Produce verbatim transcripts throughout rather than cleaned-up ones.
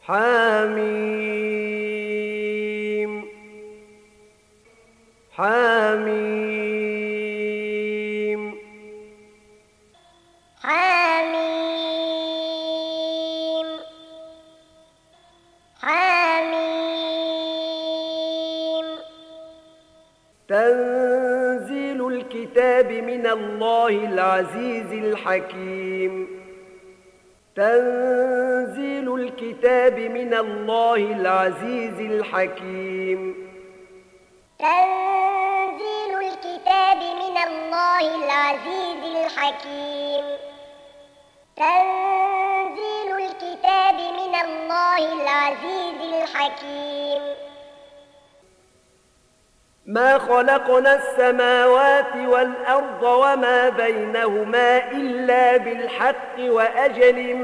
حميم حميم حميم حميم تنزيل الكتاب من الله العزيز الحكيم تنزيل الكتاب من الله العزيز الحكيم تنزيل الكتاب من الله العزيز الحكيم تنزيل الكتاب من الله العزيز الحكيم ما خلقنا السماوات والأرض وما بينهما إلا بالحق وأجل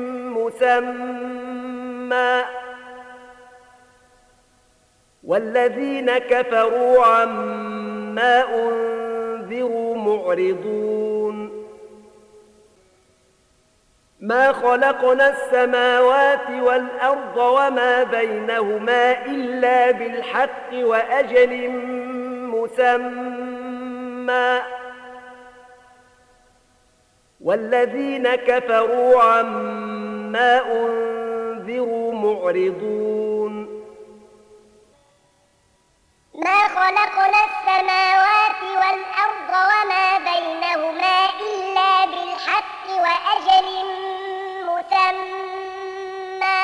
مسمى والذين كفروا عما أنذروا معرضون ما خلقنا السماوات والأرض وما بينهما إلا بالحق وأجل مسمى والذين كفروا عما أنذروا معرضون ما خلقنا السماوات والأرض وما بينهما إلا بالحق وأجل مسمى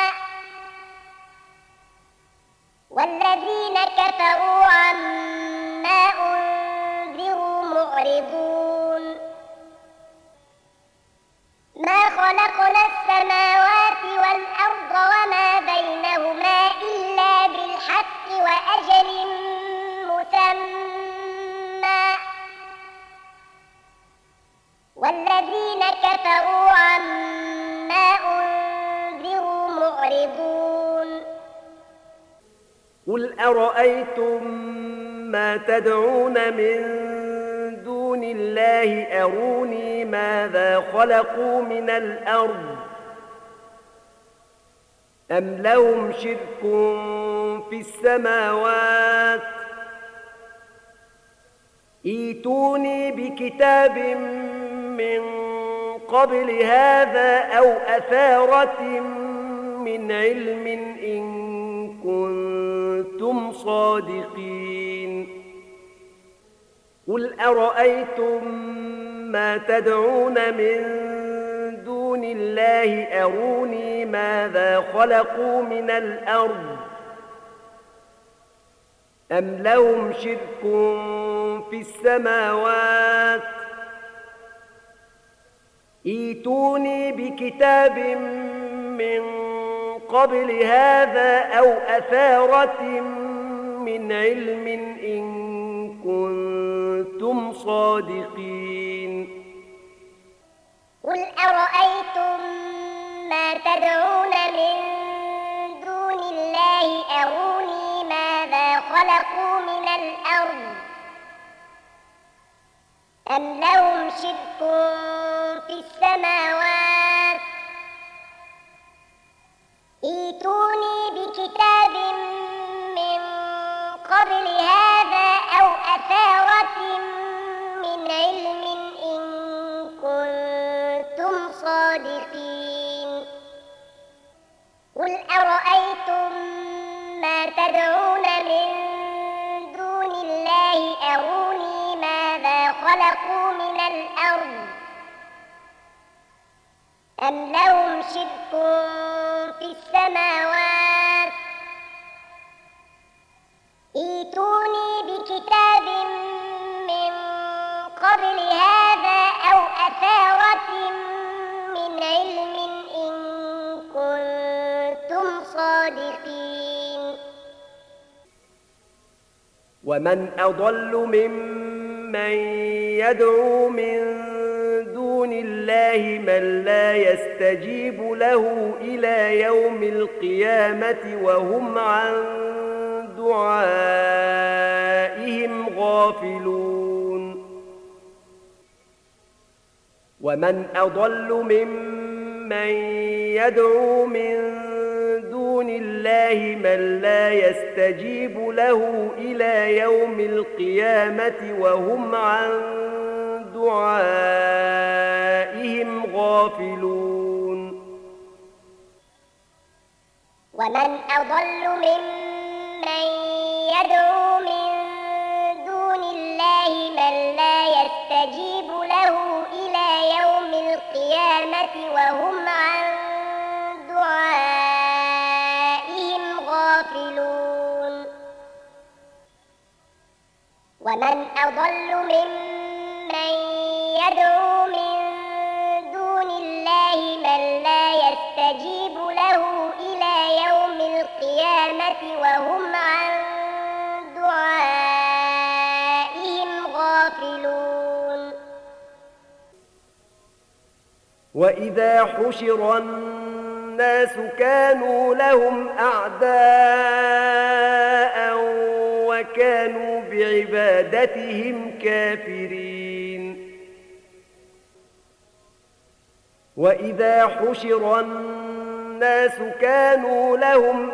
والذين كفروا عما أنذروا معرضون ما خلقنا السماوات والأرض وما بينهما إلا بالحق وأجل مسمى والذين كفروا عما أنذروا معرضون قل أرأيتم ما تدعون من دون الله أروني ماذا خلقوا من الأرض أم لهم شرك في السماوات ائتوني بكتاب من قبل هذا أو أثارة من علم إن كنتم صادقين قل أرأيتم ما تدعون من دون الله أروني ماذا خلقوا من الأرض أم لهم شرك في السماوات ائتوني بكتاب من قبل هذا أو أثارة من علم إن كنتم صادقين قل أرأيتم ما تدعون من دون الله أروني ماذا خلقوا من الأرض أم لهم شرك في السماوات ائتوني بكتاب من قبل هذا أو أثارة من علم إن كنتم صادقين قل أرأيتم ما تدعون من دون الله أروني ماذا خلقوا من الأرض أم لهم شرك في السماوات ائتوني بكتاب من قبل هذا أو أثارة من علم إن كنتم صادقين ومن أضل ممن يدعو من دون الله من لا يستجيب له إلى يوم القيامة وهم عن دعائهم غافلون ومن أضل ممن يدعو من دون الله من لا يستجيب له إلى يوم القيامة وهم عن دعائهم غافلون. ومن أضل ممن يدعو من دون الله من لا يستجيب له إلى يوم القيامة وهم عن دعائهم غافلون. ومن أضل ممن يدعو من دون الله من لا يستجيب له إلى يوم القيامة وهم عن دعائهم غافلون. وإذا حشر الناس كانوا لهم أعداء وكانوا بعبادتهم كافرين. وإذا حشر الناس كانوا لهم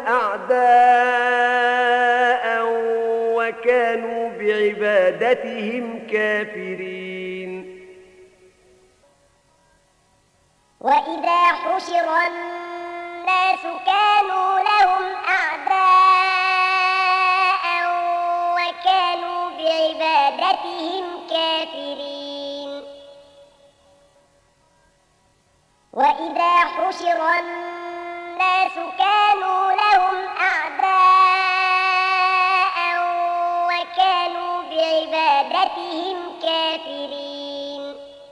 أعداء وكانوا بعبادتهم كافرين. وإذا حشر الناس كانوا لهم أعداء وكانوا بعبادتهم كافرين. وإذا حشر الناس كانوا لهم أعداء وكانوا بعبادتهم كافرين.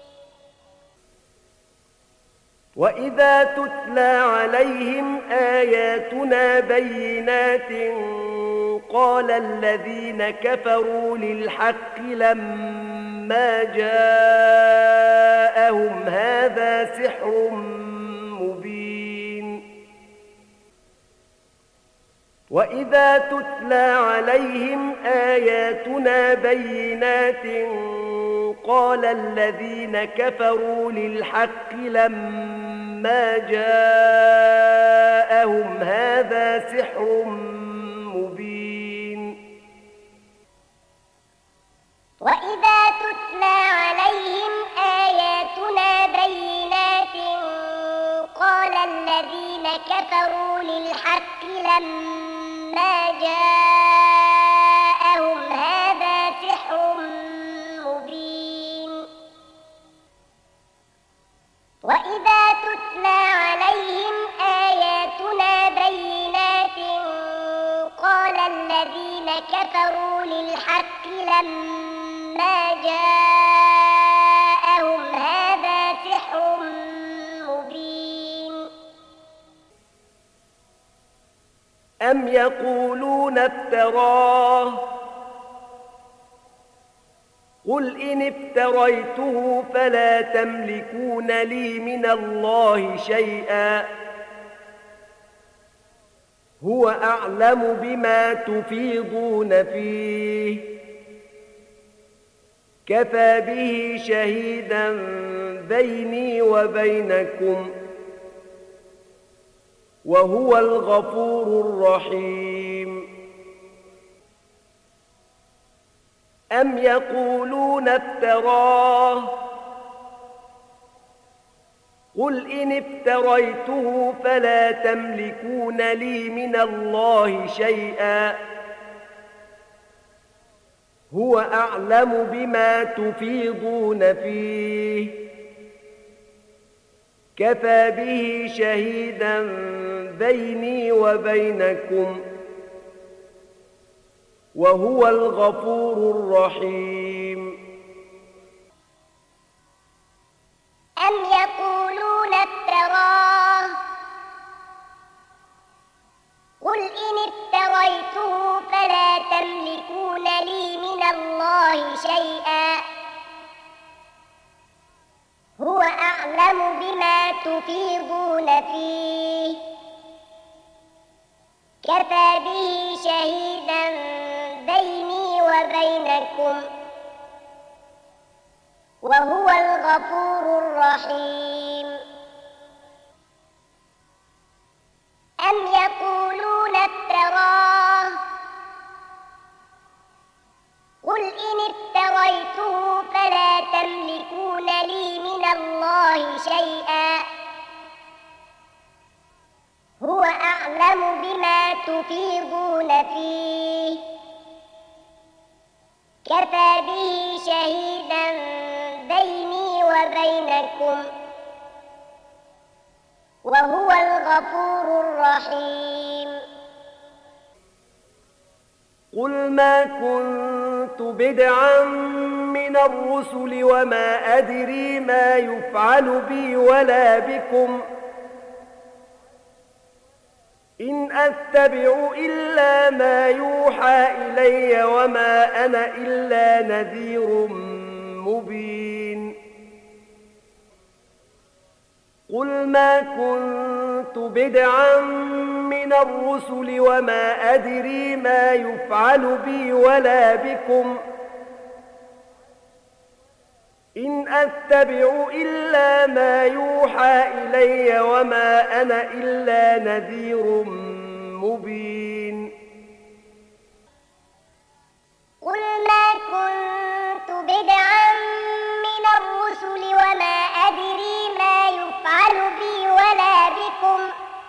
وإذا تتلى عليهم آياتنا بينات قال الذين كفروا للحق لما جاءهم هذا سحر مبين. وإذا تتلى عليهم آياتنا بينات قال الذين كفروا للحق لما جاءهم هذا سحر مبين. وإذا تتلى عليهم آياتنا بينات قال الذين كفروا للحق لما جاءهم هذا سحر مبين. وإذا تتلى عليهم آياتنا بينات قال الذين كفروا للحق لما جاءهم هذا سحر مبين. أم يقولون افتراه قل إن افتريته فلا تملكون لي من الله شيئا هو أعلم بما تفيضون فيه كفى به شهيدا بيني وبينكم وهو الغفور الرحيم. أم يقولون افتراه قل إن افتريته فلا تملكون لي من الله شيئا هو أعلم بما تفيضون فيه كفى به شهيدا بيني وبينكم وهو الغفور الرحيم. أم يقولون افتراه قل إن افتريته فلا تملكون لي من الله شيئا هو أعلم بما تفيضون فيه كفى به شهيدا بيني وبينكم وهو الغفور الرحيم. أم يقولون توليته فلا تملكون لي من الله شيئا هو أعلم بما تفيضون فيه كفى به شهيدا بيني وبينكم وهو الغفور الرحيم قل ما كنت بدعا من الرسل وما أدري ما يفعل بي ولا بكم إن أتبع إلا ما يوحى إلي وما أنا إلا نذير مبين قل ما كنت بدعا من الرسل وما أدري ما يفعل بي ولا بكم إن أتبع إلا ما يوحى إلي وما أنا إلا نذير مبين قل ما كنت بدعا من الرسل وما أدري ما يفعل بي ولا بكم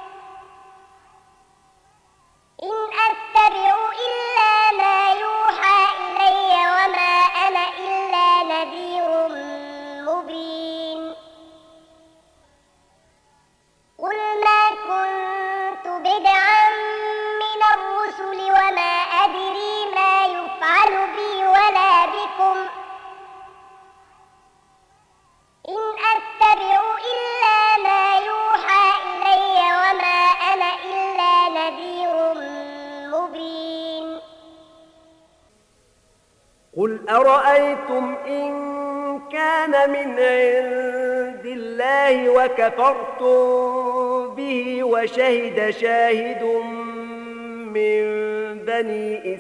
إن أتبع إلا ما يوحى إلي وما أنا إلا نذير مبين قل ما كنت بدعا من الرسل وما أدري ما يفعل بي ولا بكم إن أتبع إلا ما يوحى إلي وما أنا إلا نذير مبين قل أرأيتم إن كان من عند الله وكفرتم به وشهد شاهد من بني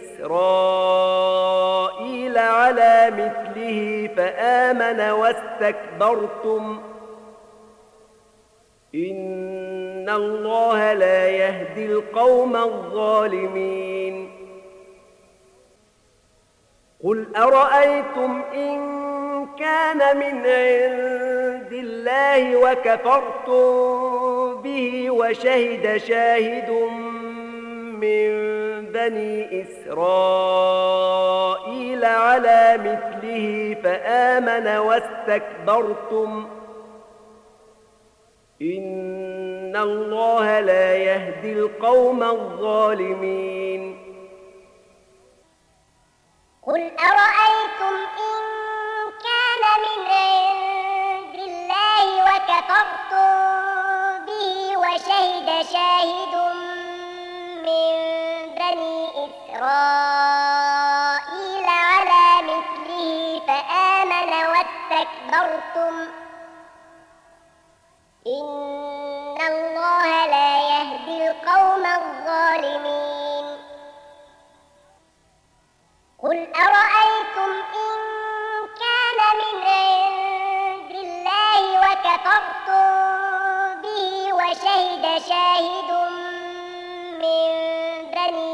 إسرائيل على مثله فآمن واستكبرتم إن الله لا يهدي القوم الظالمين قل أرأيتم إن كان من عند الله وكفرتم به وشهد شاهد من بني إسرائيل على مثله فآمن واستكبرتم إن الله لا يهدي القوم الظالمين قل أرأيتم إن كان من عند الله وكفرتم به وشهد شاهد من بني إسرائيل على مثله فآمن واستكبرتم إن الله لا يهدي القوم الظالمين قل أرأيتم إن كان من عند الله وكفرتم به وشهد شاهد من بني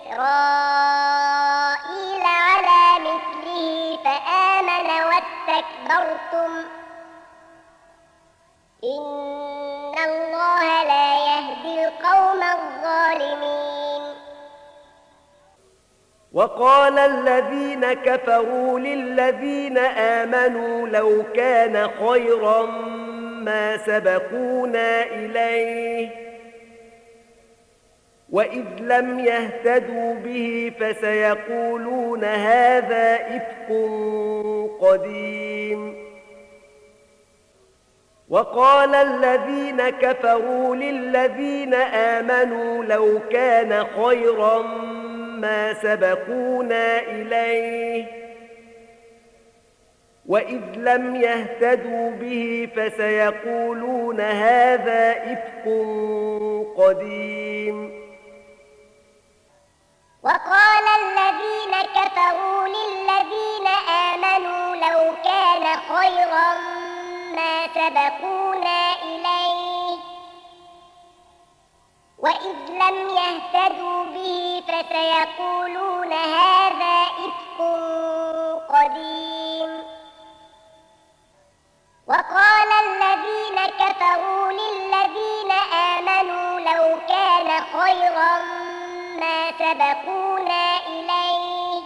إسرائيل على مثله فآمن واستكبرتم إن الله لا يهدي القوم الظالمين وقال الذين كفروا للذين آمنوا لو كان خيرا ما سبقونا إليه وإذ لم يهتدوا به فسيقولون هذا إفك قديم وقال الذين كفروا للذين آمنوا لو كان خيرا ما سبقونا إليه وإذ لم يهتدوا به فسيقولون هذا إفك قديم وقال الذين كفروا للذين آمنوا لو كان خيرا ما سبقونا إليه وإذ لم يهتدوا به فسيقولون هذا إفك قديم وقال الذين كفروا للذين آمنوا لو كان خيرا ما سبقونا إليه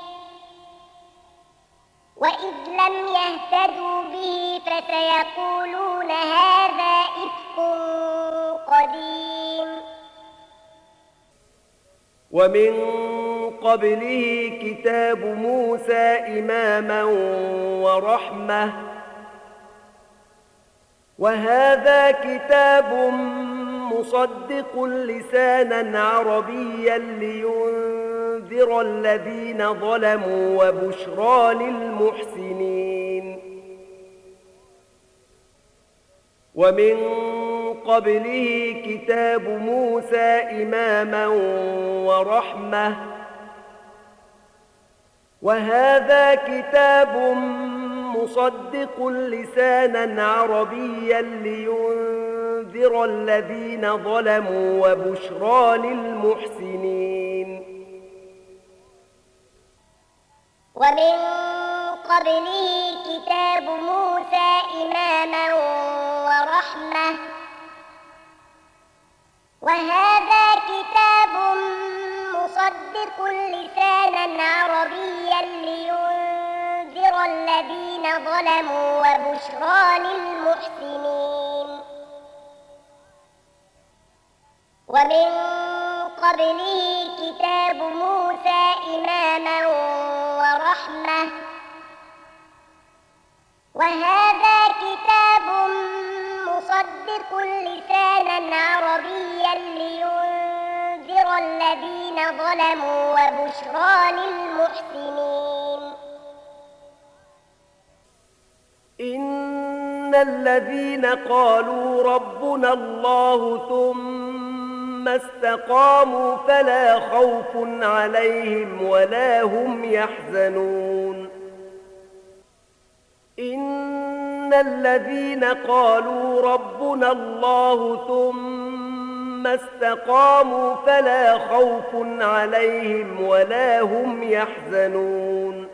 وإذ لم يهتدوا به فسيقولون هذا إفك قديم. ومن قبله كتاب موسى إماما ورحمة وهذا كتاب مصدق لسانا عربيا لينذر الذين ظلموا وبشرى للمحسنين. ومن قبله كتاب موسى إماما ورحمة وهذا كتاب مصدق لسانا عربيا لينذر الذين ظلموا وبشرى للمحسنين. ومن قبله كتاب موسى إماما ورحمة وهذا كتاب مصدق لسانا عربيا لينذر الذين ظلموا وبشرى للمحسنين. ومن قبله كتاب موسى إماما ورحمة وهذا كتاب مصدق لسانا عربيا لينذر الذين ظلموا وبشرى للمحسنين. إن الذين قالوا ربنا الله ثم استقاموا فلا خوف عليهم ولا هم يحزنون. إن الذين قالوا ربنا الله ثم استقاموا فلا خوف عليهم ولا هم يحزنون.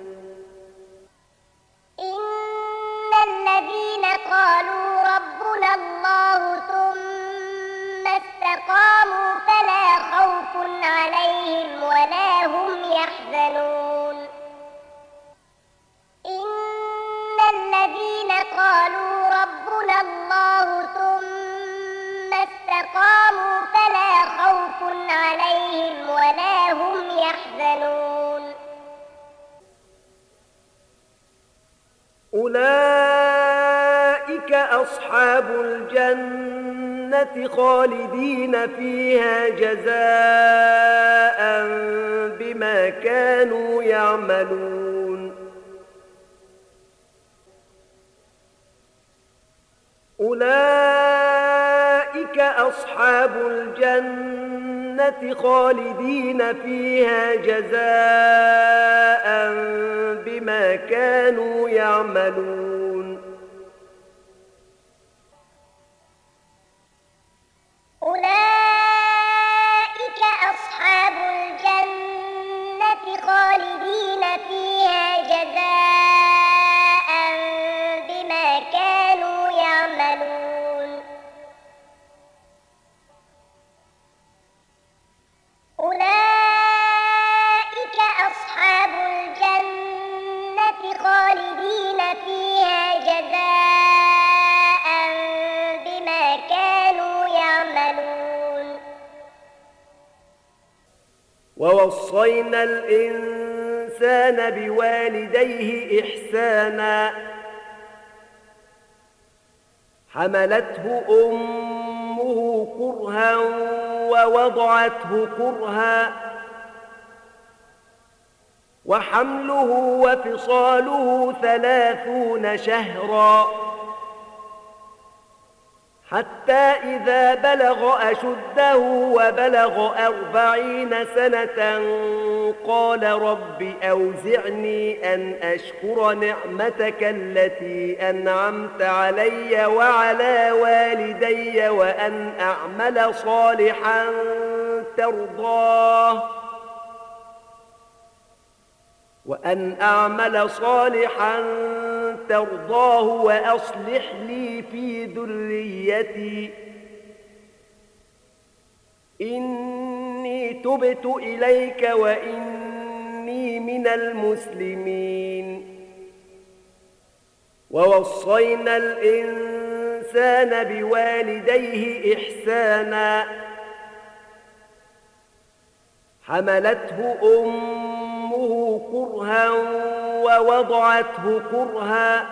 إن الذين قالوا ربنا الله ثم استقاموا فلا خوف عليهم ولا هم يحزنون. إن الذين قالوا ربنا الله ثم استقاموا فلا خوف عليهم ولا هم يحزنون. أولئك أصحاب الجنة خالدين فيها جزاء بما كانوا يعملون. أولئك أصحاب الجنة خالدين فيها جزاء بما كانوا يعملون. أولئك أصحاب الجنة خالدين فيها جزاء بما كانوا يعملون. أولئك أصحاب الجنة خالدين فيها جزاء بما كانوا يعملون. ووصينا الإنسان بوالديه إحسانا حملته أمه كرها ووضعته كرها وحمله وفصاله ثلاثون شهرا حتى إذا بلغ أشده وبلغ أربعين سنة قال رب أوزعني أن أشكر نعمتك التي أنعمت علي وعلى والدي وأن أعمل صالحا ترضاه وأن أعمل صالحا ترضاه وأصلح لي في ذريتي إني تبت إليك وإني من المسلمين. ووصينا الإنسان بوالديه إحسانا حملته أمه كرها ووضعته كرها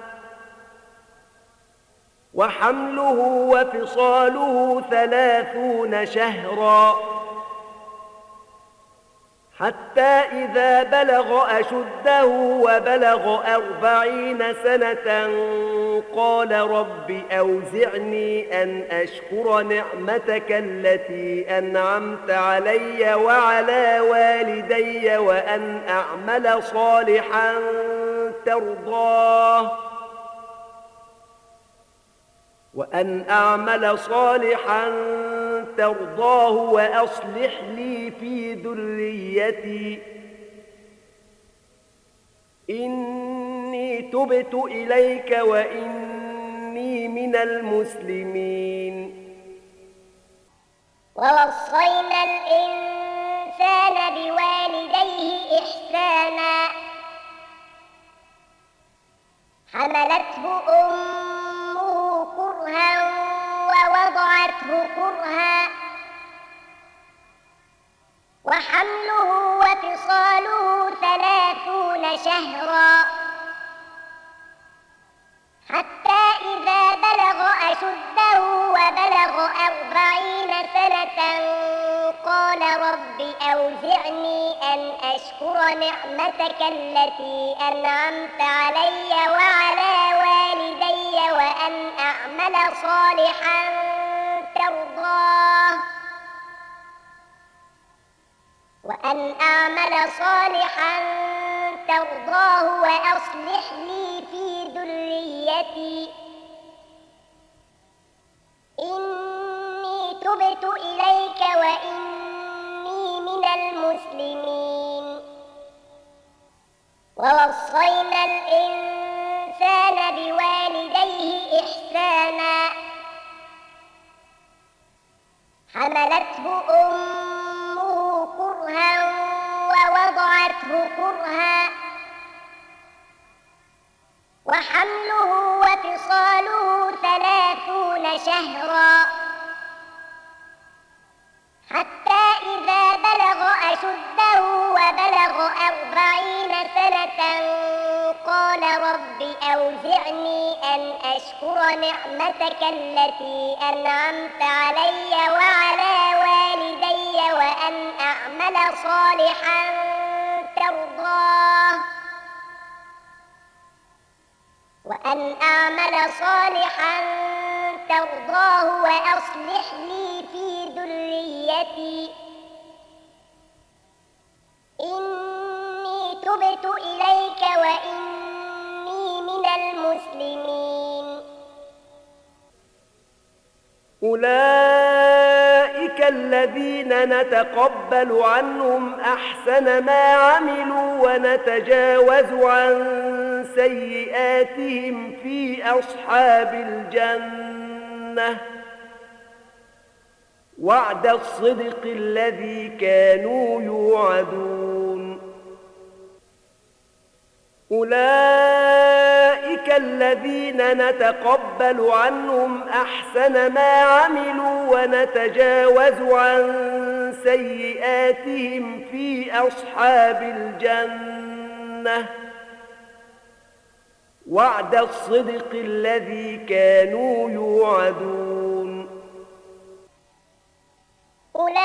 وحمله وفصاله ثلاثون شهرا حتى إذا بلغ أشده وبلغ أربعين سنة قال رب أوزعني أن أشكر نعمتك التي أنعمت علي وعلى والدي وأن أعمل صالحا ترضاه وأن أعمل صالحا ترضاه وأصلح لي في ذريتي إني تبت إليك وإني من المسلمين. ووصينا الإنسان بوالديه إحسانا حملته أمه كرها ووضعته كرها وحمله وفصاله ثلاثون شهرا حتى إذا بلغ أشده وبلغ أربعين سنة قال رب أوزعني أن أشكر نعمتك التي أنعمت علي وعلى والدي وأن أعمل صالحا ترضاه وأن أعمل صالحا ترضاه وأصلح لي في ذريتي إني تبت إليك وإني من المسلمين. ووصينا الإنسان بوالديه إحسانا حملته أمه كرها ووضعته كرها وحمله وفصاله ثلاثون شهرا حتى إذا بلغ أشده وبلغ أربعين سنة قال رب أوزعني أن أشكر نعمتك التي أنعمت علي وعلى والدي وأن أعمل صالحا ترضاه وأن أعمل صالحا ترضاه وأصلح لي في ذريتي إني تبت إليك وإني من المسلمين. أولئك الذين نتقبل عنهم أحسن ما عملوا ونتجاوز عن سيئاتهم في أصحاب الجنة وعد الصدق الذي كانوا يوعدون. أولئك الذين نتقبل عنهم أحسن ما عملوا ونتجاوز عن سيئاتهم في أصحاب الجنة وعد الصدق الذي كانوا يوعدون. أولئك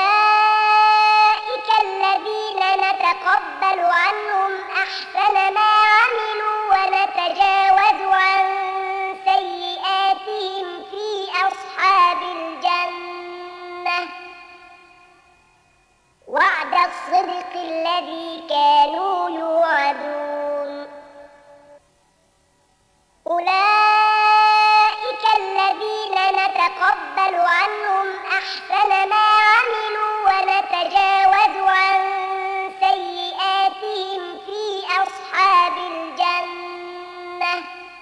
الذين نتقبل عنهم أحسن ما عملوا ونتجاوز عن سيئاتهم في أصحاب الجنة وعد الصدق الذي كانوا يوعدون. أولئك الذين نتقبل عنهم أحسن ما عملوا ونتجاوز عن سيئاتهم في أصحاب الجنة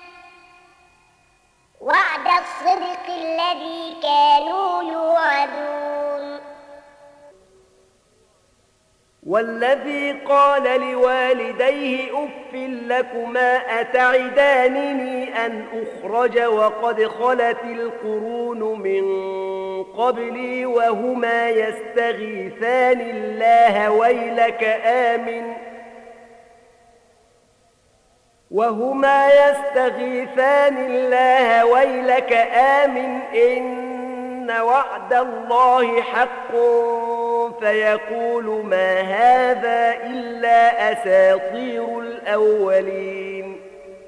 والذي قال لوالديه أف لكما أتعدانني أن أخرج وقد خلت القرون من قبلي وهما يستغيثان الله ويلك آمن وهما يستغيثان الله ويلك آمن إن وعد الله حق فيقول ما هذا إلا أساطير الأولين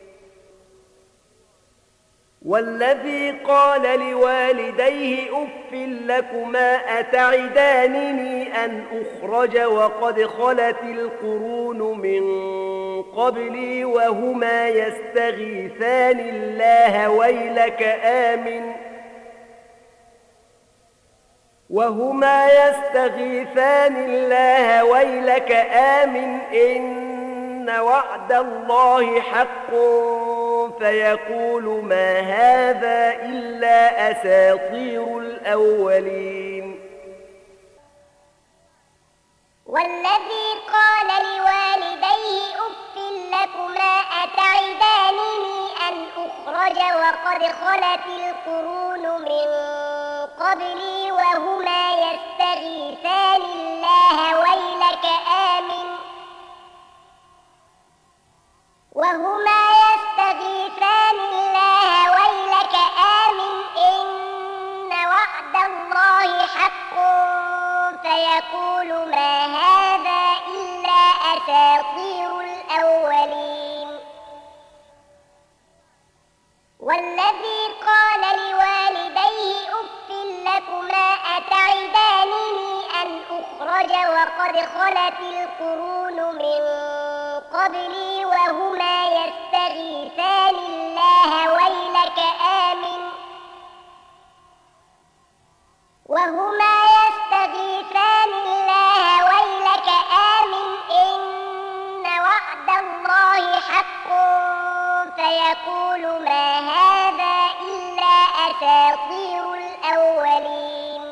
والذي قال لوالديه أف لكما أتعدانني أن أخرج وقد خلت القرون من قبلي وهما يستغيثان الله ويلك آمن وهما يستغيثان الله ويلك آمن إن وعد الله حق فيقول ما هذا إلا أساطير الأولين والذي قال لوالديه أف لكما أتعدانني أن أخرج وقد خلت القرون من قبلي وهما يستغيثان الله ويلك آمن وهما يستغيثان الله ويلك آمن إن وعد الله حق فيقول ما هذا إلا أساطير الأولين والذي قال لوالديه أف لكما أتعدانني أن أخرج وقد خلت القرون من قبلي وهما يستغيثان الله ويلك آمن وهما يستغيثان الله ويلك آمن إن وعد الله حق فيقول ما هذا إلا أساطير الأولين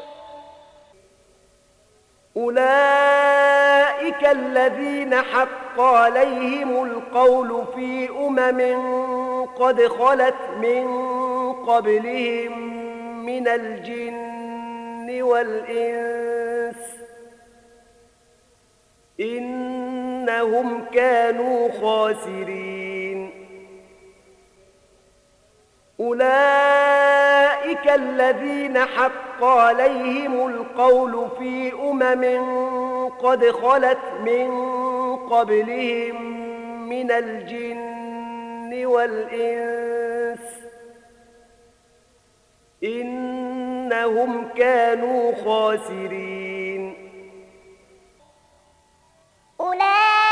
أولئك الذين حق عليهم القول في أمم قد خلت من قبلهم من الجن والإنس إنهم كانوا خاسرين أولئك الذين حق عليهم القول في أمم قد خلت من قبلهم من الجن والإنس إنهم كانوا خاسرين أولئك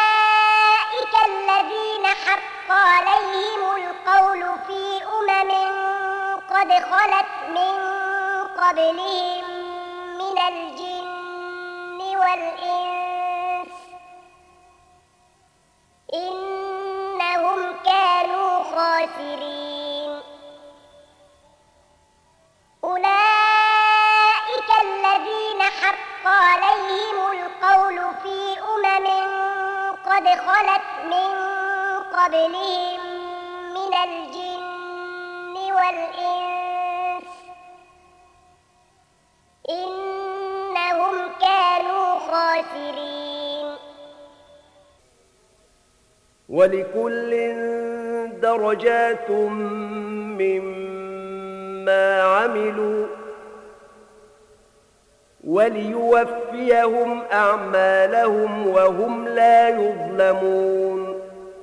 الذين حق عليهم القول في أمم قد خلت من قبلهم من الجن والإنس إنهم كانوا خاسرين أولئك الذين حق عليهم القول في أمم قد خلت من قبلهم من الجن والإنس إنهم كانوا خاسرين ولكل درجات مما عملوا وليوفيهم أعمالهم وهم لا يظلمون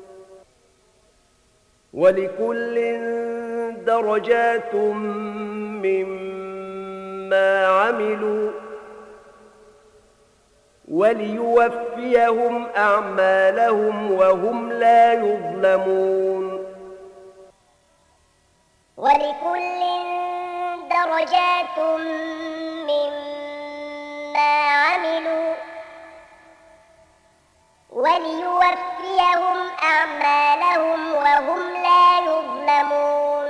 ولكل درجات مما عملوا وليوفيهم أعمالهم وهم لا يظلمون ولكل درجات مما عملوا وليوفيهم أعمالهم وهم لا يظلمون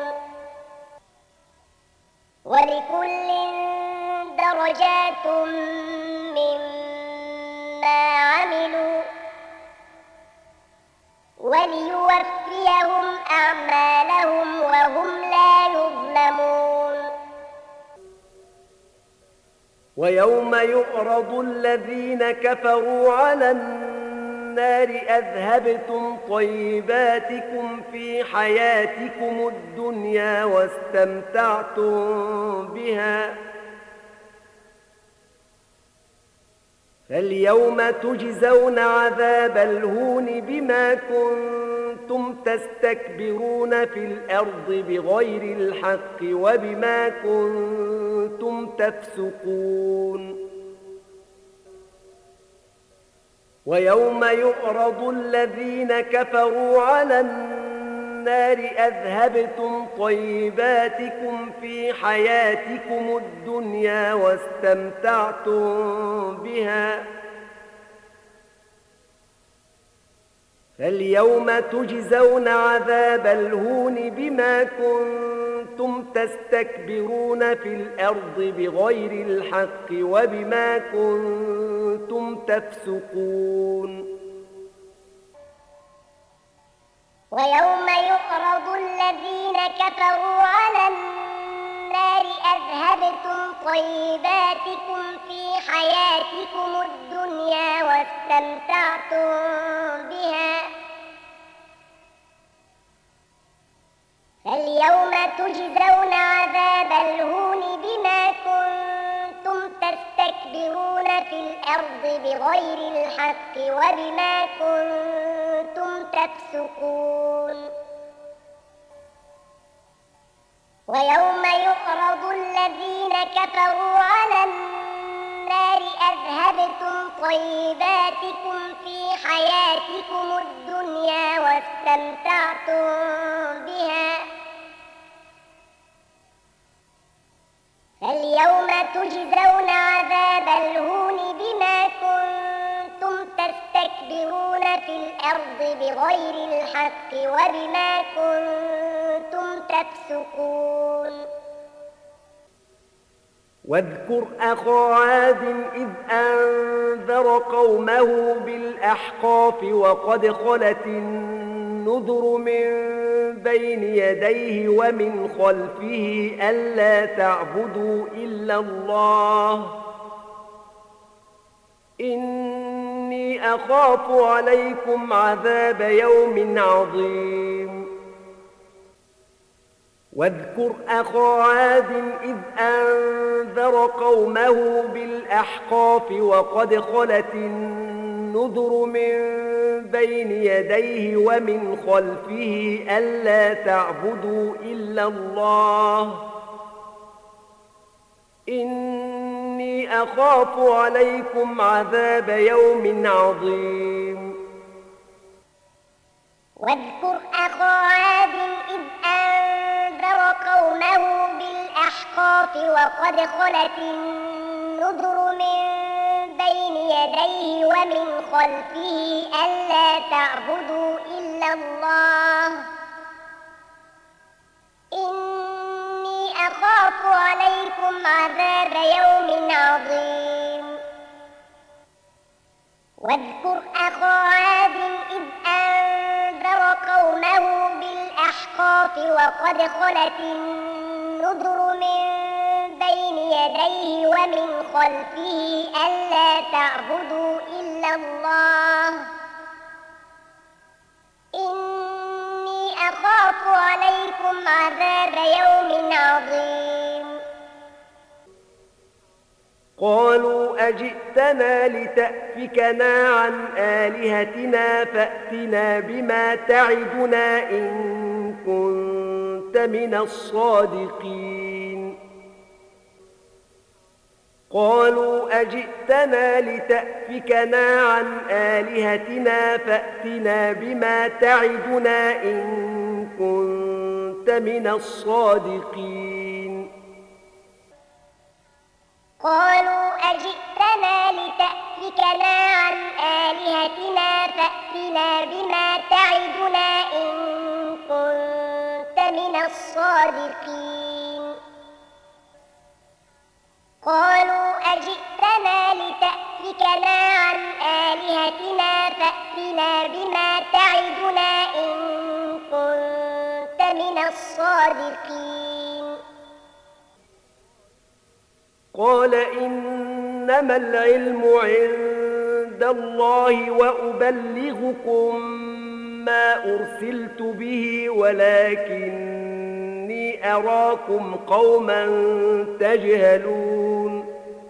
ولكل درجات مما عملوا ويوم يعرض الذين كفروا على النار أذهبتم طيباتكم في حياتكم الدنيا واستمتعتم بها فاليوم تجزون عذاب الهون بما كنتم تستكبرون في الأرض بغير الحق وبما كنتم تفسقون ويوم يعرض الذين كفروا على النار أذهبتم طيباتكم في حياتكم الدنيا واستمتعتم بها فاليوم تجزون عذاب الهون بما كنتم تستكبرون في الأرض بغير الحق وبما كنتم تفسقون ويوم يعرض الذين كفروا على النار أذهبتم طيباتكم في حياتكم الدنيا واستمتعتم بها فاليوم تجزون عذاب الهون بما كنتم تستكبرون في الأرض بغير الحق وبما كنتم تفسقون ويوم يعرض الذين كفروا على النار أذهبتم طيباتكم في حياتكم الدنيا واستمتعتم بها فاليوم تجزون عذاب الهون بما كنتم تستكبرون في الأرض بغير الحق وبما كنتم تفسقون واذكر أخا عاد إذ أنذر قومه بالأحقاف وقد خلت النذر من بين يديه ومن خلفه ألا تعبدوا إلا الله إني أخاف عليكم عذاب يوم عظيم واذكر أخا عاد إذ أنذر قومه بالأحقاف وقد خلت النذر من بين يديه ومن خلفه ألا تعبدوا إلا الله إني أخاف عليكم عذاب يوم عظيم واذكر أخا عاد إذ أنذر قومه بالأحقاف وقد خلت النذر من بين يديه ومن خلفه ألا تعبدوا إلا الله إني أخاف عليكم عذاب يوم عظيم واذكر أخا عاد إذ أنذر قومه بالأحقاف وقد خلت النذر من بين يديه ومن خلفه ألا تعبدوا إلا الله إني أخاف عليكم عذاب يوم عظيم قالوا أجئتنا لتأفكنا عن آلهتنا فأتنا بما تعدنا إن كنت من الصادقين قالوا أجئتنا لتأفكنا عن آلهتنا فأتنا بما تعدنا إن كنت من الصادقين قالوا أجئتنا لتأفكنا عن آلهتنا فأتنا بما تعدنا إن كنت من الصادقين قالوا أجئتنا لتأفكنا عن آلهتنا فأتنا بما تعدنا إن كنت من الصادقين قال إن إنما العلم عند الله وأبلغكم ما أرسلت به ولكني أراكم قوما تجهلون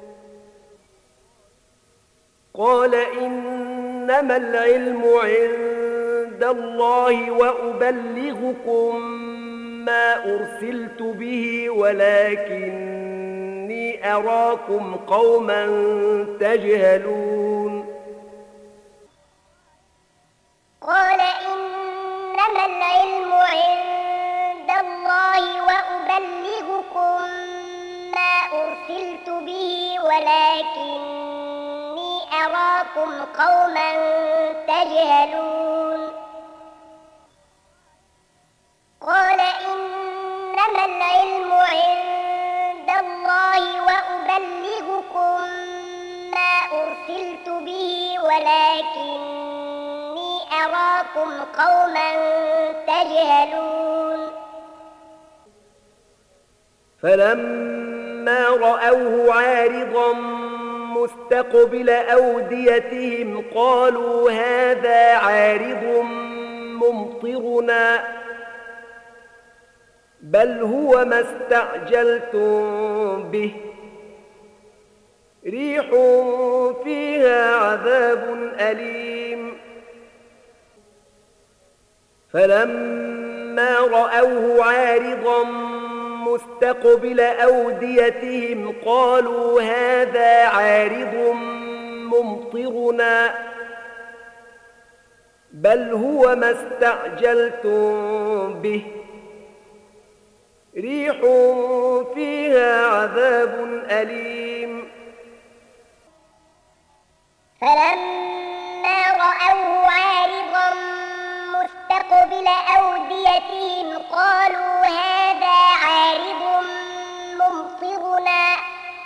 قال إنما العلم عند الله وأبلغكم ما أرسلت به ولكني أراكم قوما تجهلون قال إنما العلم عند الله وأبلغكم ما أرسلت به ولكني أراكم قوما تجهلون قال إنما العلم عند الله وأبلغكم ما أرسلت به ولكني أراكم قوما تجهلون فلما رأوه عارضا مستقبل أوديتهم قالوا هذا عارض ممطرنا بل هو ما استعجلتم به ريح فيها عذاب أليم فلما رأوه عارضا مستقبل أوديتهم قالوا هذا عارض ممطرنا بل هو ما استعجلتم به ريح فيها عذاب أليم فلما رأوه عارضا مستقبل أوديتهم قالوا هذا عارض ممطرنا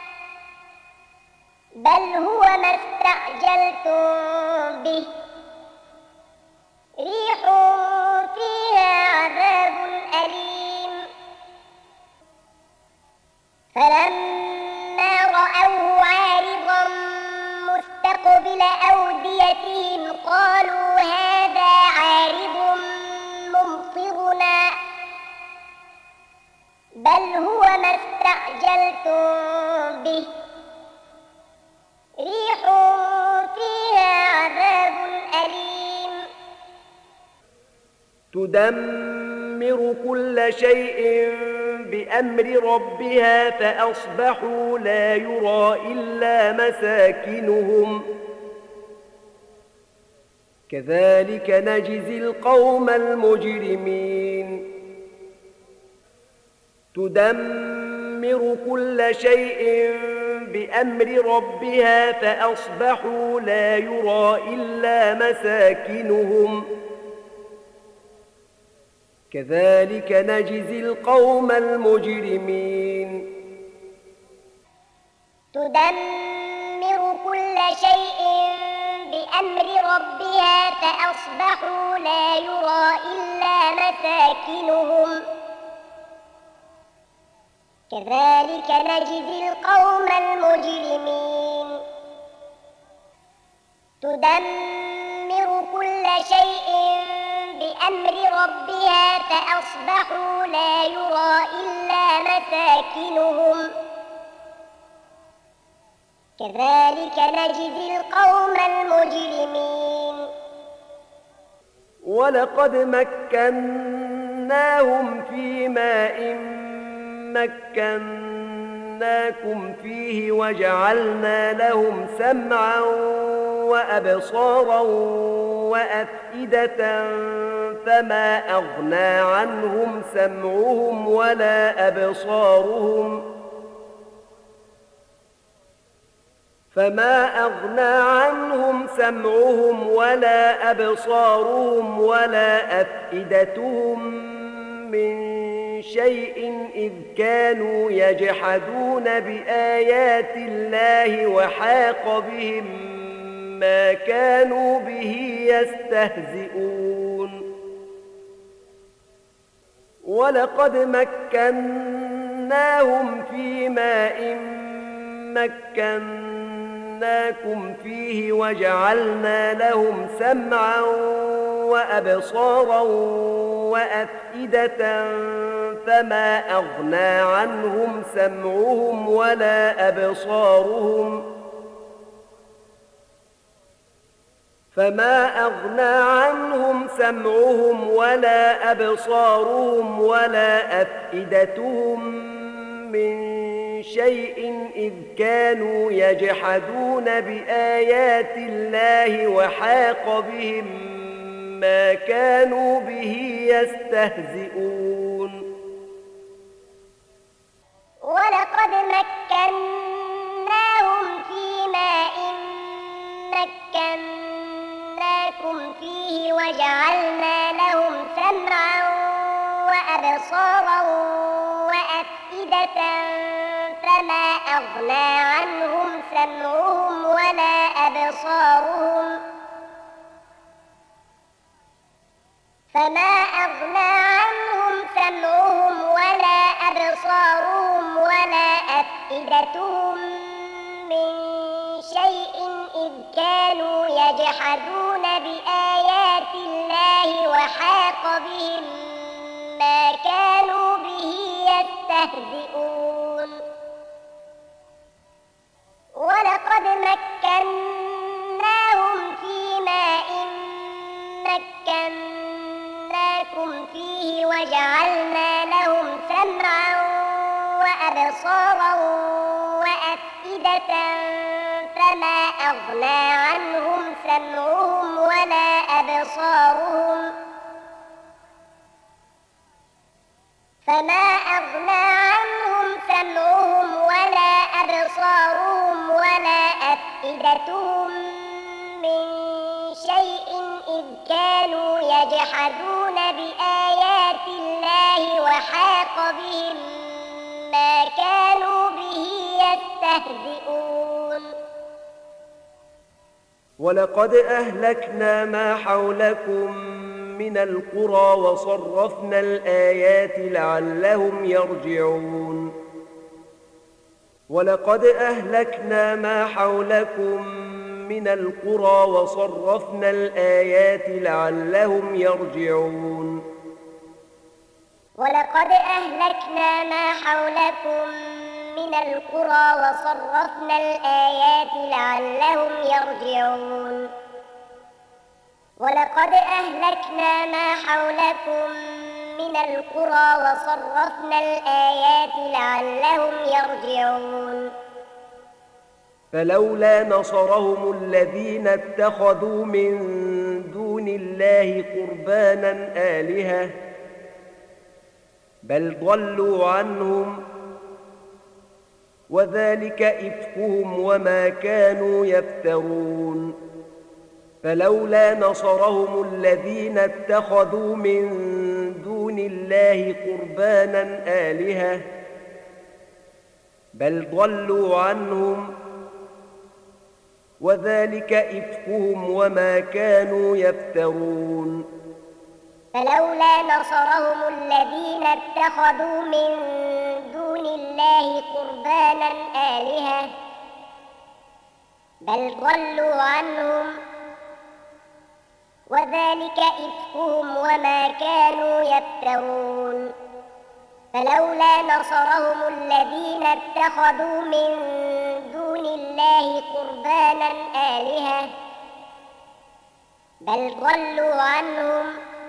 بل هو ما استعجلتم به ريح فيها عذاب أليم فلما رأوه عارضا مستقبل أوديتهم قالوا هذا عارض ممطرنا بل هو ما استعجلتم به ريح فيها عذاب أليم تدمر كل شيء بأمر ربها فأصبحوا لا يرى إلا مساكنهم كذلك نجزي القوم المجرمين تدمر كل شيء بأمر ربها فأصبحوا لا يرى إلا مساكنهم كذلك نجزي القوم المجرمين تدمر كل شيء بأمر ربها فأصبحوا لا يرى إلا مساكنهم كذلك نجزي القوم المجرمين تدمر كل شيء بأمر ربها فأصبحوا لا يرى إلا مساكنهم كذلك نجزي القوم المجرمين ولقد مكناهم في ماء مكناكم فيه وجعلنا لهم سمعا وأبصارا وأفئدة فما أغنى عنهم سمعهم ولا أبصارهم فما أغنى عنهم سمعهم ولا أبصارهم ولا أفئدتهم من شيء إذ كانوا يجحدون بآيات الله وحاق بهم ما كانوا به يستهزئون ولقد مكناهم في ماء مكناهم مكناكم فيه وجعلنا لهم سمعا وأبصارا وأفئدة فما أغنى عنهم سمعهم ولا أبصارهم فما أغنى عنهم سمعهم ولا أبصارهم ولا أفئدتهم من شيء إذ كانوا يجحدون بآيات الله وحاق بهم ما كانوا به يستهزئون. ولقد مكناهم في ماء مكناكم فيه وجعلنا لهم سمعا وأبصارا وأفئدة فما أغنى عنهم سمعهم ولا أبصارهم فما أغنى عنهم سمعهم ولا أبصارهم ولا أفئدتهم من شيء إذ كانوا يجحدون بآيات الله وحاق بهم ما كانوا به يستهزئون. ولقد مكناهم في ماء مكناكم فيه وجعلنا لهم سمعا وأبصارا وأفئدة فما أغنى عنهم سمعهم ولا أبصارهم فما أغنى عنهم سمعهم ولا أبصارهم ولا أفئدتهم من شيء إذ كانوا يجحدون بآيات الله وحاق بهم ما كانوا به يستهزئون. ولقد أهلكنا ما حولكم من القرى وصرفنا الآيات لعلهم يرجعون. ولقد أهلكنا ما حولكم من القرى وصرفنا الآيات لعلهم يرجعون. ولقد أهلكنا ما حولكم من القرى وصرفنا الآيات لعلهم يرجعون. ولقد أهلكنا ما حولكم من القرى وصرفنا الآيات لعلهم يرجعون. فلولا نصرهم الذين اتخذوا من دون الله قربانا آلهة بل ضلوا عنهم وذلك إفكهم وما كانوا يفترون. فلولا نصرهم الذين اتخذوا من دون الله قربانا آلهة بل ضلوا عنهم وذلك إفكهم وما كانوا يفترون. فلولا نصرهم الذين اتخذوا من دون الله قربانا آلهة بل ضلوا عنهم وذلك إفكهم وما كانوا يفترون. فلولا نصرهم الذين اتخذوا من دون الله قربانا آلهة بل ضلوا عنهم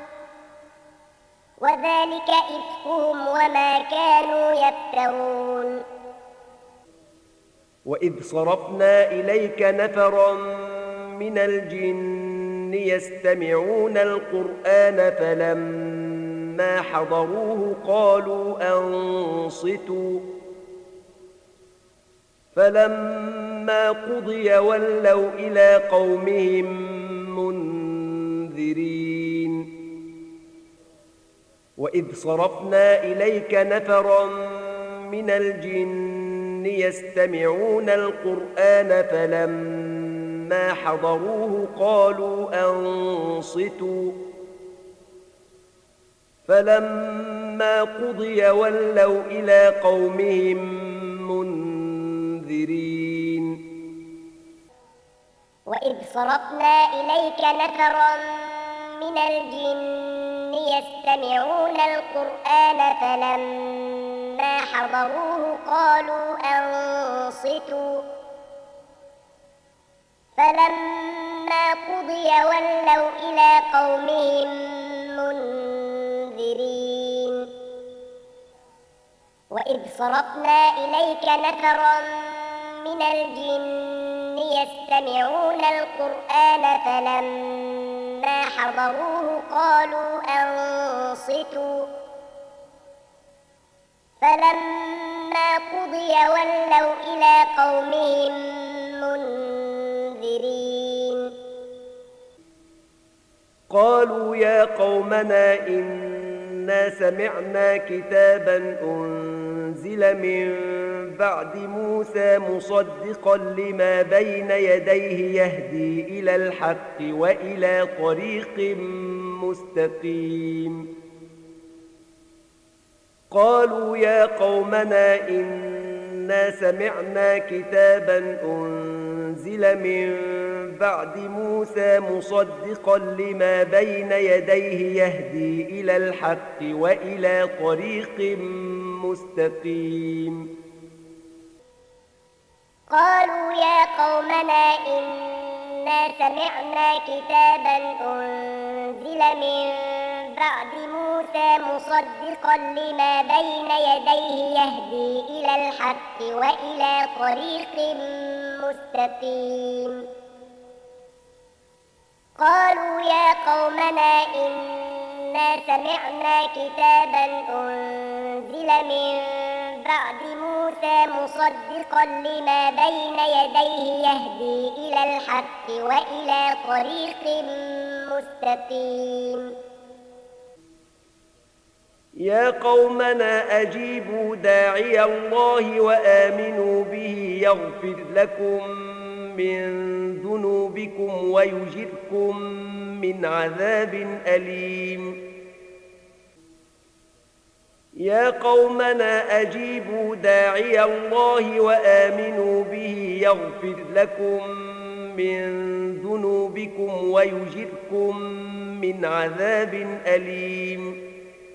وذلك إفكهم وما كانوا يفترون. وإذ صرفنا إليك نفرا من الجن يستمعون القرآن فلما حضروه قالوا أنصتوا فلما قضي ولوا إلى قومهم منذرين. وإذ صرفنا إليك نفرا من الجن يستمعون القرآن فلما حضروه قالوا أنصتوا فلما قضي ولوا إلى قومهم منذرين. وإذ صرفنا إليك نفرا من الجن يستمعون القرآن فلما حضروه قالوا أنصتوا فلما قضي ولوا إلى قومهم منذرين وإذ صرفنا إليك نفرا من الجن يستمعون القرآن فلما حضروه قالوا أنصتوا فلما قضي ولوا إلى قومهم منذرين قالوا يا قومنا إنا سمعنا كتابا أنزل من بعد موسى مصدقا لما بين يديه يهدي إلى الحق وإلى طريق مستقيم قالوا يا قومنا إنا سمعنا كتابا أنزل من بعد موسى مصدقا لما بين يديه يهدي إلى الحق وإلى طريق مستقيم قالوا يا قومنا إنا سمعنا كتابا أنزل من بعد موسى مصدقا لما بين يديه يهدي إلى الحق وإلى طريق مستقيم قالوا يا قومنا إنا سمعنا كتابا أنزل من بعد موسى مصدقا لما بين يديه يهدي إلى الحق وإلى طريق مستقيم يا قومنا أجيبوا داعي الله وآمنوا به يغفر لكم من ذنوبكم ويجركم من عذاب أليم يا قومنا أجيبوا داعي الله وآمنوا به يغفر لكم من ذنوبكم ويجركم من عذاب أليم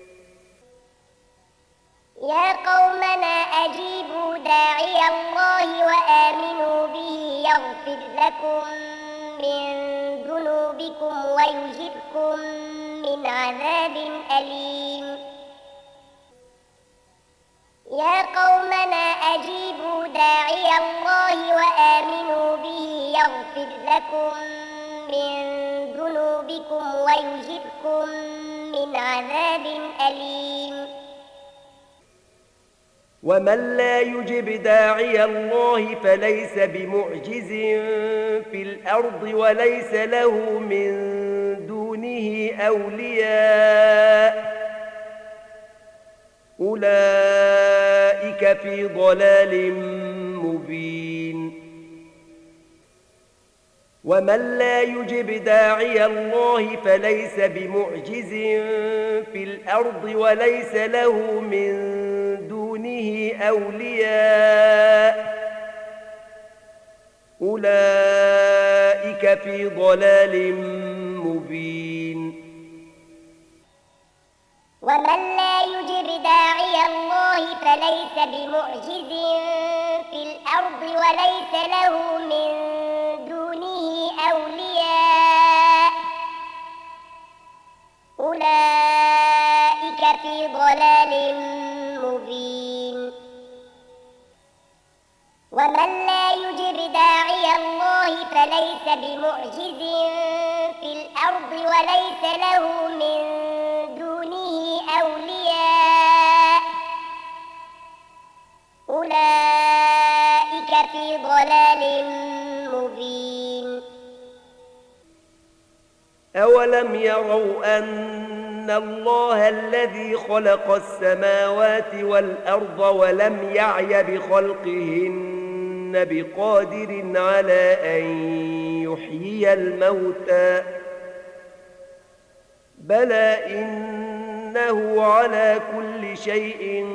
يا قومنا أجيبوا داعي الله وآمنوا به يغفر لكم من ذنوبكم ويجركم من عذاب أليم يا قومنا أجيبوا داعي الله وآمنوا به يغفر لكم من ذنوبكم ويجركم من عذاب أليم ومن لا يجب داعي الله فليس بمعجز في الأرض وليس له من دونه أولياء أولئك في ضلال مبين ومن لا يجب داعي الله فليس بمعجز في الأرض وليس له من دونه أولياء أولئك في ضلال مبين ومن لا يجب داعي الله فليس بمعجز في الأرض وليس له من دونه أولياء أولئك في ضلال مبين ومن لا يجب داعي الله فليس بمعجز في الأرض وليس له من دونه أولياء أولئك في ضلال مبين أولم يروا أن الله الذي خلق السماوات والأرض ولم يعي بخلقهن بقادر على أن يحيي الموتى بلى إنه على كل شيء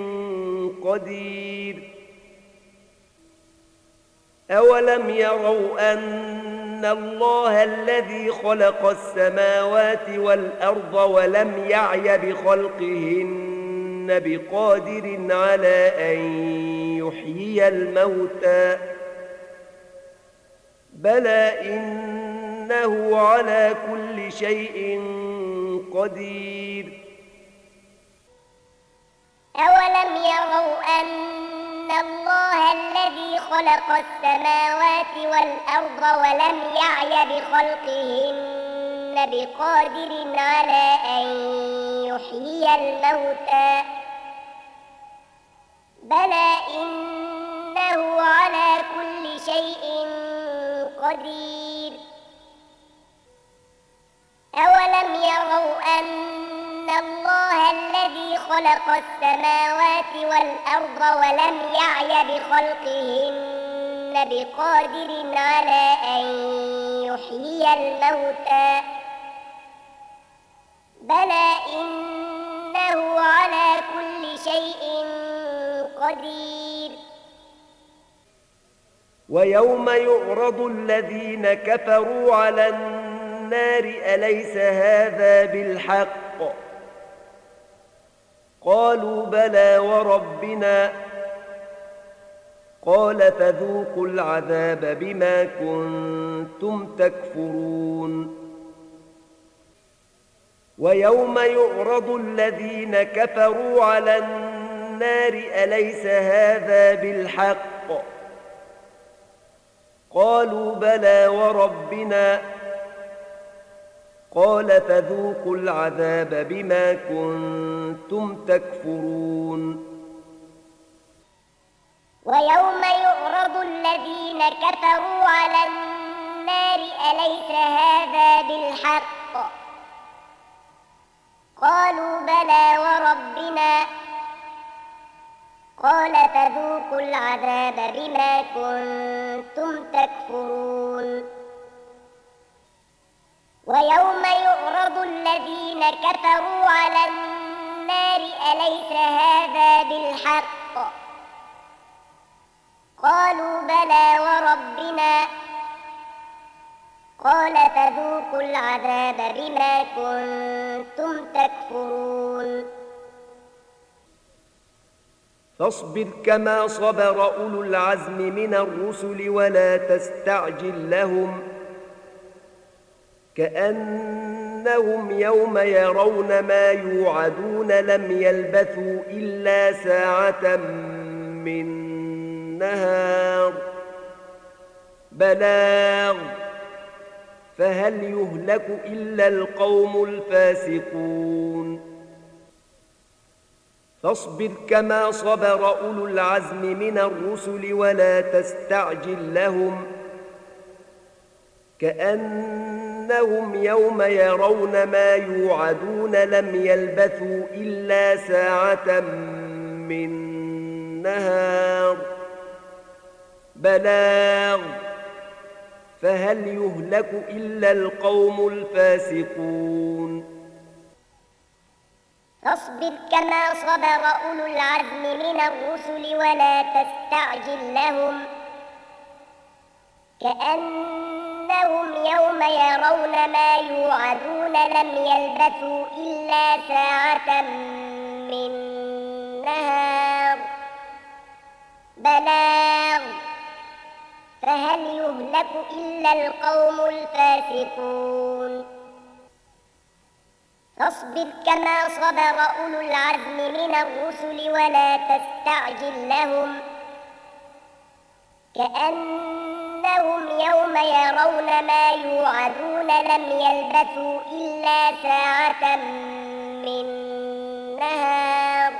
قدير أولم يروا أن إن الله الذي خلق السماوات والأرض ولم يعي بخلقهن بقادر على أن يحيي الموتى بلى إنه على كل شيء قدير. أولم يروا أن الله الذي خلق السماوات والأرض ولم يعي بخلقهن بقادر على أن يحيي الموتى بلى إنه على كل شيء قدير. أولم يروا أن الله الذي خلق السماوات والأرض ولم يعي بخلقهن بقادر على أن يحيي الموتى بلى إنه على كل شيء قدير. ويوم يعرض الذين كفروا على النار أليس هذا بالحق قالوا بلى وربنا قال فذوقوا العذاب بما كنتم تكفرون. ويوم يعرض الذين كفروا على النار أليس هذا بالحق قالوا بلى وربنا قال فذوقوا العذاب بما كنتم تكفرون. ويوم يعرض الذين كفروا على النار أليس هذا بالحق قالوا بلى وربنا قال فذوقوا العذاب بما كنتم تكفرون. ويوم يعرض الذين كفروا على النار أليس هذا بالحق قالوا بلى وربنا قال فذوقوا العذاب بما كنتم تكفرون. فاصبر كما صبر أولو العزم من الرسل ولا تستعجل لهم كأنهم يوم يرون ما يوعدون لم يلبثوا إلا ساعة من نهار بلاغ فهل يهلك إلا القوم الفاسقون. فاصبر كما صبر أولو العزم من الرسل ولا تستعجل لهم كأنهم يوم يرون ما يوعدون لم يلبثوا إلا ساعة من نهار بلاغ فهل يهلك إلا القوم الفاسقون. فاصبر كما صبر أولو العزم من الرسل ولا تستعجل لهم كأنهم يوم يرون ما يوعدون لم يلبثوا إلا ساعة من نهار بلاغ فهل يهلك إلا القوم الفاسقون. فاصبر كما صبر أولو العزم من الرسل ولا تستعجل لهم كأنهم يوم يرون ما يوعدون لم يلبثوا إلا ساعة من نهار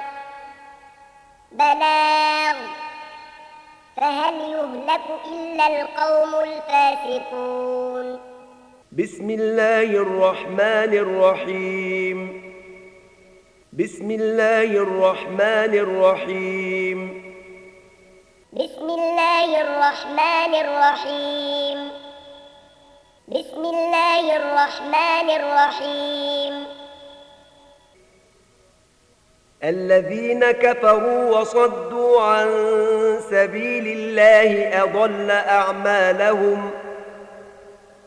بلاغ فهل يهلك إلا القوم الفاسقون. بسم الله الرحمن الرحيم بسم الله الرحمن الرحيم بسم الله الرحمن الرحيم بسم الله الرحمن الرحيم الذين كفروا وصدوا عن سبيل الله أضل أعمالهم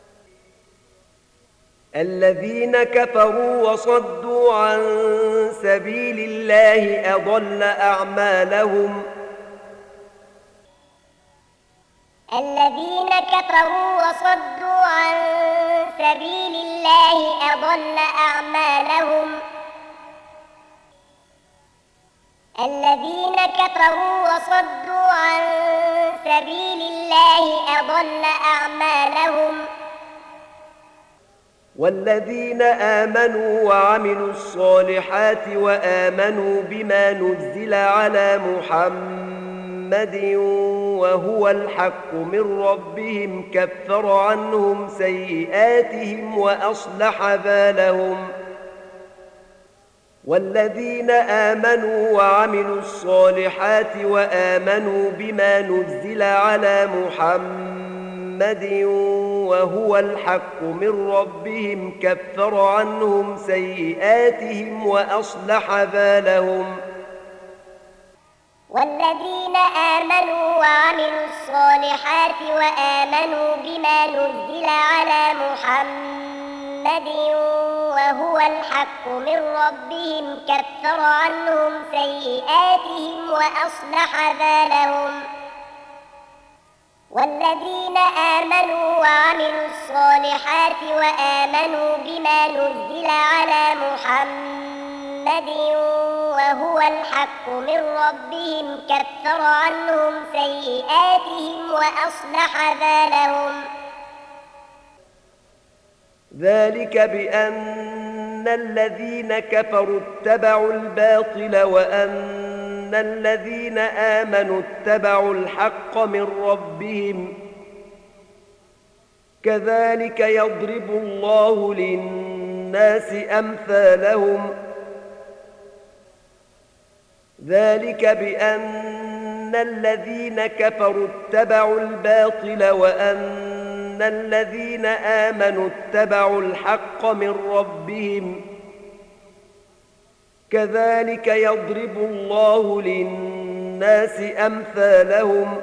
الذين كفروا وصدوا عن سبيل الله أضل أعمالهم الذين كفروا وصدوا عن سبيل الله أضل أعمالهم الذين كفروا وصدوا عن سبيل الله أضل أعمالهم والذين آمنوا وعملوا الصالحات وآمنوا بما نزل على محمد وهو الحق من ربهم كفر عنهم سيئاتهم وأصلح بالهم والذين آمنوا وعملوا الصالحات وآمنوا بما نزل على محمد وهو الحق من ربهم كفر عنهم سيئاتهم وأصلح بالهم والذين آمنوا وعملوا الصالحات وآمنوا بما نزل على محمد وهو الحق من ربهم كفر عنهم سيئاتهم وأصلح بالهم والذين آمنوا وعملوا الصالحات وآمنوا بما نزل على محمد وهو الحق من ربهم كفر عنهم سيئاتهم وأصلح بالهم ذلك بأن الذين كفروا اتبعوا الباطل وأن الذين آمنوا اتبعوا الحق من ربهم كذلك يضرب الله للناس أمثالهم ذلك بأن الذين كفروا اتبعوا الباطل وأن الذين آمنوا اتبعوا الحق من ربهم كذلك يضرب الله للناس أمثالهم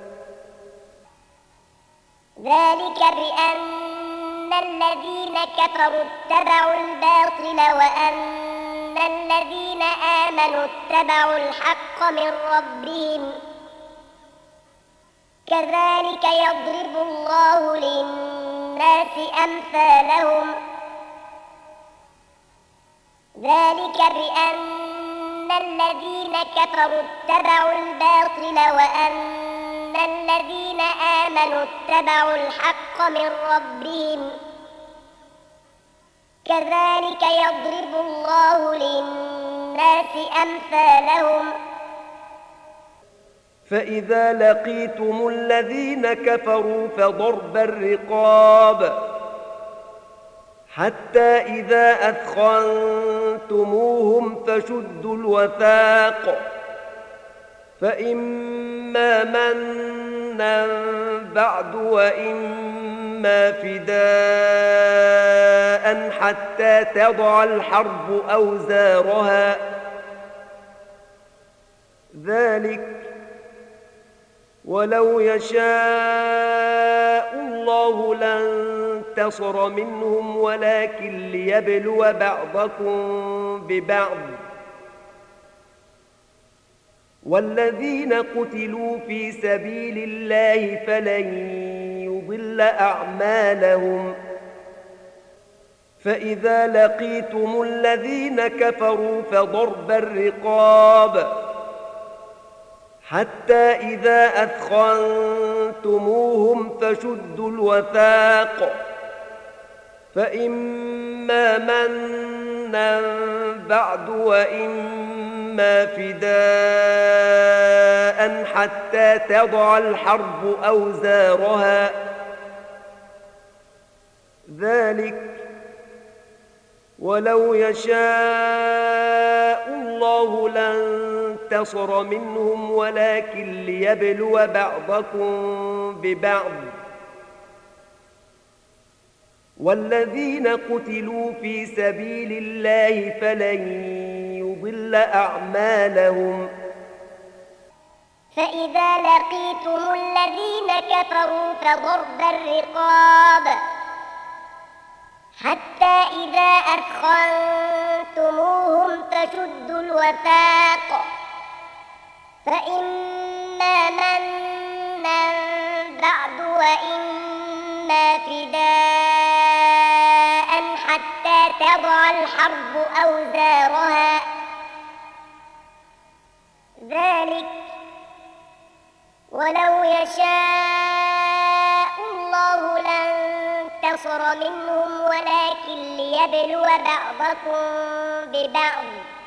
ذلك بأن الذين كفروا اتبعوا الباطل وأن الذين آمنوا اتبعوا الحق من ربهم كذلك يضرب الله للناس أمثالهم ذلك بأن الذين كفروا اتبعوا الباطل وأن الذين آمنوا اتبعوا الحق من ربهم كذلك يضرب الله للناس أمثالهم فإذا لقيتم الذين كفروا فضرب الرقاب حتى إذا أثخنتموهم فشدوا الوثاق فإما منا بعد وإما فداء حتى تضع الحرب أوزارها ذلك ولو يشاء الله لانتصر منهم ولكن ليبلو بعضكم ببعض والذين قتلوا في سبيل الله فلن يضل أعمالهم فإذا لقيتم الذين كفروا فضرب الرقاب حتى إذا أثخنتموهم فشدوا الوثاق فإما منا بعد وإما فداء حتى تضع الحرب أوزارها ذلك ولو يشاء الله لانتصر منهم ولكن ليبلو بعضكم ببعض والذين قتلوا في سبيل الله فلن يضل أعمالهم فإذا لقيتم الذين كفروا فضرب الرقاب حتى فشدوا الوثاق فإما منا بعد وإما فداء حتى تضع الحرب أوزارها ذلك ولو يشاء الله لانتصر منهم ولكن ليبلو بعضكم ببعض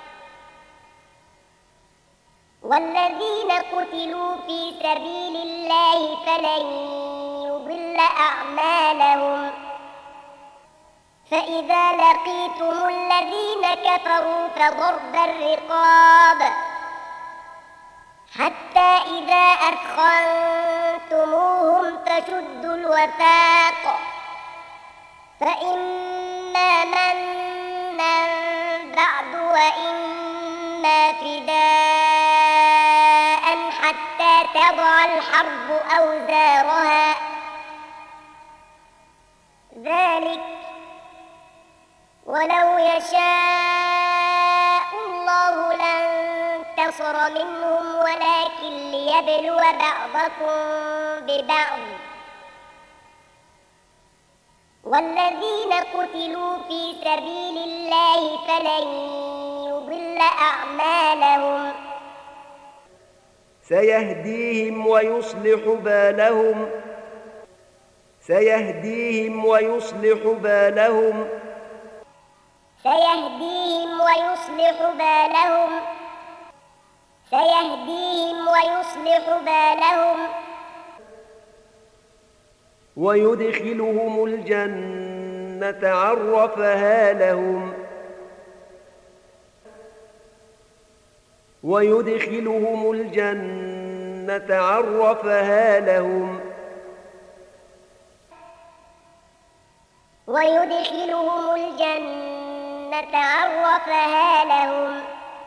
والذين قتلوا في سبيل الله فلن يضل أعمالهم فإذا لقيتم الذين كفروا فضرب الرقاب حتى إذا أثخنتموهم فشدوا الوثاق فإما منا بعد وإما فداء حتى تضع الحرب أوزارها ذلك ولو يشاء الله لانتصر منهم ولكن ليبلو بعضكم ببعض والذين قتلوا في سبيل الله فلن يضل أعمالهم سيهديهم ويصلح بالهم سيهديهم ويصلح بالهم سيهديهم ويصلح بالهم سيهديهم ويصلح بالهم ويدخلهم الجنة عرفها لهم ويدخلهم الجنة عرفها لهم ويدخلهم الجنة عرفها لهم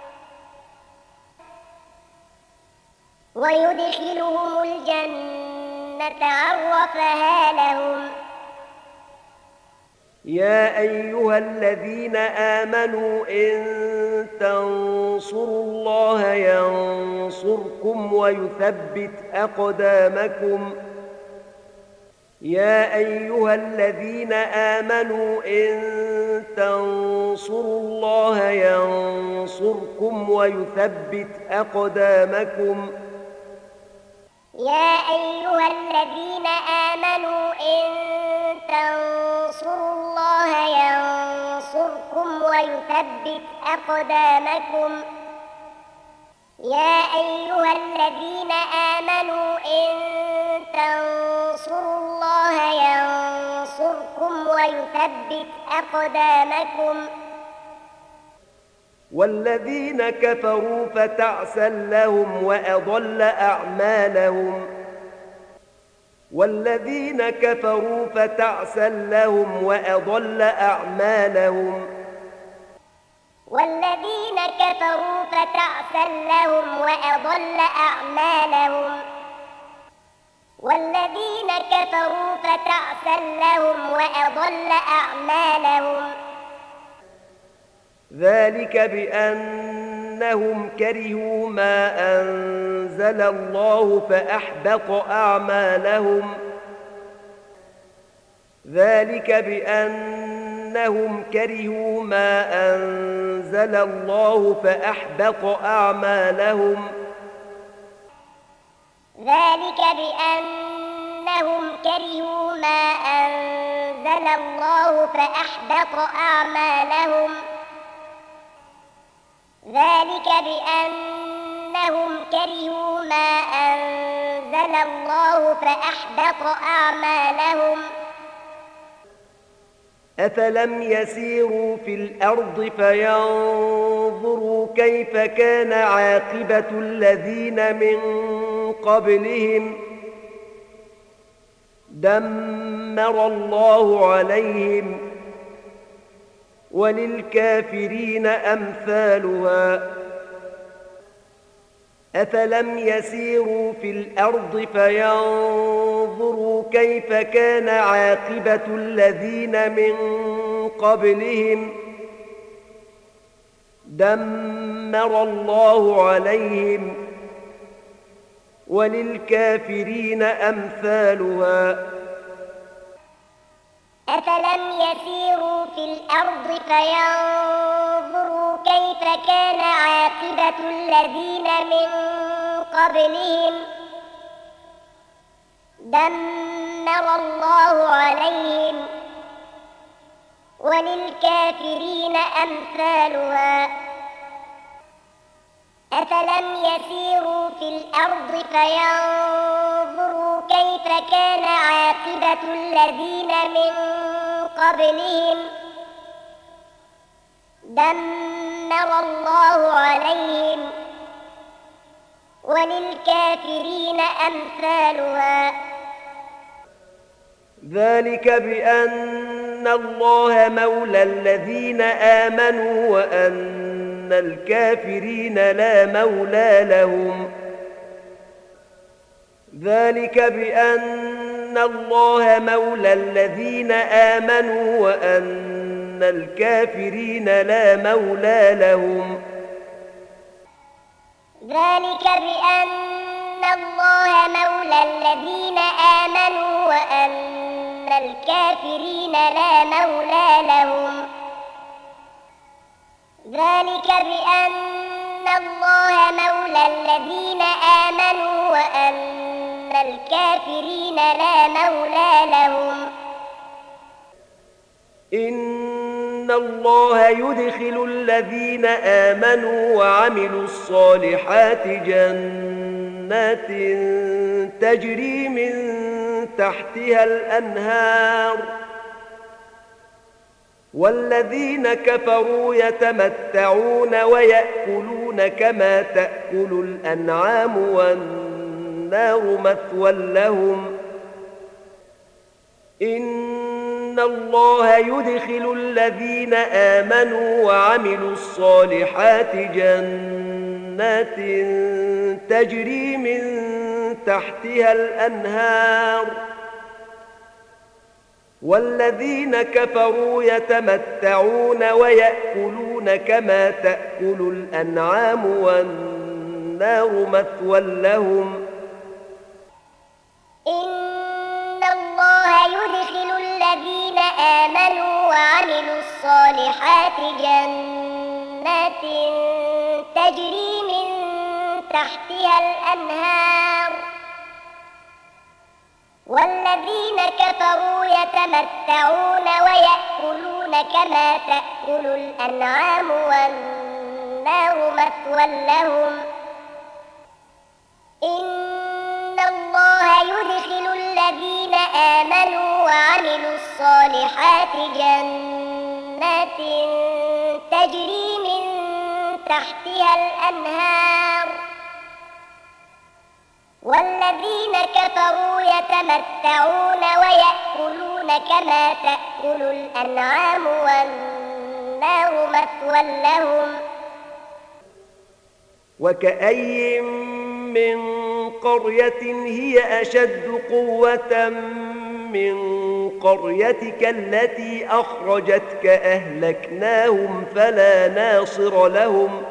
ويدخلهم الجنة عرفها لهم يا أيها الذين آمنوا إن تنصروا الله ينصركم ويثبت أقدامكم يا أيها الذين آمنوا إن تنصروا الله ينصركم ويثبت أقدامكم يا أيها الذين آمنوا إن تنصروا الله ينصركم ويثبت أقدامكم يا أيها الذين آمنوا إن تنصروا الله ينصركم ويثبت أقدامكم والذين كفروا فتعسا لهم وأضل أعمالهم والذين كفروا فتعسا لهم وأضل أعمالهم والذين كفروا فتعسا لهم وأضل أعمالهم والذين كفروا فتعسا لهم وأضل أعمالهم ذلك بأنهم كرهوا ما أنزل الله فأحبط أعمالهم ذلك بأنهم كرهوا ما أنزل الله فأحبط أعمالهم ذلك بأنهم كرهوا ما أنزل الله فأحبط أعمالهم ذلك بأنهم كرهوا ما أنزل الله فأحبط أعمالهم أفلم يسيروا في الأرض فينظروا كيف كان عاقبة الذين من قبلهم دمر الله عليهم وللكافرين أمثالها أفلم يسيروا في الأرض فينظروا كيف كان عاقبة الذين من قبلهم دمر الله عليهم وللكافرين أمثالها. أفلم يسيروا في الأرض فينظروا كيف كان عاقبة الذين من قبلهم دمر الله عليهم وللكافرين أمثالها. أفلم يسيروا في الأرض فينظروا كيف كان عاقبة الذين من قبلهم دمر الله عليهم وللكافرين أمثالها. ذلك بأن الله مولى الذين آمنوا وأن الكافرين لا مولى لهم. ذلك بأن الله مولى الذين آمنوا وأن الكافرين لا مولى لهم. ذلك بأن الله مولى الذين آمنوا وأن الكافرين لا مولى لهم. ذلك بأن الله مولى الذين آمنوا وأن الكافرين لا مولى لهم. إن الله يدخل الذين آمنوا وعملوا الصالحات جنات تجري من تحتها الأنهار والذين كفروا يتمتعون ويأكلون كما تأكل الأنعام والنار مثوى لهم. إن الله يدخل الذين آمنوا وعملوا الصالحات جنات تجري من تحتها الأنهار والذين كفروا يتمتعون ويأكلون كما تأكل الأنعام والنار مثوى لهم. إن الله يدخل الذين آمنوا وعملوا الصالحات جنات تجري من تحتها الأنهار والذين كفروا يتمتعون ويأكلون كما تأكل الأنعام والنار مثوى لهم. إن الله يدخل الذين آمنوا وعملوا الصالحات جنات تجري من تحتها الأنهار والذين كفروا يتمتعون ويأكلون كما تأكل الأنعام والنار مثوى لهم. وكأي من قرية هي أشد قوة من قريتك التي أخرجتك أهلكناهم فلا ناصر لهم.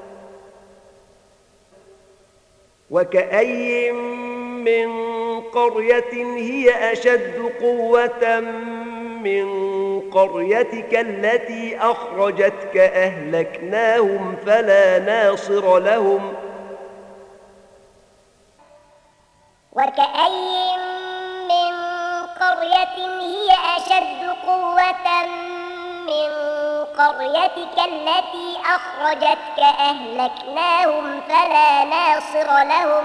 وكأي من قرية هي أشد قوة من قريتك التي أخرجتك أهلكناهم فلا ناصر لهم. وكأي من قرية هي أشد قوة من قريتك التي أخرجتك أهلكناهم فلا ناصر لهم.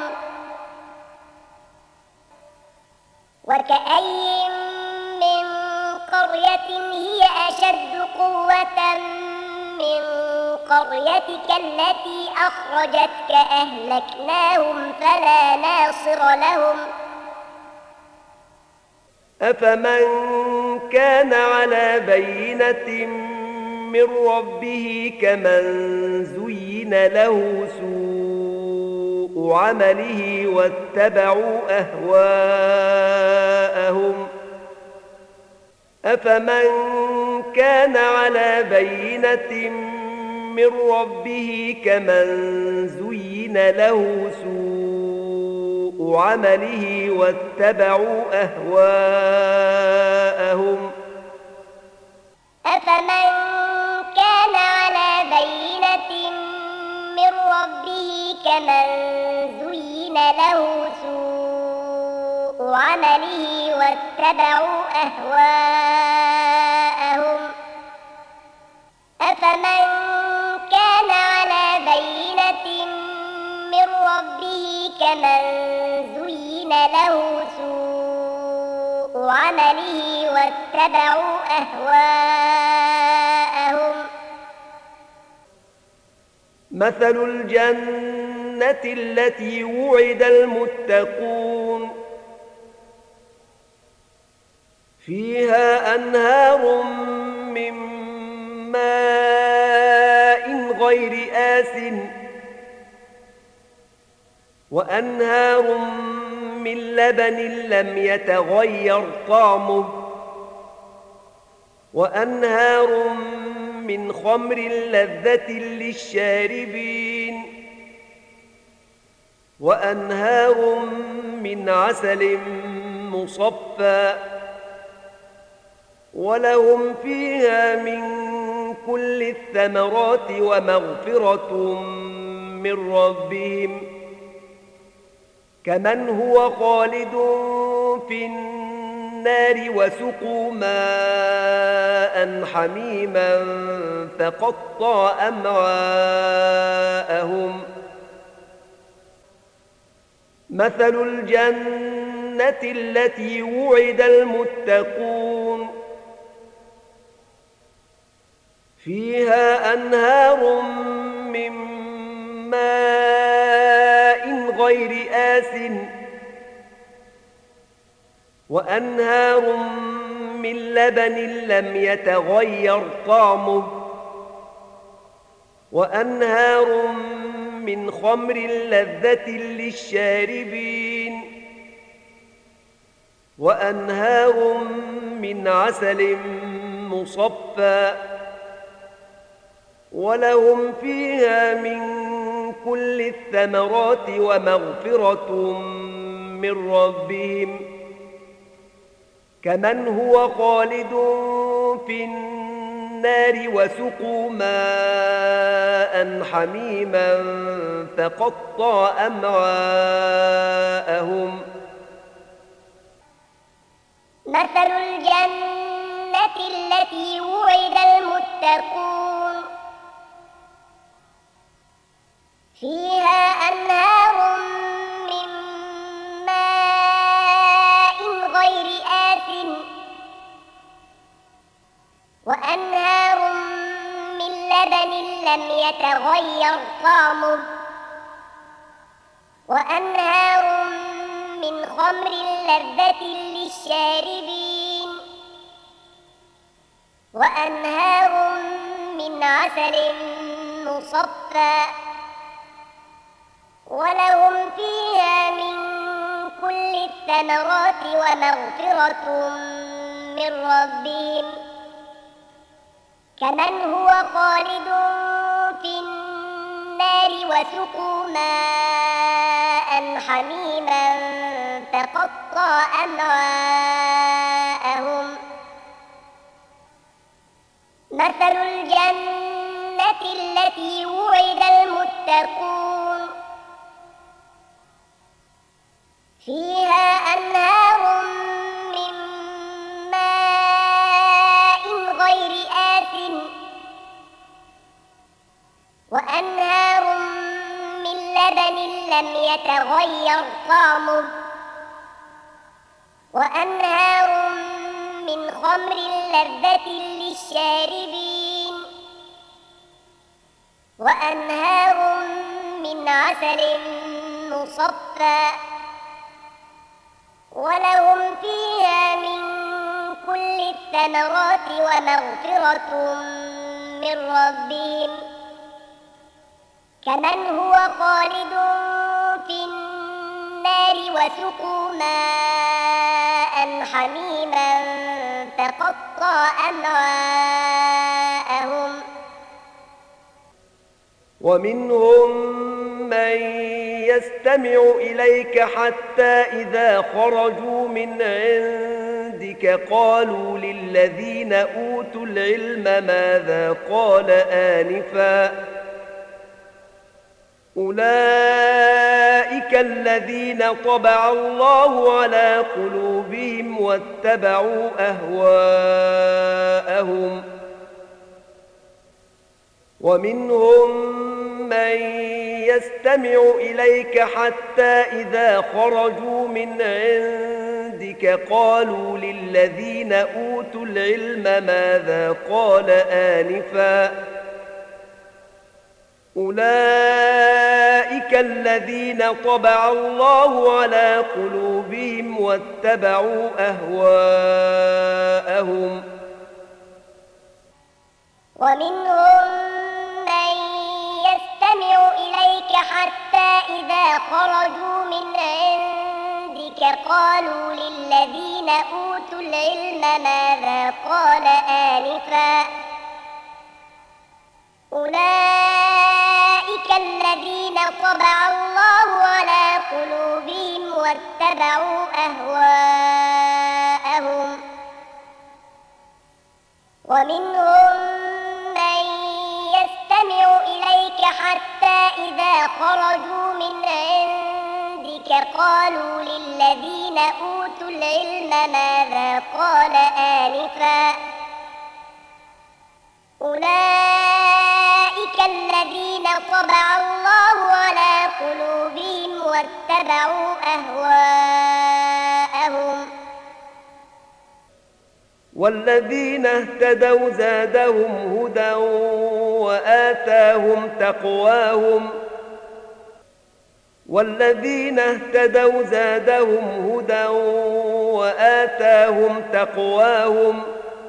وكأي من قرية هي أشد قوة من قريتك التي أخرجتك أهلكناهم فلا ناصر لهم. أفمن كان على بينة من ربه كمن زين له سوء عمله واتبعوا أهواءهم. أفمن كان على بينة من ربه كمن زين له سوء عمله واتبعوا أهواءهم أفمن كان على بينة من ربه كمن زين له سوء عمله واتبعوا أهواءهم أفمن كان على بينة من ربه كمن زين له سوء عمله واتبعوا أهواءهم مثل الجنة التي وعد المتقون فيها أنهار من ماء غير آسٍ وأنهار من لبن لم يتغير طعمه وأنهار من خمر لذة للشاربين وأنهار من عسل مصفى ولهم فيها من كل الثمرات ومغفرة من ربهم كمن هو خالد في النار وسقوا ماء حميما فقطع أمعاءهم مثل الجنة التي وعد المتقون فيها أنهار من ماء غير آسٍ وأنهار من لبن لم يتغير طعمه وأنهار من خمر لذة للشاربين وأنهار من عسل مصفى ولهم فيها من كل الثمرات ومغفرة من ربهم كمن هو خالد في النار وسقوا ماء حميما فقطع أمعاءهم مثل الجنة التي وعد المتقون فيها أنهار من ماء غير آسٍ وأنهار من لبن لم يتغير طعمه وأنهار من خمر لذة للشاربين وأنهار من عسل مصفى ولهم فيها من كل الثمرات ومغفرة من ربهم كمن هو خالد في النار وسقوا ماء حميما فقطع أمعاءهم مثل الجنة التي وعد المتقون فيها أنهار من ماء غير آسٍ وأنهار من لبن لم يتغير طعمه وأنهار من خمر لذة للشاربين وأنهار من عسل مصفى ولهم فيها من كل الثمرات ومغفرة من ربهم كمن هو خالد في النار وسقوا ماء حميما فقطع أمعاءهم ومنهم من يستمع إليك حتى إذا خرجوا من عندك قالوا للذين أوتوا العلم ماذا قال آنفا أولئك الذين طبع الله على قلوبهم واتبعوا أهواءهم ومنهم من يستمع إليك حتى إذا خرجوا من عندك قالوا للذين أوتوا العلم ماذا قال آنفا أولئك الذين طبع الله على قلوبهم واتبعوا أهواءهم ومنهم من يستمع إليك حتى إذا خرجوا من عندك قالوا للذين أوتوا العلم ماذا قال آنفا أولئك الذين طبع الله على قلوبهم واتبعوا أهواءهم ومنهم من يستمع إليك حتى إذا خرجوا من عندك قالوا للذين أوتوا العلم ماذا قال آنفا أولئك الذين طبع الله على قلوبهم واتبعوا أهواءهم والذين اهتدوا زادهم هدى وآتاهم تقواهم والذين اهتدوا زادهم هدى وآتاهم تقواهم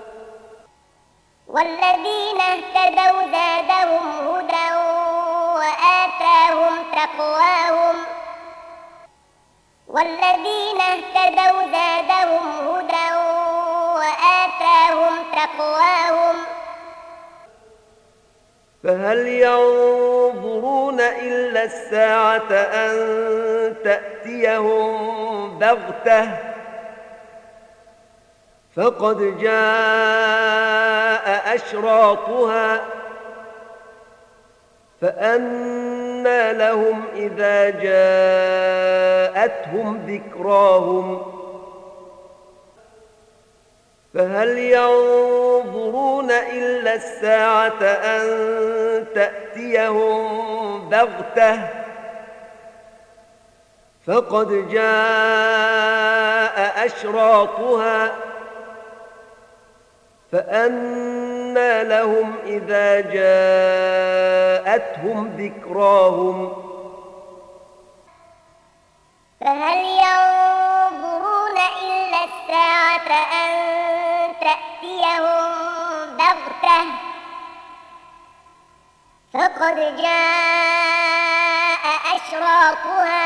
والذين اهتدوا زادهم هدى وآتاهم تقواهم والذين اهتدوا زادهم هدى وآتاهم تقواهم فهل ينظرون إلا الساعة أن تأتيهم بغتة فقد جاء أشراطها فأنى لهم إذا جاءتهم ذكراهم فهل ينظرون إلا الساعة أن تأتيهم بغتة فقد جاء أشراطها فأنى لهم إذا جاءتهم ذكراهم فهل ينظرون إلا الساعة أن تأتيهم بغتة فقد جاء أشراطها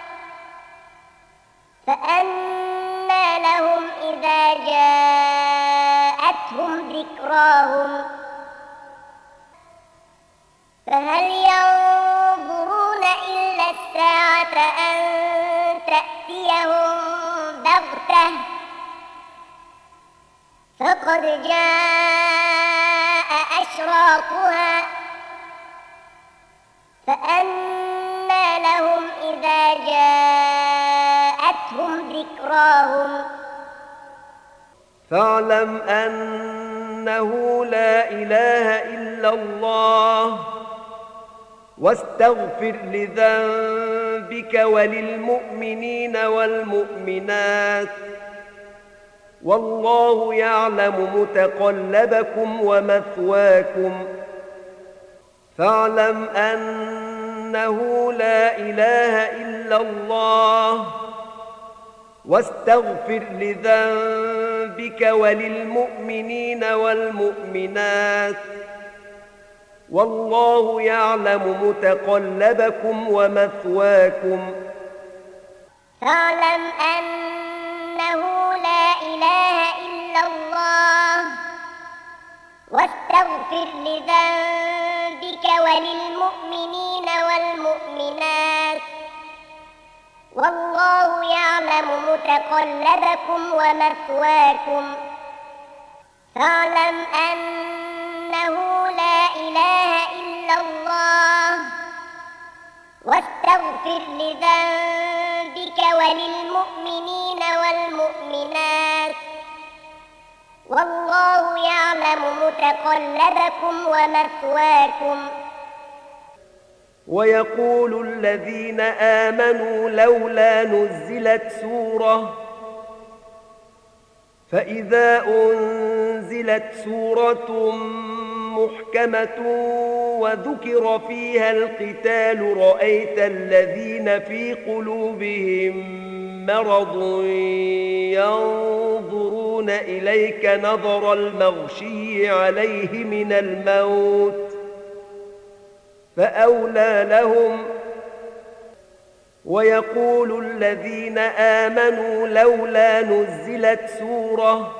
فأنى لهم إذا جاءتهم ذكراهم فهل ينظرون إلا الساعة أن تأتيهم بغتة فقد جاء أشراطها فأنى لهم إذا جاءتهم ذكراهم فاعلم أنه لا إله إلا الله واستغفر لذنبك وللمؤمنين والمؤمنات والله يعلم متقلبكم ومثواكم فاعلم أنه لا إله إلا الله واستغفر لذنبك وللمؤمنين والمؤمنات والله يعلم متقلبكم ومثواكم فاعلم أنه لا إله إلا الله واستغفر لذنبك وللمؤمنين والمؤمنات والله يعلم متقلبكم ومثواكم فاعلم أنه لا إله إلا الله واستغفر لذنبك وللمؤمنين والمؤمنات والله يعلم متقلبكم ومثواكم ويقول الذين آمنوا لولا نزلت سورة فإذا أنزلت سورة محكمة وذكر فيها القتال رأيت الذين في قلوبهم مرض ينظرون إليك نظر المغشي عليه من الموت فأولى لهم ويقول الذين آمنوا لولا نزلت سورة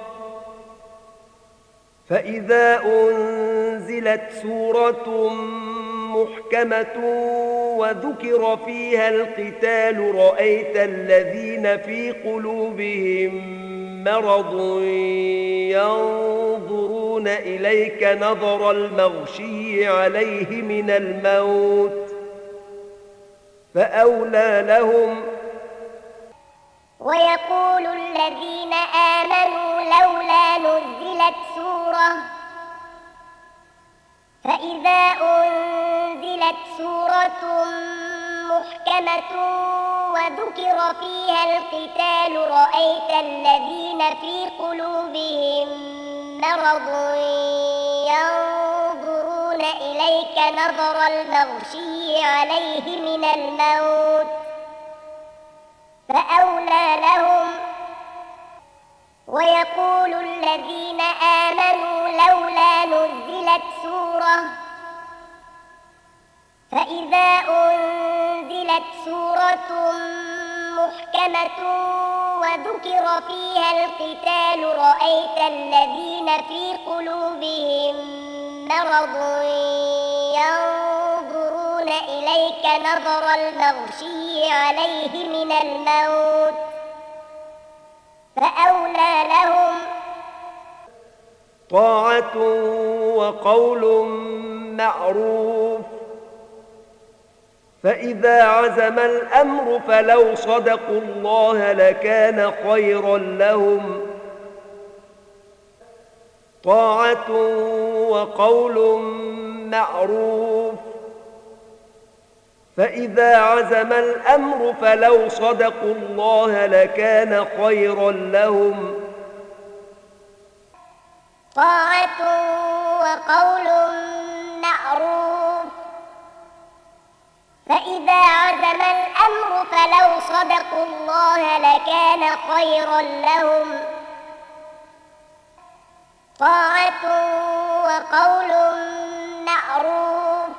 فإذا أنزلت سورة محكمة وذكر فيها القتال رأيت الذين في قلوبهم مرض ينظرون إليك نظر المغشي عليه من الموت فأولى لهم ويقول الذين آمنوا لولا نزلت سورة فإذا أنزلت سورة محكمة وذكر فيها القتال رأيت الذين في قلوبهم مرض ينظرون إليك نظر المغشي عليه من الموت فأولى لهم ويقول الذين آمنوا لولا نزلت سورة فإذا أنزلت سورة محكمة وذكر فيها القتال رأيت الذين في قلوبهم مرض ينظرون إليك نظر المغشي عليه من الموت فأولى لهم طاعة وقول معروف فإذا عزم الأمر فلو صدقوا الله لكان خيرا لهم طاعة وقول معروف فإذا عزم الأمر فلو صدقوا الله لكان خيرا لهم طاعة وقول معروف فإذا عزم الأمر فلو صدقوا الله لكان خيرا لهم طاعة وقول معروف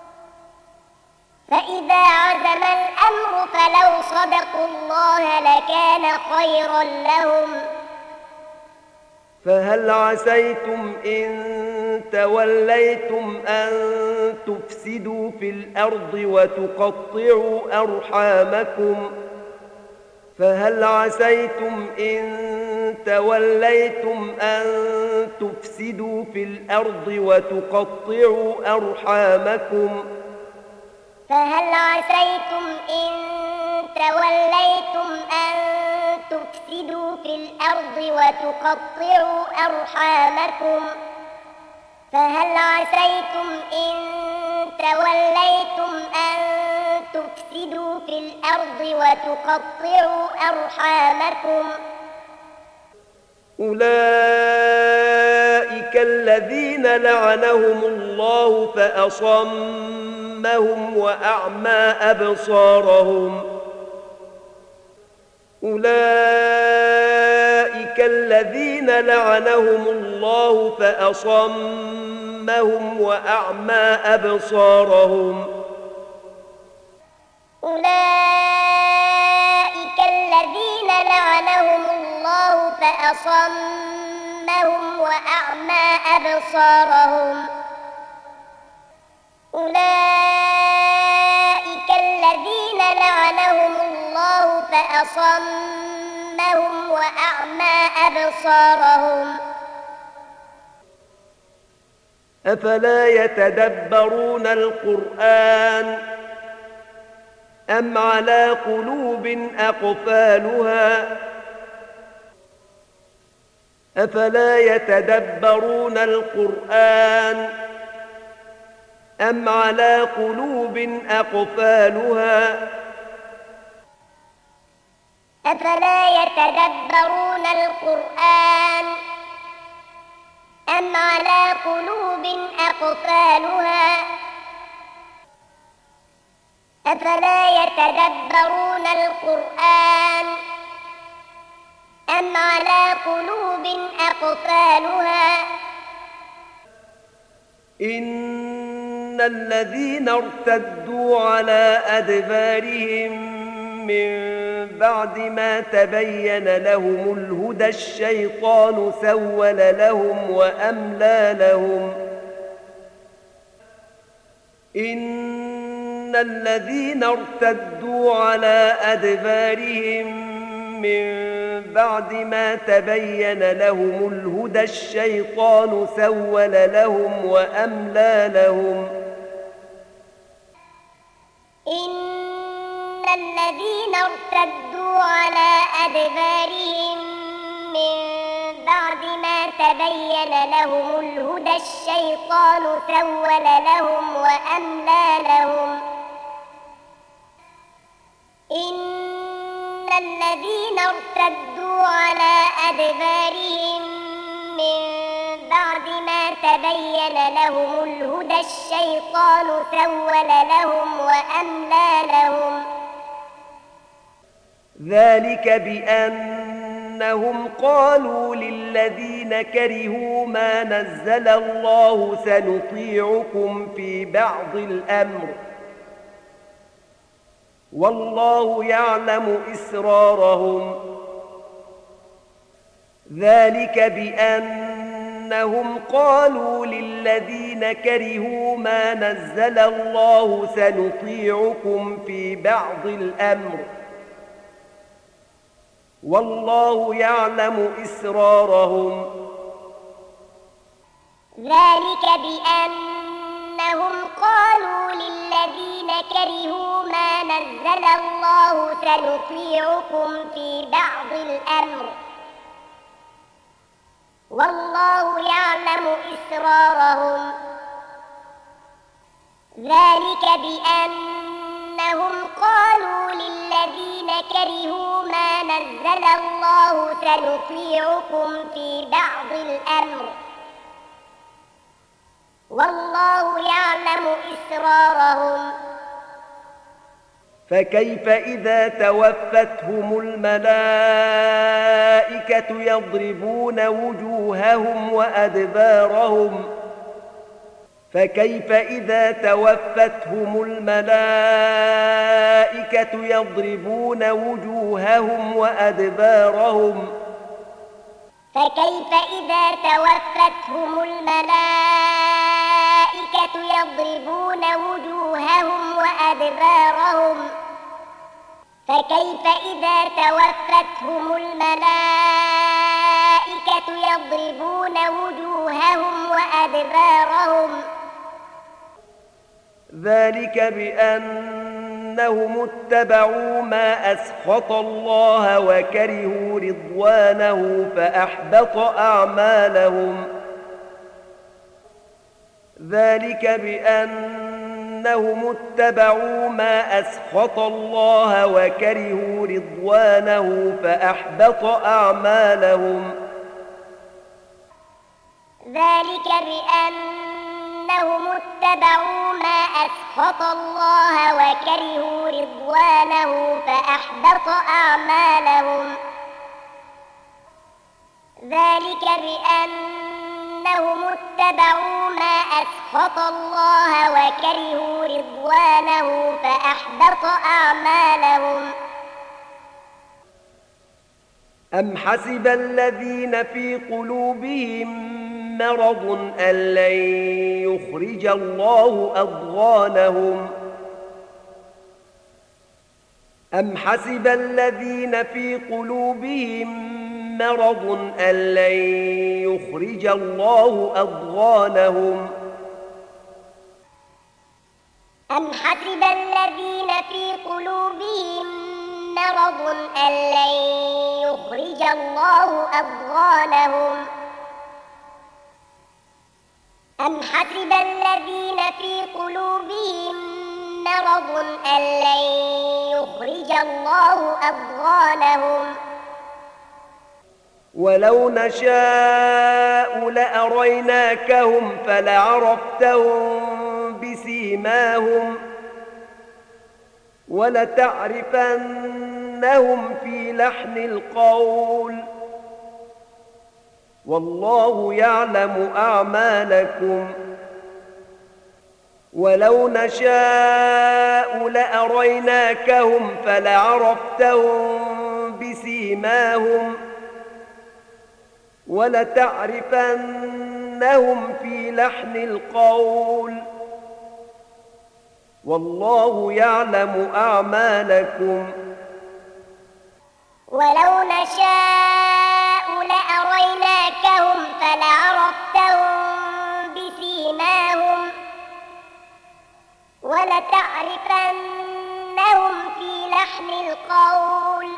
فإذا عزم الأمر فلو صدقوا الله لكان خيرا لهم فهل عسيتم إن توليتم أن تفسدوا في الأرض وتقطعوا أرحامكم فهل عسيتم إن توليتم أن تفسدوا في الأرض وتقطعوا أرحامكم فهل عسيتم إن توليتم أن تفسدوا في الأرض وتقطعوا أرحامكم فهل عسيتم إن توليتم أن تفسدوا في الأرض وتقطعوا أرحامكم أولئك الذين لعنهم الله فأصمهم وأعمى أبصارهم أولئك الذين لعنهم الله فأصمهم وأعمى أبصارهم أولئك الذين لعنهم الله فأصمهم وأعمى أبصارهم أولئك الذين لعنهم الله فأصمهم وأعمى أبصارهم أفلا يتدبرون القرآن أم على قلوب أقفالها أفلا يتدبرون القرآن أم على قلوب أقفالها أفلا يتدبرون القرآن أم على قلوب أقفالها أفلا يتدبرون القرآن أم على قلوب أقفالها إن الذين ارتدوا على أدبارهم من بعد ما تبين لهم الهدى الشيطان سول لهم وأملى لهم إن الذين ارتدوا على أدبارهم من بعد ما تبين لهم الهدى الشيطان سول لهم وأملى لهم إن الذين ارتدوا على أدبارهم من بعد ما تبين لهم الهدى الشيطان سول لهم وأملى لهم إن الذين ارتدوا على أدبارهم من بعد ما تبين لهم الهدى الشيطان سول لهم وأملى لهم ذلك بأنهم قالوا للذين كرهوا ما نزل الله سنطيعكم في بعض الأمر والله يعلم إسرارهم ذلك بأنهم قالوا للذين كرهوا ما نزل الله سنطيعكم في بعض الأمر والله يعلم إسرارهم ذلك بأنهم قالوا للذين كرهوا ما نزل الله سنطيعكم في بعض الأمر والله يعلم إسرارهم ذلك بأنهم قالوا للذين كرهوا ما نزل الله سنطيعكم في بعض الأمر والله يعلم إسرارهم فكيف إذا توفتهم الملائكة يضربون وجوههم وأدبارهم فكيف إذا توفتهم الملائكة يضربون وجوههم وأدبارهم فكيف إذا توفتهم الملائكة يضربون وجوههم وأدبارهم فكيف إذا توفتهم الملائكة يضربون وجوههم وأدبارهم ذلك بأنهم اتبعوا ما أسخط الله وكرهوا رضوانه فأحبط أعمالهم ذلك بأنهم اتبعوا ما أسخط الله وكرهوا رضوانه فأحبط أعمالهم ذلك بأنهم اتبعوا ما أسخط الله وكرهوا رضوانه فأحبط أعمالهم ذلك بأنهم اتبعوا ما أسخط الله وكرهوا رضوانه فأحبط أعمالهم أم حسب الذين في قلوبهم مرض أن لن يخرج الله أضغانهم أم حسب الذين في قلوبهم مرض أن لن يخرج الله أضغانهم أم حسب الذين في قلوبهم مرض أن لن يخرج الله أضغانهم أم حسب الذين في قلوبهم مرض أن لن يخرج الله أضغانهم ولو نشاء لأريناكهم فلعرفتهم بسيماهم ولتعرفنهم في لحن القول والله يعلم أعمالكم ولو نشاء لأريناكهم فلعرفتهم بسيماهم ولتعرفنهم في لحن القول والله يعلم أعمالكم ولو نشاء لأريناكهم فلعرفتهم بسيماهم ولتعرفنهم في لحن القول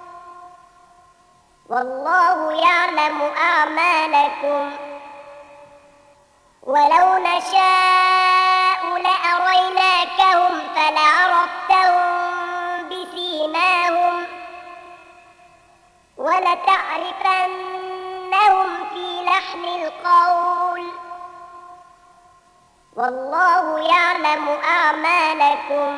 والله يعلم أعمالكم ولو نشاء لأريناكهم فلعرفتهم بسيماهم ولتعرفنهم في لحن القول والله يعلم أعمالكم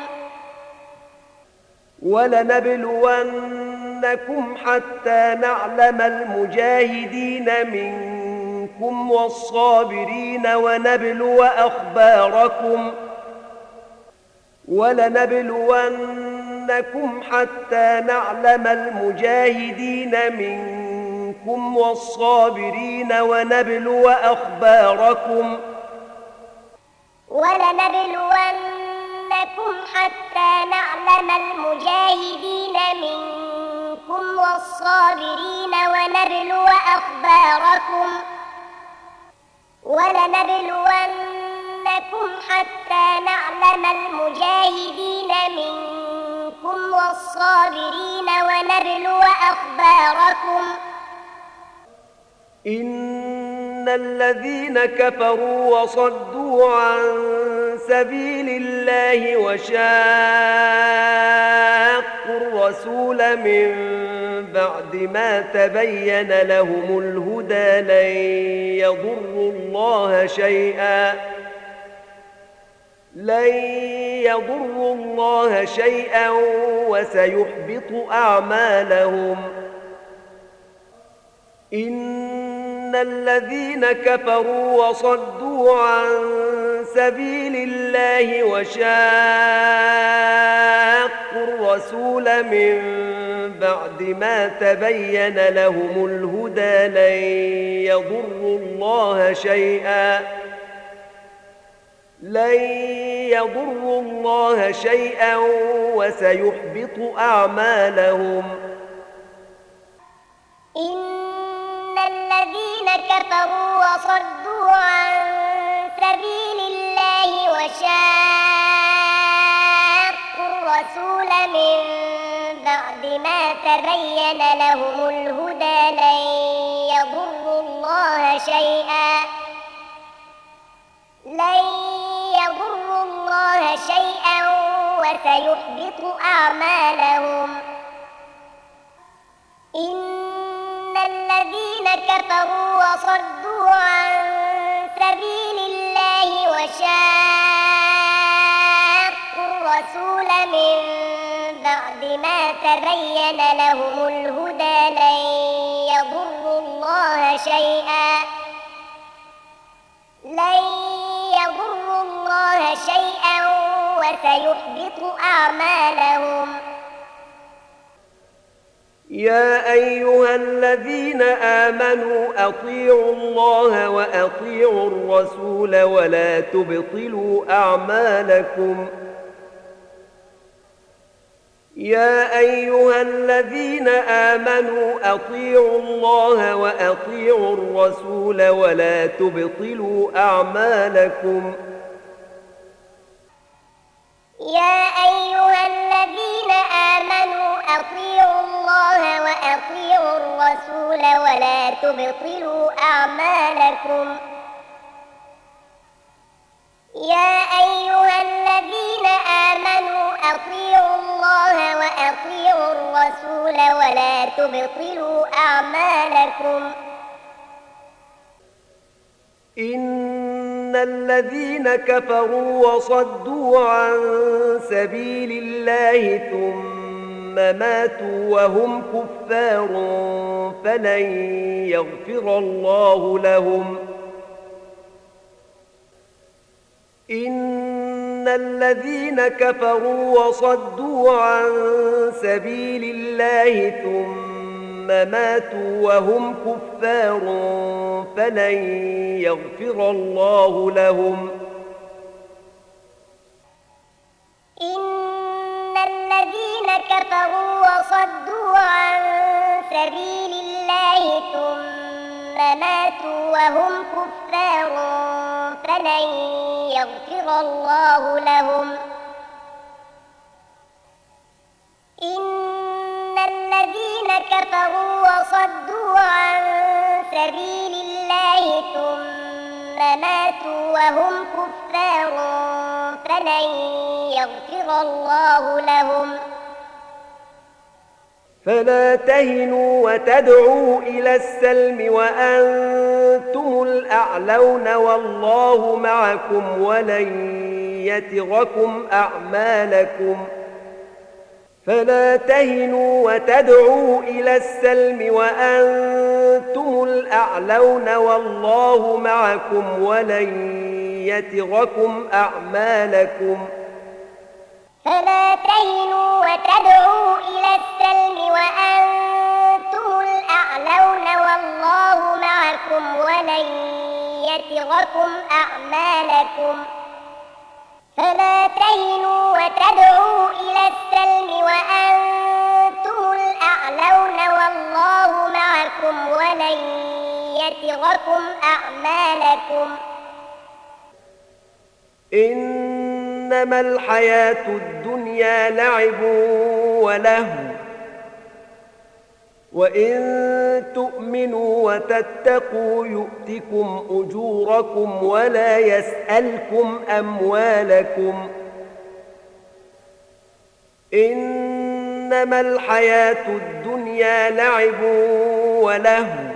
ولنبلونكم حتى نعلم المجاهدين منكم والصابرين ونبلو أخباركم ولنبلونكم حتى نعلم المجاهدين منكم والصابرين ونبلو أخباركم ولنبلونكم حتى نعلم المجاهدين منكم والصابرين ونبلو أخباركم ولنبلونكم حتى نعلم المجاهدين منكم والصابرين ونبلو أخباركم إن الذين كفروا وصدوا عن سبيل الله وشاقوا الرسول من بعد ما تبين لهم الهدى لن يضروا الله شيئا لن يضروا الله شيئا وسيحبط أعمالهم إن الذين كفروا وصدوا عن سبيل الله وشاقوا الرسول من بعد ما تبين لهم الهدى لن يضروا الله شيئا لن يضروا الله شيئا وسيحبط أعمالهم إن الذين كفروا وصدوا عن سبيل الله وشاقوا الرسول من بعد ما تبين لهم الهدى لن يضروا الله شيئا لن يضروا الله شيئا وسيحبط أعمالهم إن الذين كفروا وصدوا عن سبيل الله وشاقوا الرسول من بعد ما تبين لهم الهدى لن يضروا الله شيئا لن يضروا الله شيئا وسيحبط أعمالهم يا أيها الذين آمنوا أطيعوا الله وأطيعوا الرسول ولا تبطلوا أعمالكم يا أيها الذين آمنوا أطيعوا الله وأطيعوا الرسول ولا تبطلوا أعمالكم يا أيها الذين آمنوا أطيعوا الله وأطيعوا الرسول ولا تبطلوا أعمالكم يا أيها الذين آمنوا أطيعوا الله وأطيعوا الرسول ولا تبطلوا أعمالكم إن الذين كفروا وصدوا عن سبيل الله ثم ماتوا وهم كفار فلن يغفر الله لهم إن الذين كفروا وصدوا عن سبيل الله ثم ماتوا وهم كفار فلن يغفر الله لهم إن الذين كفروا وصدوا عن سبيل الله ثم ماتوا وهم كفار فلن يغفر الله لهم إن الذين كفروا وصدوا عن سبيل الله ثم ماتوا وهم كفار فلن يغفر الله لهم فلا تهنوا وتدعوا إلى السلم وأنتم الأعلون والله معكم ولن يتركم أعمالكم فلا تهنوا وتدعوا إلى السلم وأنتم الأعلون والله معكم ولن يتركم أعمالكم فلا تهنوا وتدعوا إلى السلم وأنتم الأعلون والله معكم ولن يتركم أعمالكم فلا تهنوا وتدعوا إلى السلم وأنتم الأعلون والله معكم ولن يتركم أعمالكم إنما الحياة الدنيا لعب ولهو وإن تؤمنوا وتتقوا يؤتكم أجوركم ولا يسألكم أموالكم إنما الحياة الدنيا لعب ولهو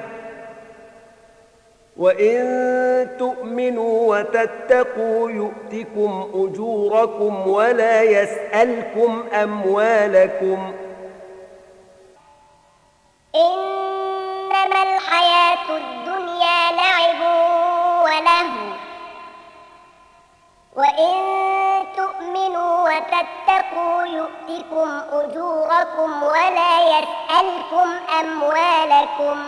وإن تؤمنوا وتتقوا يؤتكم أجوركم ولا يسألكم أموالكم إنما الحياة الدنيا لعب ولهو وإن تؤمنوا وتتقوا يؤتكم أجوركم ولا يسألكم أموالكم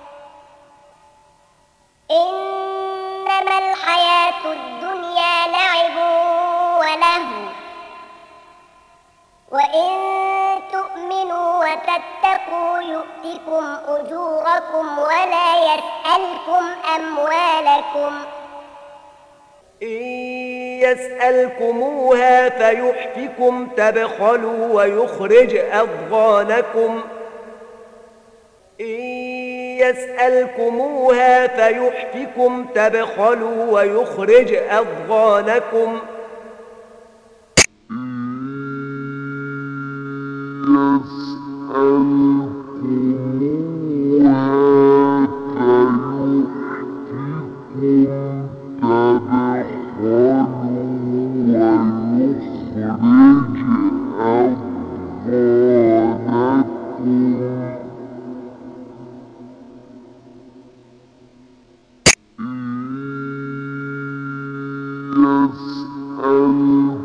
إنما الحياة الدنيا لعب ولهو وإن تؤمنوا وتتقوا يؤتكم أجوركم ولا يسألكم أموالكم إن يسألكموها فيحفكم تبخلوا ويخرج أضغانكم إن يسألكموها فيحفكم تبخلوا ويخرج أضغانكم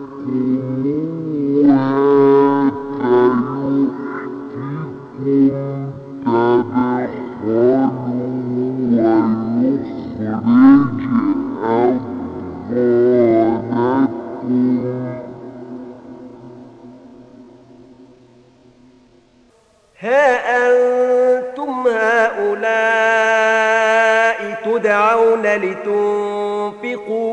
يسألكموها فيحفكم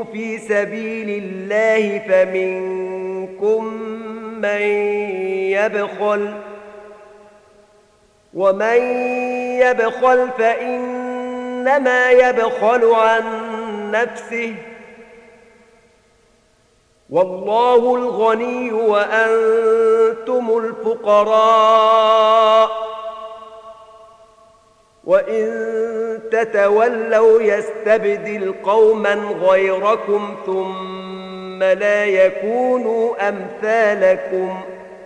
في سبيل الله فمنكم من يبخل ومن يبخل فإنما يبخل عن نفسه والله الغني وأنتم الفقراء وإن تتولوا يستبدل قوما غيركم ثم لا يكونوا أمثالكم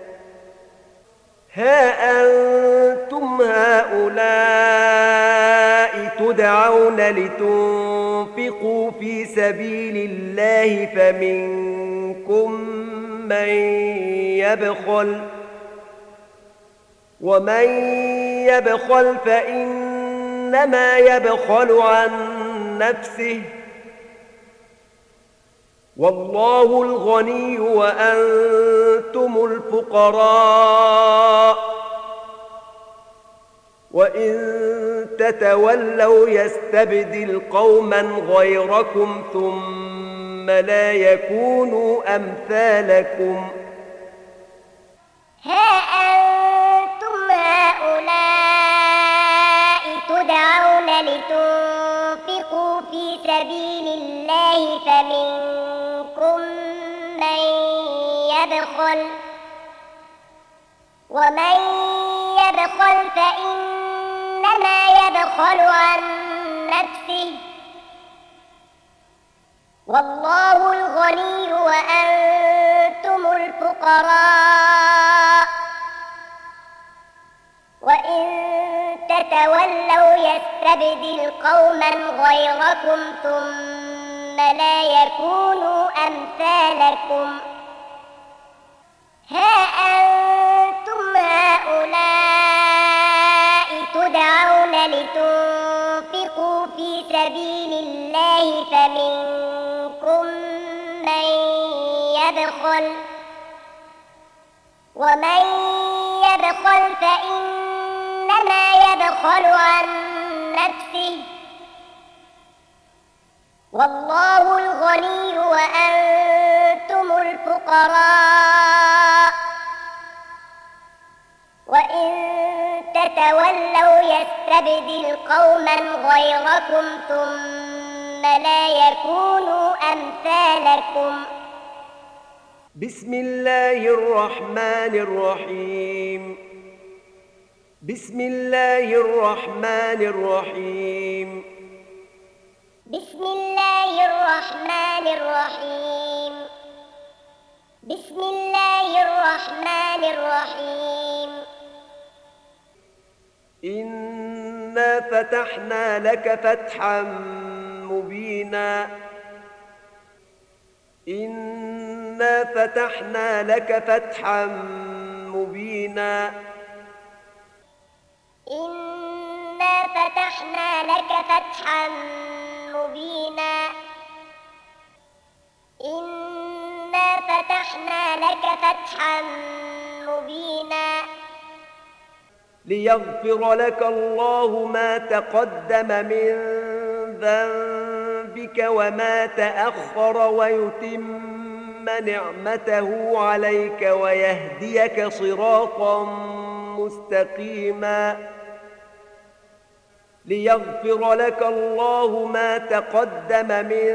ها أنتم هؤلاء تدعون لتنفقوا في سبيل الله فمنكم من يبخل ومن يبخل فإنما يبخل عن نفسه والله الغني وأنتم الفقراء وإن تتولوا يستبدل قوما غيركم ثم لا يكونوا أمثالكم ها أنتم هؤلاء تدعون لتنفقوا في سبيل الله فمنكم من يبخل ومن يبخل فإنما يبخل عن نفسه والله الغني وأنتم الفقراء وإن تتولوا يستبدل قوما غيركم ثم لا يكونوا أمثالكم ها أنتم هؤلاء تدعون لتنفقوا في سبيل الله فمنكم من يبخل ومن يبخل فإنما يبخل عن نفسه والله الغني وأنتم الفقراء وإن تتولوا يستبدل قوما غيركم ثم لا يكونوا أمثالكم بسم الله الرحمن الرحيم بسم الله الرحمن الرحيم بسم الله الرحمن الرحيم بسم الله الرحمن الرحيم إنا فتحنا لك فتحا مبينا إنا فتحنا لك فتحا مبينا إنا فتحنا لك فتحا مبينا إنا فتحنا لك فتحا مبينا ليغفر لك الله ما تقدم من ذنبك وما تأخر ويتم نعمته عليك ويهديك صراطا مستقيما ليغفر لك الله ما تقدم من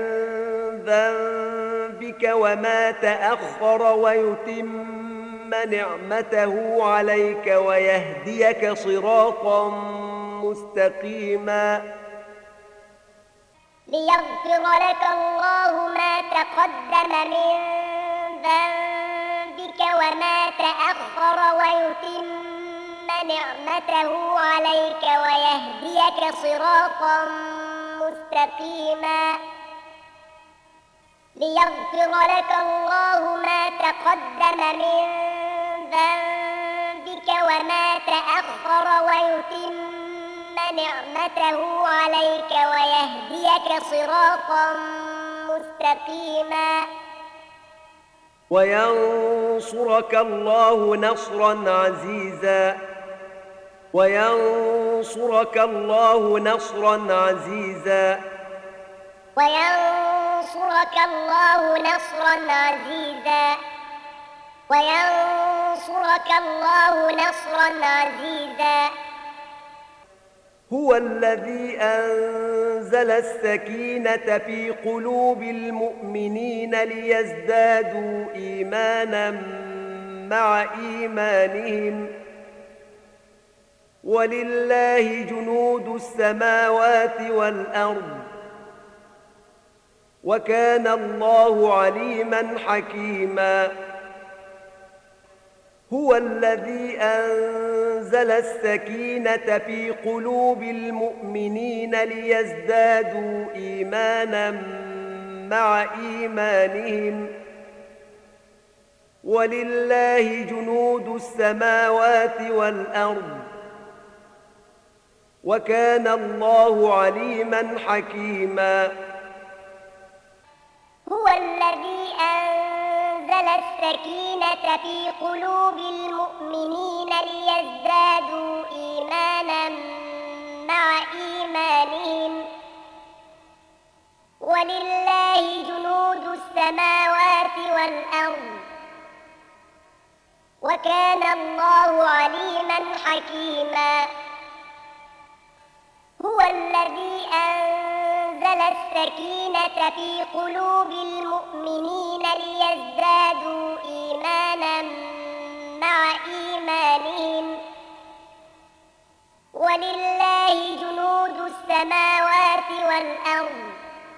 ذنبك وما تأخر ويتم نعمته عليك ويهديك صراطا مستقيما ليغفر لك الله ما تقدم من ذنبك وما تأخر ويتم نعمته عليك ويهديك صراطا مستقيما ليغفر لك الله ما تقدم من ذنبك وما تأخر ويتم نعمته عليك ويهديك صراطا مستقيما وينصرك الله نصرا عزيزا وينصرك الله نصرا عزيزا وينصرك وينصرك الله نصرا عزيزا وينصرك الله نصرا عزيزا هو الذي أنزل السكينة في قلوب المؤمنين ليزدادوا إيمانا مع إيمانهم ولله جنود السماوات والأرض وكان الله عليما حكيما هو الذي أنزل السكينة في قلوب المؤمنين ليزدادوا إيمانا مع إيمانهم ولله جنود السماوات والأرض وكان الله عليما حكيما هو الذي أنزل السكينة في قلوب المؤمنين ليزدادوا إيمانا مع إيمانهم ولله جنود السماوات والأرض وكان الله عليما حكيما هو الذي أنزل السكينة في قلوب المؤمنين ليزدادوا إيمانا مع إيمانهم ولله جنود السماوات والأرض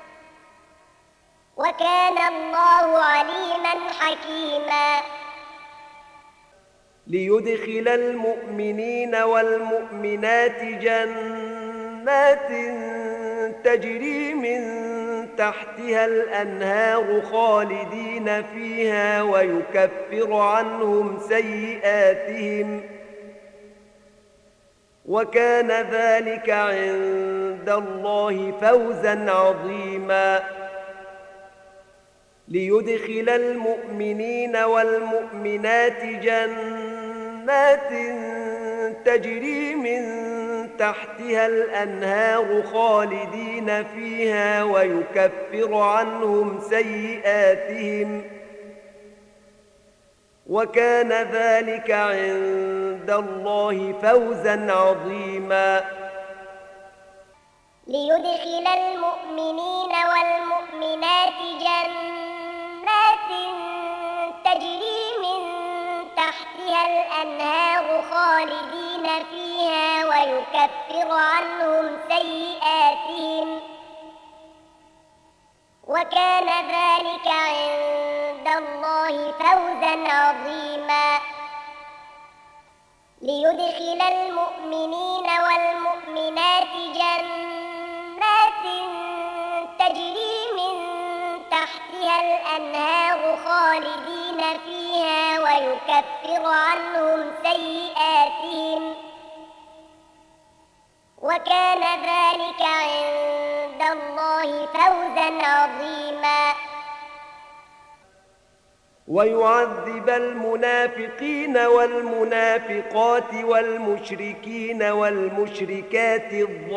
وكان الله عليما حكيما ليدخل المؤمنين والمؤمنات جنات تجري من تحتها الأنهار خالدين فيها ويكفر عنهم سيئاتهم وكان ذلك عند الله فوزا عظيما ليدخل المؤمنين والمؤمنات جنات تجري من تحتها الأنهار خالدين فيها ويكفر عنهم سيئاتهم وكان ذلك عند الله فوزا عظيما ليدخل المؤمنين والمؤمنات جنات تجري من تحتها الأنهار خالدين فيها ويكفر عنهم سيئاتهم وكان ذلك عند الله فوزا عظيما ليدخل المؤمنين والمؤمنات جنات تجري من تحتها الأنهار خالدين فيها ويكفر عنهم سيئاتهم وكان ذلك عند الله فوزا عظيما ويعذب المنافقين والمنافقات والمشركين والمشركات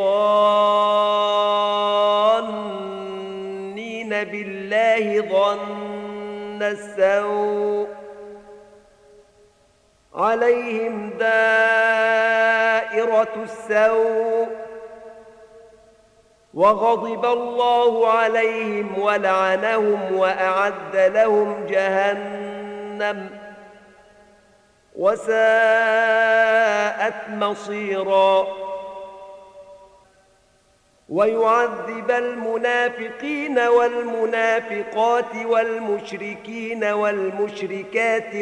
الظانين بالله ظن السوء عليهم دائرة السوء وغضب الله عليهم ولعنهم وأعد لهم جهنم وساءت مصيرا ويعذب المنافقين والمنافقات والمشركين والمشركات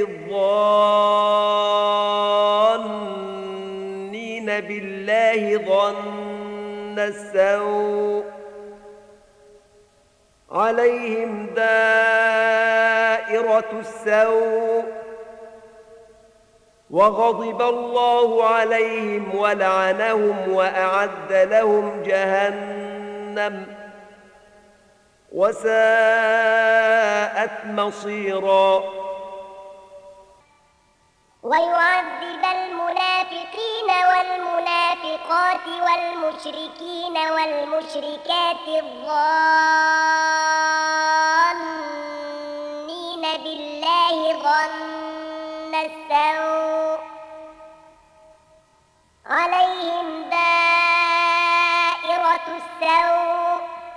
الظانين بالله ظن السوء عليهم دائرة السوء وغضب الله عليهم ولعنهم وأعد لهم جهنم وساءت مصيرا ويعذب المنافقين والمنافقات والمشركين والمشركات الظانين بالله ظن السوء عليهم دائرة السوء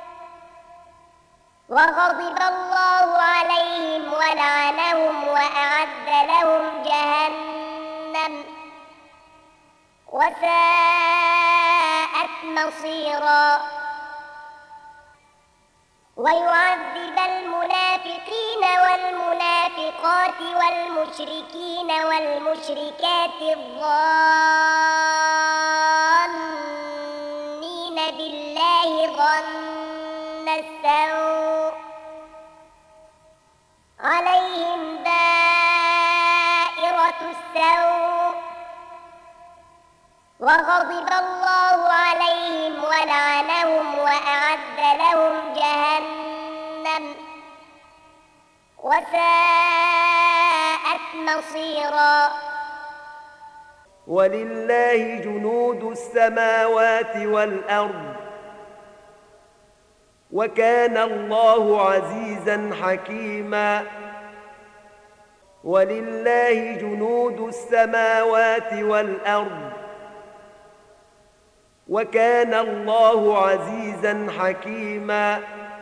وغضب الله عليهم ولعنهم وأعد لهم جهنم وساءت مصيرا ويعذب المنافقين والمنافقات والمشركين والمشركات الظانين بالله ظن السوء عليهم دائرة السوء وغضب الله عليهم ولعنهم وأعد لهم جهنم وساءت مصيرا ولله جنود السماوات والأرض وكان الله عزيزا حكيما ولله جنود السماوات والأرض وكان الله عزيزا حكيما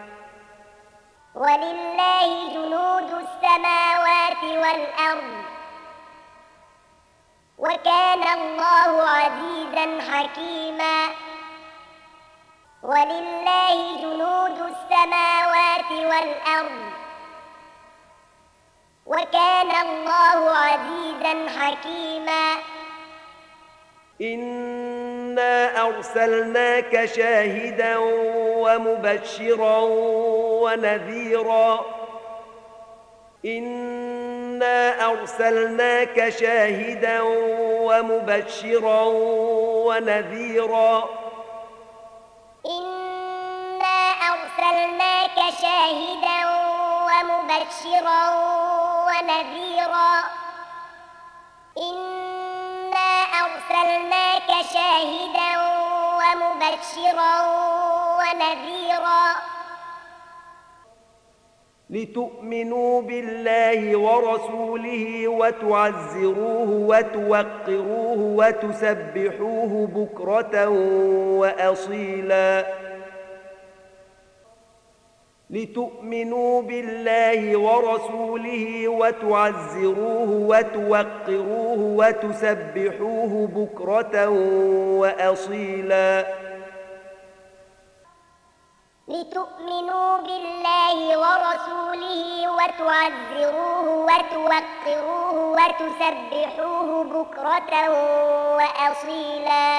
ولله جنود السماوات والأرض وكان الله عزيزا حكيما ولله جنود السماوات والأرض وكان الله عزيزا حكيما إنا أرسلناك شاهدا ومبشرا ونذيرا إنا أرسلناك شاهدا ومبشرا ونذيرا إنا أرسلناك شاهدا ومبشرا ونذيرا إنا أرسلناك شاهدا ومبشرا ونذيرا لتؤمنوا بالله ورسوله وتعزروه وتوقروه وتسبحوه بكرة وأصيلا لتؤمنوا بالله ورسوله وتعزروه وتوقروه وتسبحوه بكرة وأصيلا لتؤمنوا بالله ورسوله وتعزروه وتوقروه وتسبحوه بكرة وأصيلا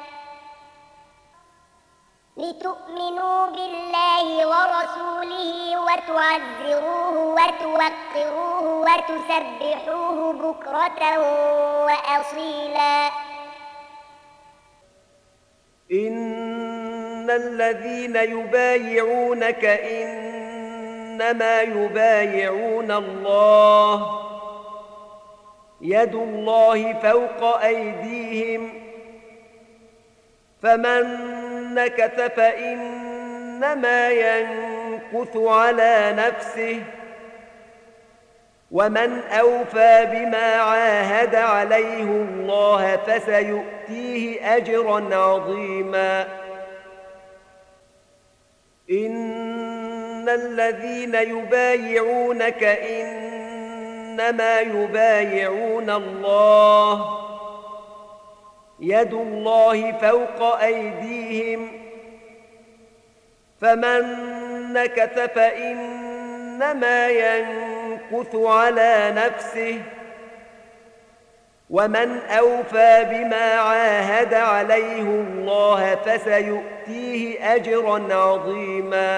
لتؤمنوا بالله ورسوله وتعزروه وتوقروه وتسبحوه بكرة وأصيلا إن الذين يبايعونك إنما يبايعون الله يد الله فوق أيديهم فمن نكث فإنما ينكث على نفسه ومن أوفى بما عاهد عليه الله فسيؤتيه أجرا عظيما إن الذين يبايعونك إنما يبايعون الله يد الله فوق أيديهم فمن نكث فإنما ينكث على نفسه ومن أوفى بما عاهد عليه الله فسيؤتيه أجرا عظيما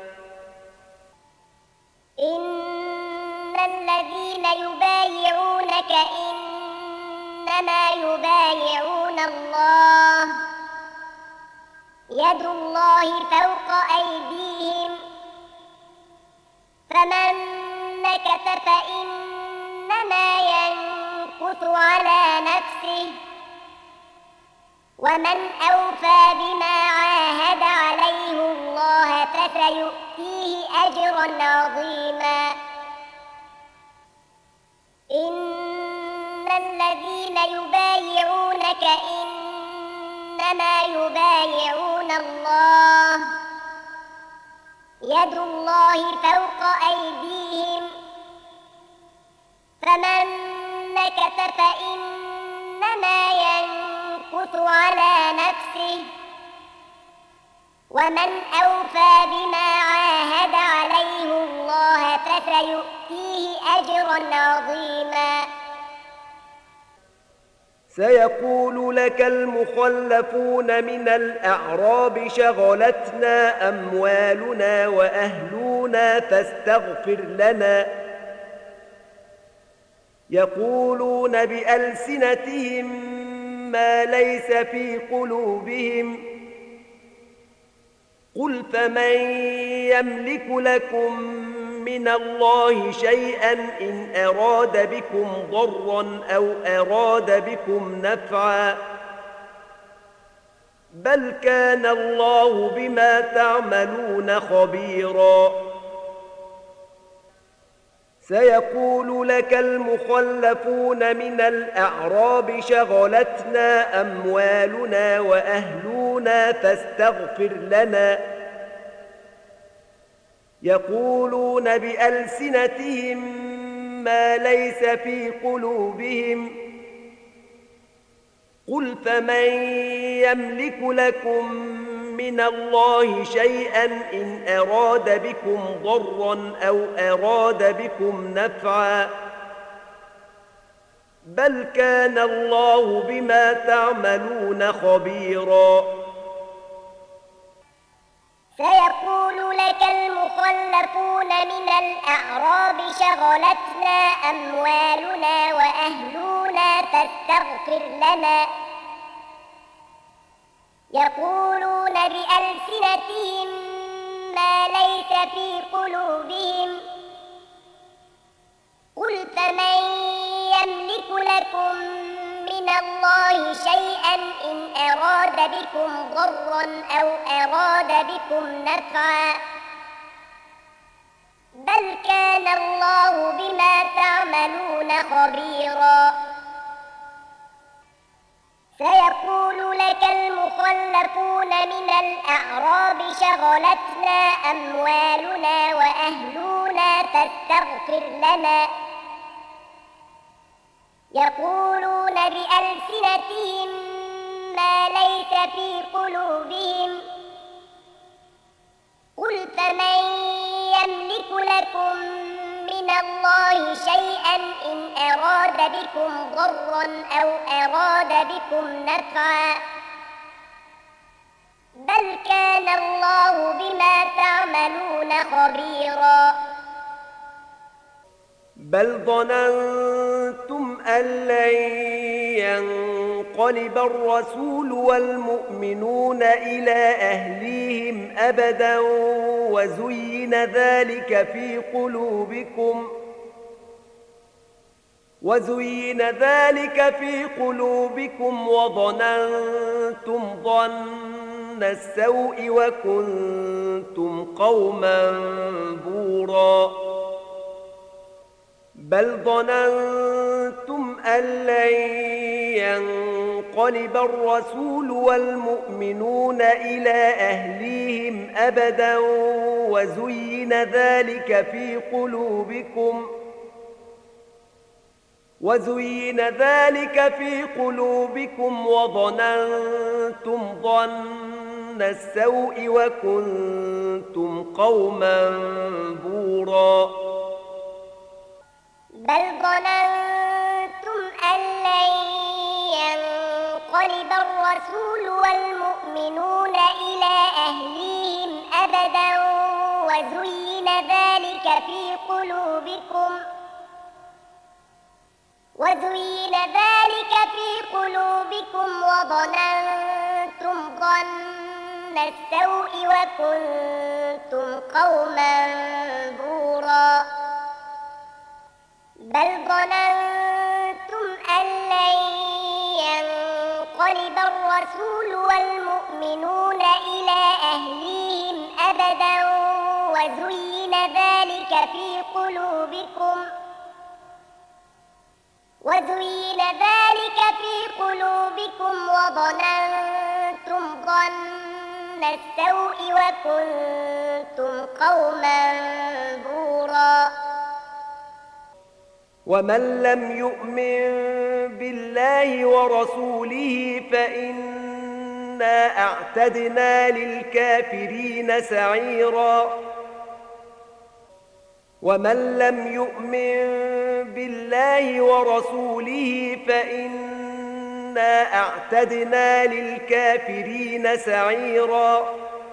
إن الذين يبايعونك إنما يبايعون الله يد الله فوق أيديهم فمن نكث فإنما ينكث ينكث على نفسه، ومن أوفى بما عاهد عليه الله فسيؤتيه أجرا عظيما. إن الذين يبايعونك إنما يبايعون الله، يد الله فوق أيديهم، فمن نكث فإنما ينكث على نفسه، ومن أوفى بما عاهد عليه الله فسيؤتيه أجرا عظيما. سيقول لك المخلفون من الأعراب شغلتنا أموالنا وأهلنا فاستغفر لنا، يقولون بألسنتهم ما ليس في قلوبهم، قل فمن يملك لكم من الله شيئا إن أراد بكم ضرا أو أراد بكم نفعا، بل كان الله بما تعملون خبيرا. سيقول لك المخلفون من الأعراب شغلتنا أموالنا وأهلنا فاستغفر لنا، يقولون بألسنتهم ما ليس في قلوبهم، قل فمن يملك لكم من الله شيئا إن أراد بكم ضرا أو أراد بكم نفعا، بل كان الله بما تعملون خبيرا. سيقول لك المخلفون من الأعراب شغلتنا أموالنا وأهلنا فاستغفر لنا، يقولون بألسنتهم ما ليس في قلوبهم، قل فمن يملك لكم من الله شيئا إن أراد بكم ضرا أو أراد بكم نفعا، بل كان الله بما تعملون خبيرا. سيقول لك المخلفون من الأعراب شغلتنا أموالنا وأهلنا فاستغفر لنا، يقولون بألسنتهم ما ليس في قلوبهم، قل فمن يملك لكم من الله شيئا إن أراد بكم ضرا أو أراد بكم نفعا، بل كان الله بما تعملون خبيرا. بل ظننتم أن لن ينقلب الرسول والمؤمنون إلى أهليهم أبدا وزين ذلك في قلوبكم وزين ذلك في قلوبكم وظننتم ظن السوء وكنتم قوما بورا. بل ظننتم أن لن ينقلب الرسول والمؤمنون إلى أهليهم أبدا وزين ذلك في قلوبكم وزين ذلك في قلوبكم وظننتم ظن السوء وكنتم قوما بورا. بل ظننتم أن لن ينقلب الرسول والمؤمنون إلى أهليهم أبدا وزين ذلك في قلوبكم وزين ذلك في قلوبكم وظننتم ظن السوء وكنتم قوما بورا. بل ظننتم الرسول والمؤمنون إلى أهليهم أبدا وزين ذلك في قلوبكم وزين ذلك في قلوبكم وظننتم ظن السوء وكنتم قوما بورا ومن لم يؤمن بالله ورسوله فإنا أعتدنا للكافرين سعيرا ومن لم يؤمن بالله ورسوله فإنا أعتدنا للكافرين سعيرا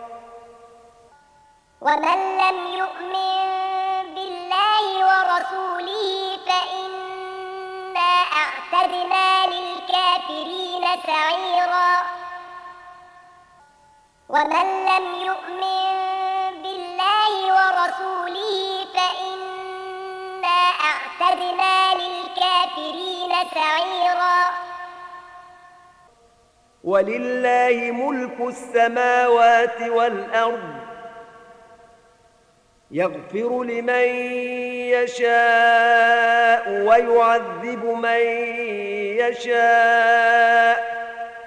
ومن لم يؤمن بالله ورسوله فإنا أعتدنا للكافرين سعيرا ومن لم يؤمن بالله ورسوله فإنا أعتدنا للكافرين سعيرا ولله ملك السماوات والأرض يغفر لمن يشاء ويعذب من يشاء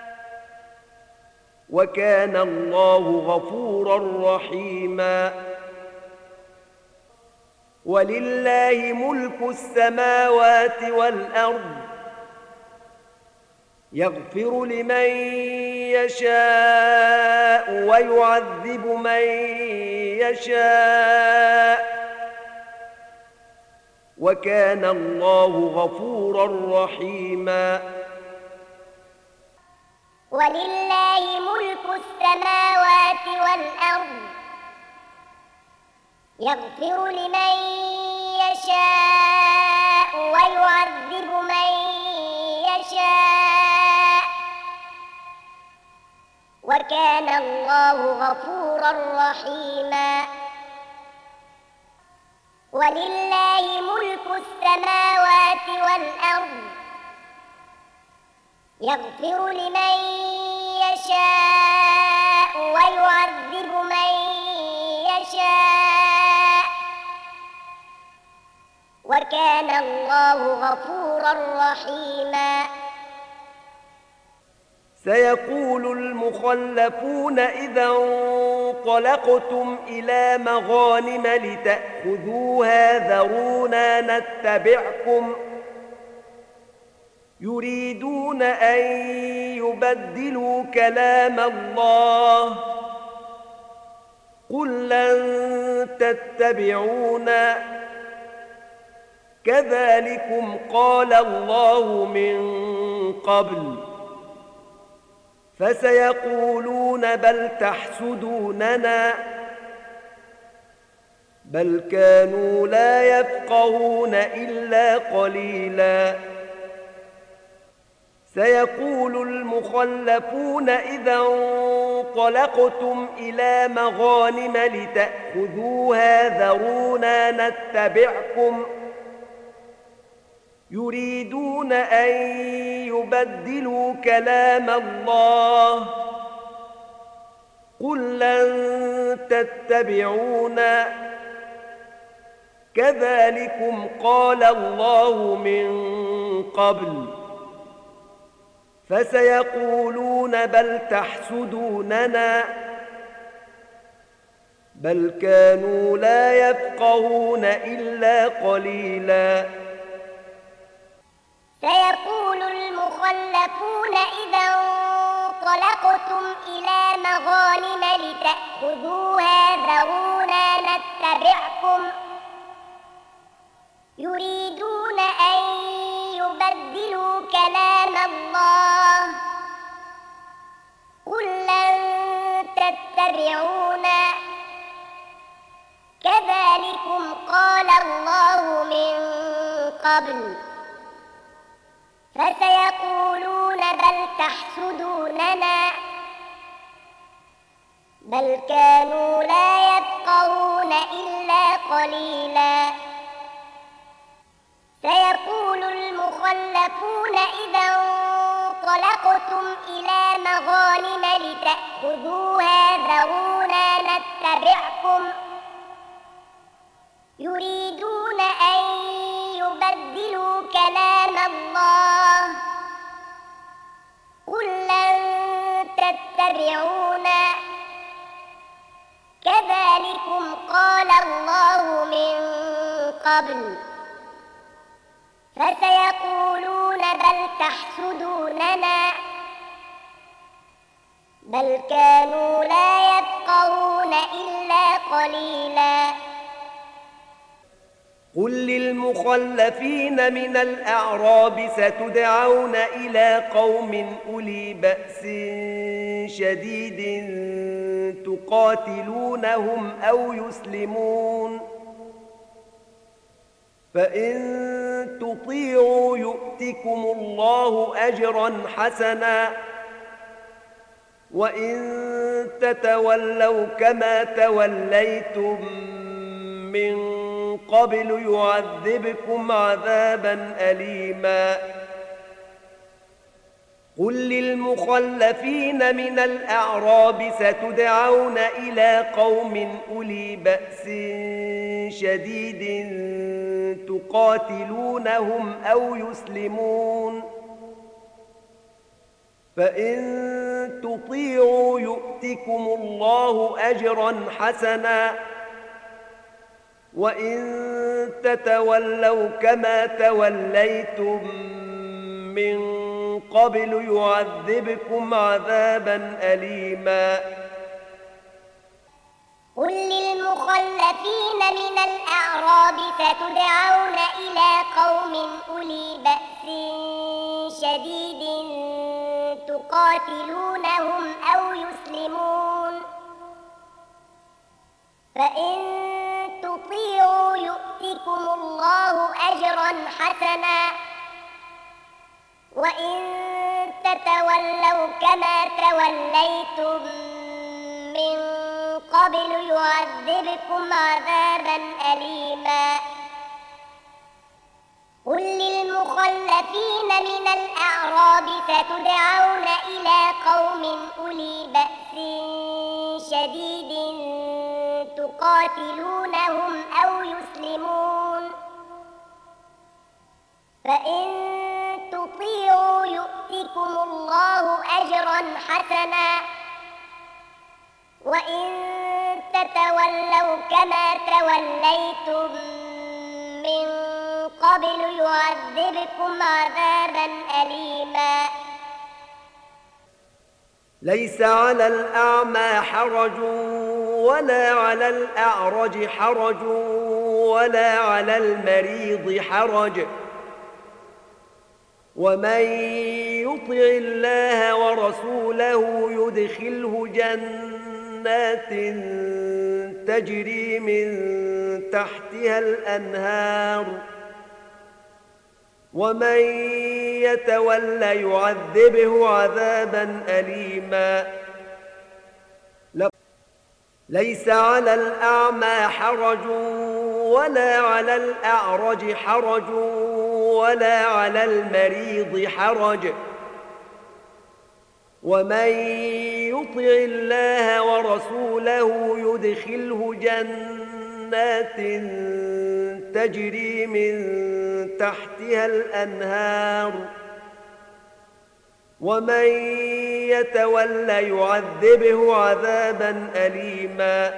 وكان الله غفورا رحيما ولله ملك السماوات والأرض يغفر لمن يشاء ويعذب من يشاء وكان الله غفورا رحيما ولله ملك السماوات والأرض يغفر لمن يشاء ويعذب من يشاء وكان الله غفورا رحيما ولله ملك السماوات والأرض يغفر لمن يشاء ويعذب من يشاء وكان الله غفورا رحيما سيقول المخلفون إذا انطلقتم إلى مغانم لتأخذوها ذرونا نتبعكم يريدون أن يبدلوا كلام الله قل لن تتبعونا كذلكم قال الله من قبل فسيقولون بل تحسدوننا بل كانوا لا يفقهون إلا قليلا سيقول المخلفون إذا انطلقتم إلى مغانم لتأخذوها ذرونا نتبعكم يريدون أن يبدلوا كلام الله قل لن تتبعونا كذلكم قال الله من قبل فسيقولون بل تحسدوننا بل كانوا لا يفقهون إلا قليلا سيقول المخلفون إذا انطلقتم إلى مغانم لتأخذوها ذرونا نتبعكم يريدون أن يبدلوا كلام الله قل لن تتبعونا كذلكم قال الله من قبل فسيقولون بل تحسدوننا بل كانوا لا يفقهون إلا قليلا سيقول المخلفون إذا انطلقتم إلى مغانم خذوها ذرونا نتبعكم يريدون أن يبدلوا كلام الله قل لن تتبعونا كذلكم قال الله من قبل فسيقولون بل تحسدوننا بل كانوا لا يفقهون إلا قليلا قل للمخلفين من الأعراب ستدعون إلى قوم أولي بأس شديد تقاتلونهم أو يسلمون فإن تطيعوا يؤتكم الله أجرا حسنا وإن تتولوا كما توليتم من قبل يعذبكم عذابا أليما قل للمخلفين من الأعراب ستدعون إلى قوم أولي بأس شديد تقاتلونهم أو يسلمون فإن تطيعوا يؤتكم الله أجرا حسنا وإن تتولوا كما توليتم من قبل يعذبكم عذابا أليما قل للمخلفين من الأعراب ستدعون إلى قوم أولي بأس شديد تقاتلونهم أو يسلمون فإن تطيعوا يؤتكم الله أجرا حسنا وإن تتولوا كما توليتم من قبل يعذبكم عذابا أليما قل للمخلفين من الأعراب ستدعون إلى قوم أولي بأس شديد تقاتلونهم أو يسلمون فإن تطيعوا يؤتكم الله أجرا حسنا وإن تتولوا كما توليتم من قبل يعذبكم عذابا أليما ليس على الأعمى حرج ولا على الأعرج حرج ولا على المريض حرج ومن يطع الله ورسوله يدخله جنات تجري من تحتها الأنهار ومن يتول يعذبه عذابا أليما ليس على الأعمى حرج ولا على الأعرج حرج ولا على المريض حرج ومن يطع الله ورسوله يدخله جنات تجري من تحتها الأنهار ومن يتول يعذبه عذابا أليما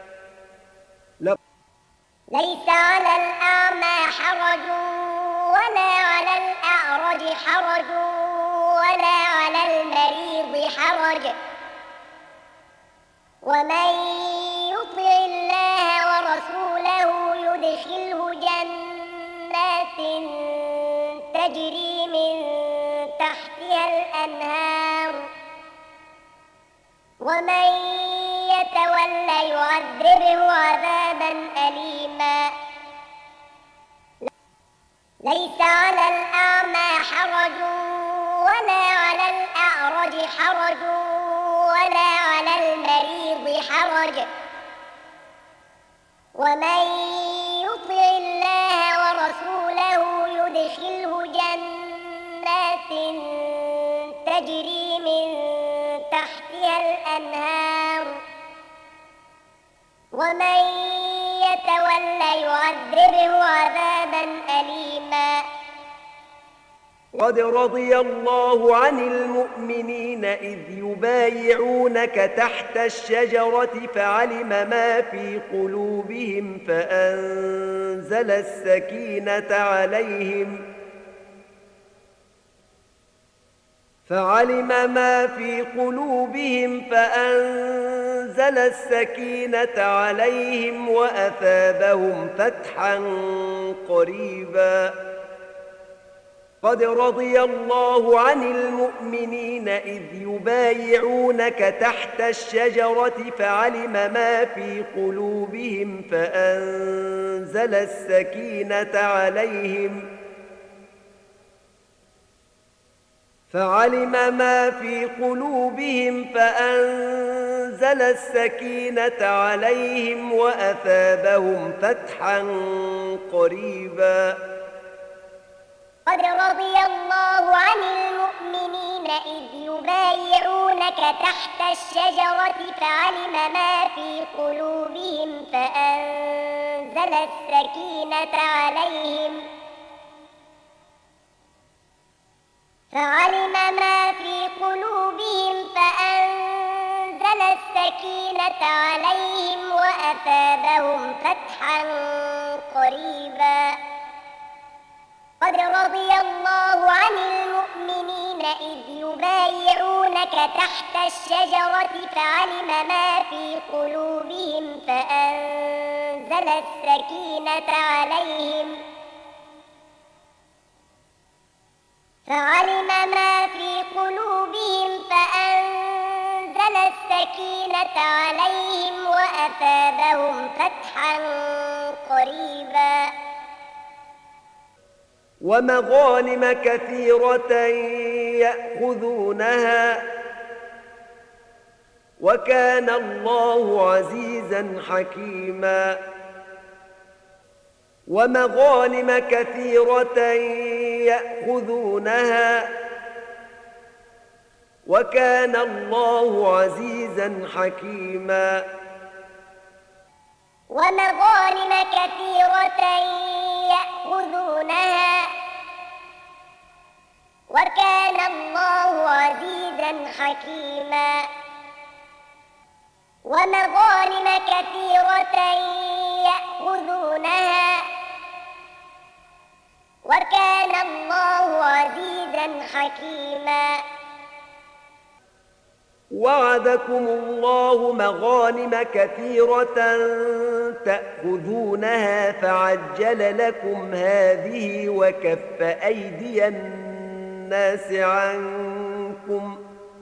ليس على الأعمى حرج ولا على الأعرج حرج ولا على المريض حرج ومن يطع الله ورسوله يدخله جنات تجري من تحتها الأنهار ومن يتول يعذبه عذابا أليما ليس على الأعمى حرج ولا على الأعرج حرج ولا على المريض حرج ومن يطع الله ورسوله يدخله جنات تجري من تحتها الأنهار ومن يتول يعذبه عذابا أليما. قد رضي الله عن المؤمنين إذ يبايعونك تحت الشجرة فعلم ما في قلوبهم فأنزل السكينة عليهم فعلم ما في قلوبهم فأنزل السكينة عليهم وأثابهم فتحا قريبا. قد رضي الله عن المؤمنين إذ يبايعونك تحت الشجرة فعلم ما في قلوبهم فأنزل السكينة عليهم فعلم ما في قلوبهم فأنزل السكينة عليهم وأثابهم فتحا قريبا. قد رضي الله عن المؤمنين إذ يبايعونك تحت الشجرة فعلم ما في قلوبهم فأنزل السكينة عليهم فعلم ما في قلوبهم فأنزل السكينة عليهم وأثابهم فتحا قريبا. قد رضي الله عن المؤمنين إذ يبايعونك تحت الشجرة فعلم ما في قلوبهم فأنزل السكينة عليهم فعلم ما في قلوبهم فأنزل السكينة عليهم وأثابهم فتحا قريبا. ومغانم كثيرة يأخذونها وكان الله عزيزا حكيما. ومغانم كثيرة يأخذونها وكان الله عزيزا حكيما. ومغانم كثيرة يأخذونها وكان الله عزيزا حكيما. ومغانم كثيرة يأخذونها وكان الله عزيزا حكيما. وعدكم الله مغانم كثيرة تأخذونها فعجل لكم هذه وكف أيدي الناس عنكم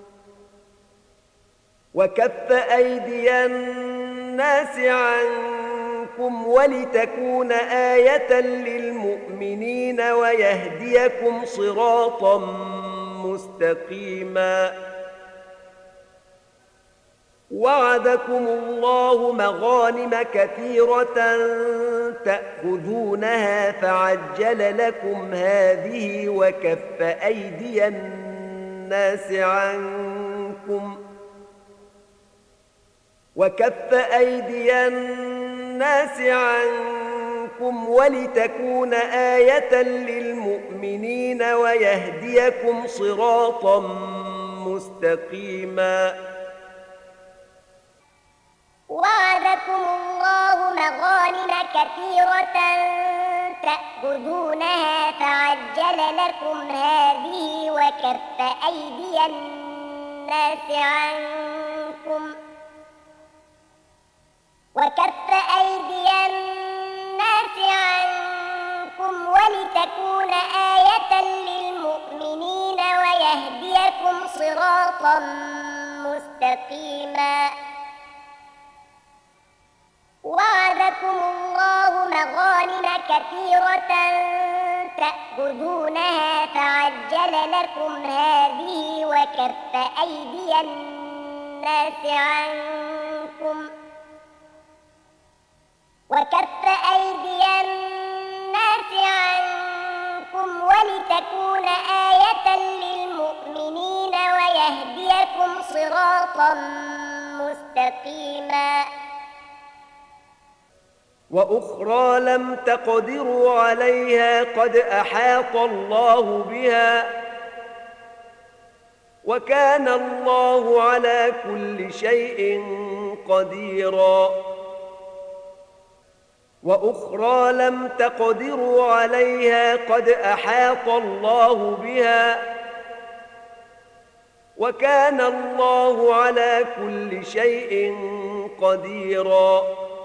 وكف أيدي الناس عنكم ولتكون آية للمؤمنين ويهديكم صراطا مستقيما. وعدكم الله مغانم كثيرة تأخذونها فعجل لكم هذه وكف أيدي الناس عنكم وكف أيدي الناس عنكم ولتكون آية للمؤمنين ويهديكم صراطا مستقيما. وعدكم الله مغانم كثيرة تأخذونها فعجل لكم هذه وكف أيدي الناس عنكم وكف أيدي الناس عنكم ولتكون آية للمؤمنين ويهديكم صراطا مستقيما. وعدكم الله مغانم كثيرة تأخذونها فعجل لكم هذه وكف أيدي الناس عنكم وكف أيدي الناس عنكم ولتكون آية للمؤمنين ويهديكم صراطا مستقيما. وعدكم الله مغانم كثيرة تأخذونها فعجل لكم هذه وكف أيدي الناس عنكم وكف أيدي الناس عنكم ولتكون آية للمؤمنين ويهديكم صراطا مستقيما. وعدكم الله مغانم كثيرة تأخذونها فعجل لكم هذه وكف أيدي الناس عنكم وكف أيدي الناس عنكم ولتكون وعدكم الله مغانم كثيرة تأخذونها فعجل لكم هذه وكف أيدي الناس عنكم وكف أيدي الناس عنكم ولتكون آية للمؤمنين ويهديكم صراطا مستقيما. وأخرى لم تقدروا عليها قد أحاط الله بها وكان الله على كل شيء قديرا وأخرى لم تقدروا عليها قد أحاط الله بها وكان الله على كل شيء قديرا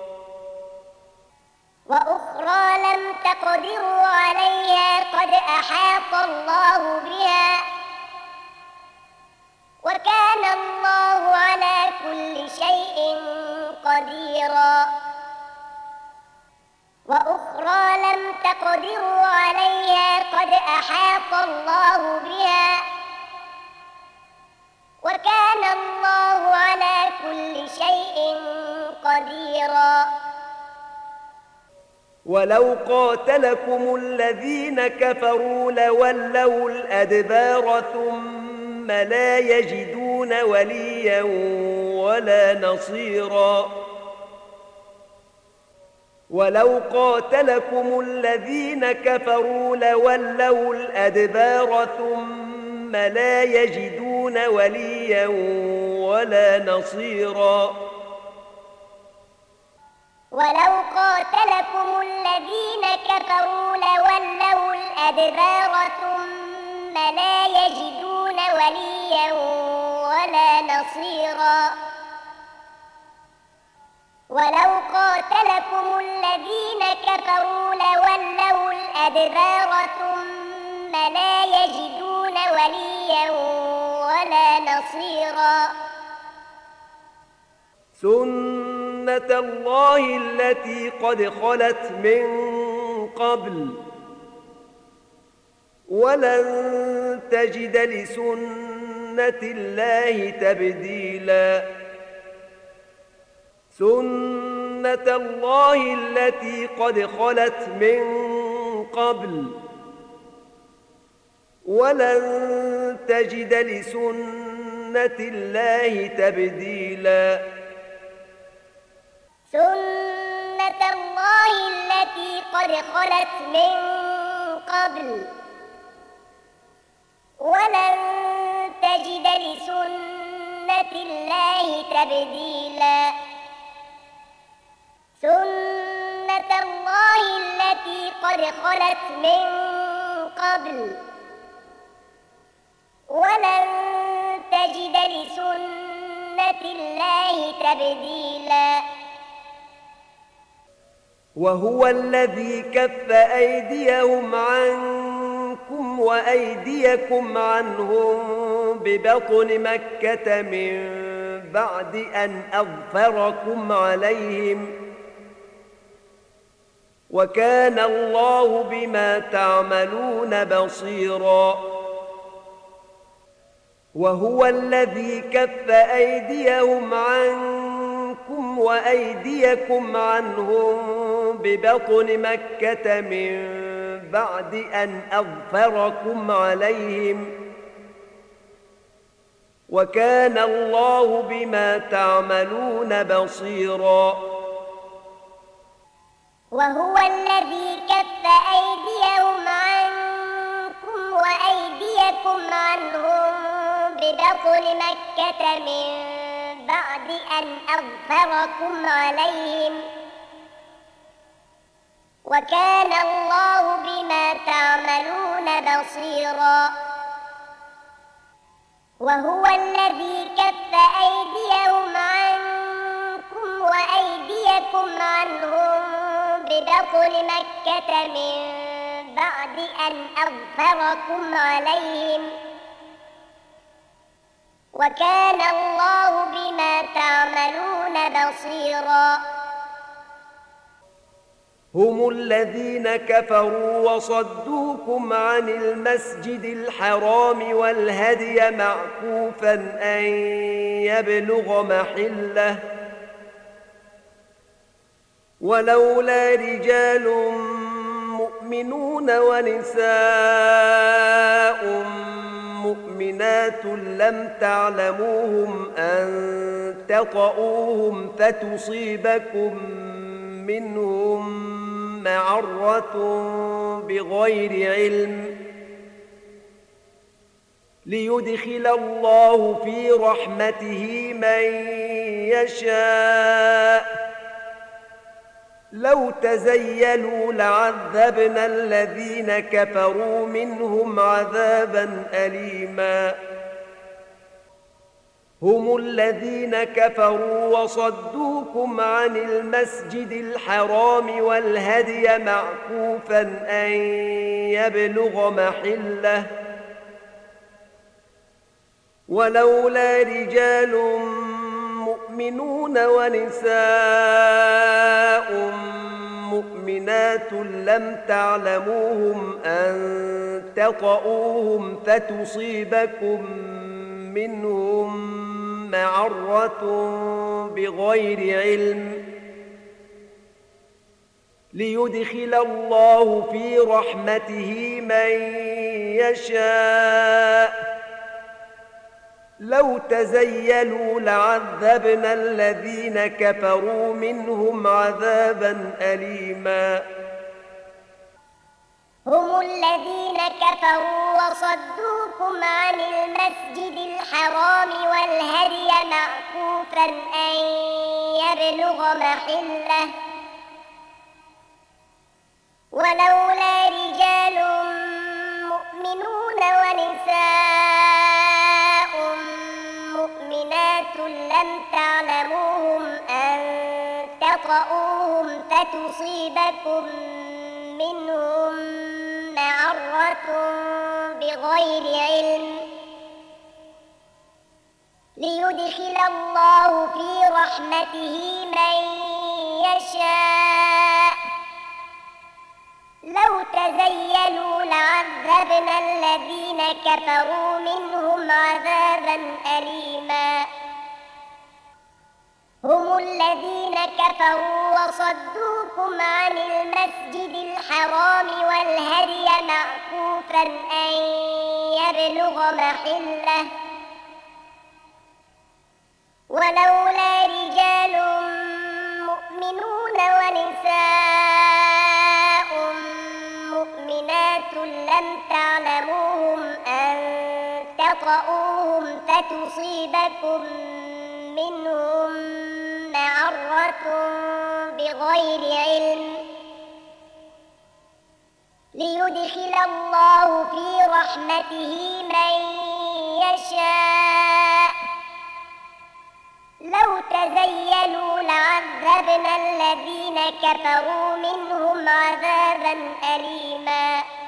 وأخرى لم تقدروا عليها قد أحاط الله بها وكان الله على كل شيء قديرا وأخرى لم تقدروا عليها قد أحاط الله بها وكان الله على كل شيء قديرا ولو قاتلكم الذين كفروا لولوا الأدبار ثم لا يجدون وليا ولا نصيرا ولو قاتلكم الذين كفروا لولوا الأدبار ثم لا يجدون وليا ولا نصيرا ولو قاتلكم الذين كفروا لولوا الأدبار ثم لا يجدون وليا ولا نصيرا ولو قاتلكم الذين كفروا لولوا الأدبار ثم لا يجدون وليا ولا نصيرا سنة الله التي قد خلت من قبل ولن تجد لسنة الله تبديلا سنة الله التي قد خلت من قبل ولن تجد لسنة الله تبديلا سنة الله التي قد خلت من قبل ولن تجد لسنة الله تبديلا سنة الله التي قد خلت من قبل ولن تجد لسنة الله تبديلا وهو الذي كف أيديهم عنكم وأيديكم عنهم ببطن مكة من بعد أن أظفركم عليهم وكان الله بما تعملون بصيرا وهو الذي كف أيديهم عنكم وأيديكم عنهم ببطن مكة من بعد أن أظفركم عليهم وكان الله بما تعملون بصيرا وهو الذي كف أيديهم عنكم وأيديكم عنهم ببطن مكة من بعد أن أظفركم عليهم وكان الله بما تعملون بصيرا وهو الذي كف أيديهم عنكم وأيديكم عنهم ببطن مكة من بعد أن أظفركم عليهم وكان الله بما تعملون بصيرا هم الذين كفروا وصدوكم عن المسجد الحرام والهدي معكوفا أن يبلغ محله ولولا رجال مؤمنون ونساء مؤمنات لم تعلموهم أن تطؤوهم فتصيبكم منهم معرة بغير علم ليدخل الله في رحمته من يشاء لو تزيلوا لعذبنا الذين كفروا منهم عذابا أليما هم الذين كفروا وصدوكم عن المسجد الحرام والهدي معكوفا أن يبلغ محله ولولا رجال مؤمنون ونساء مؤمنات لم تعلموهم أن تطؤوهم فتصيبكم منهم معرة بغير علم ليدخل الله في رحمته من يشاء لو تزيلوا لعذبنا الذين كفروا منهم عذابا أليما هم الذين كفروا وصدوكم عن المسجد الحرام والهدي معكوفا أن يبلغ محله ولولا رجال مؤمنون ونساء مؤمنات لم تعلموهم أن تطؤوهم فتصيبكم منهم معرة بغير علم ليدخل الله في رحمته من يشاء لو تزيلوا لعذبنا الذين كفروا منهم عذابا أليما هم الذين كفروا وصدوكم عن المسجد الحرام والهدي معكوفا أن يبلغ محله ولولا رجال مؤمنون ونساء مؤمنات لم تعلموهم أن تطؤوهم فتصيبكم منهم معرة بغير علم ليدخل الله في رحمته من يشاء لو تزيلوا لعذبنا الذين كفروا منهم عذابا أليما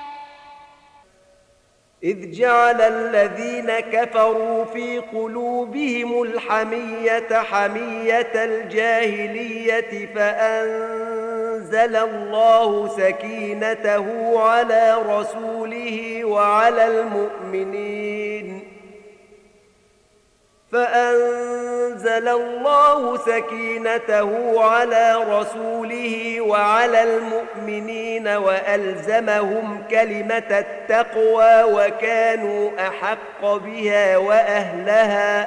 إذ جعل الذين كفروا في قلوبهم الحمية حمية الجاهلية فأنزل الله سكينته على رسوله وعلى المؤمنين فأنزل الله سكينته على رسوله وعلى المؤمنين وألزمهم كلمة التقوى وكانوا أحق بها وأهلها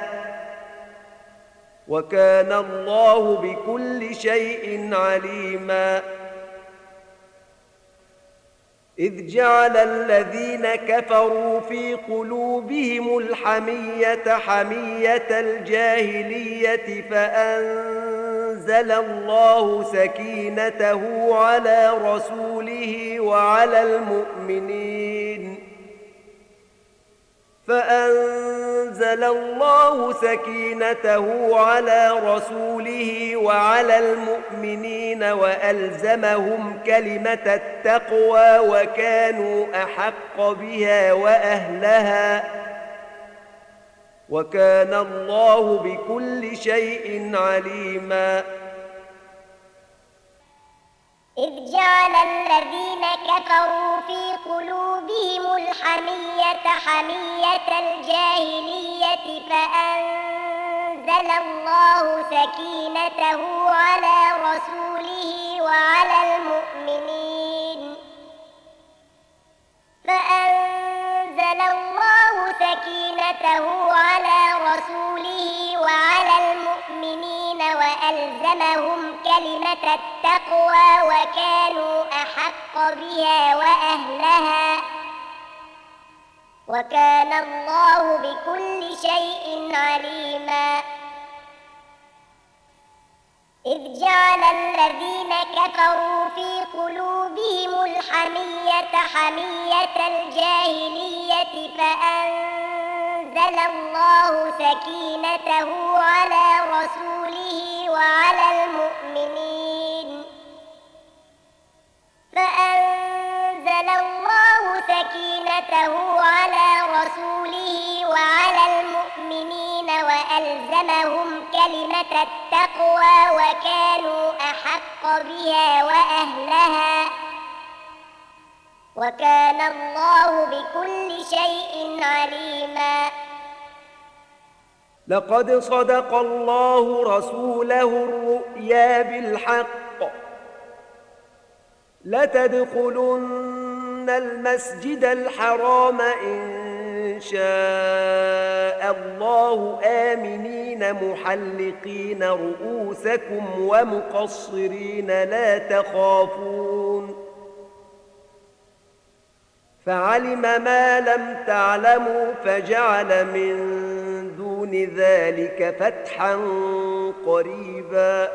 وكان الله بكل شيء عليما إذ جعل الذين كفروا في قلوبهم الحمية حمية الجاهلية فأنزل الله سكينته على رسوله وعلى المؤمنين فأنزل الله سكينته على رسوله وعلى المؤمنين وألزمهم كلمة التقوى وكانوا أحق بها وأهلها وكان الله بكل شيء عليما إذ جعل الذين كفروا في قلوبهم الحمية حمية الجاهلية فأنزل الله سكينته على رسوله وعلى المؤمنين فأنزل الله سكينته على رسوله وعلى المؤمنين وألزمهم كلمة التقوى التقوى وكانوا أحق بها وأهلها وكان الله بكل شيء عليما إذ جعل الذين كفروا في قلوبهم الحمية حمية الجاهلية فأنزل الله سكينته على رسوله وعلى المؤمنين فأنزل الله سكينته على رسوله وعلى المؤمنين وألزمهم كلمة التقوى وكانوا أحق بها وأهلها وكان الله بكل شيء عليما لقد صدق الله رسوله الرؤيا بالحق لتدخلن المسجد الحرام إن شاء الله آمنين محلقين رؤوسكم ومقصرين لا تخافون فعلم ما لم تعلموا فجعل من دون ذلك فتحا قريبا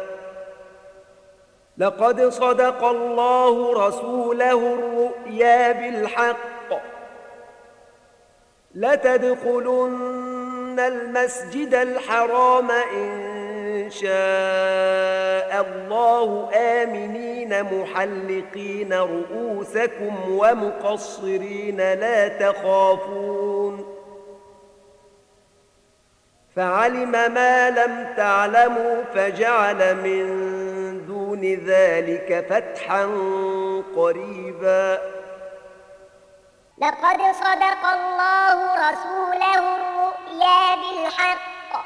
لقد صدق الله رسوله الرؤيا بالحق لتدخلن المسجد الحرام إن شاء الله آمنين محلقين رؤوسكم ومقصرين لا تخافون فعلم ما لم تعلموا فجعل من دون ذلك فتحا قريبا لقد صدق الله رسوله الرؤيا بالحق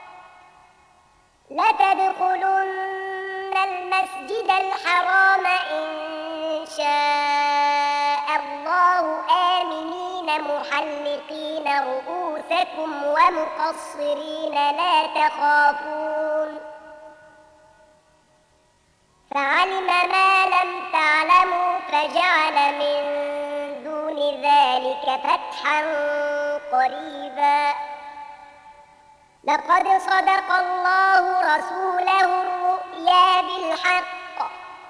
لتدخلن المسجد الحرام إن شاء الله آمنين محلقين رؤوسكم ومقصرين لا تخافون فعلم ما لم تعلموا فجعل من دون ذلك فتحا قريبا لقد صدق الله رسوله الرؤيا بالحق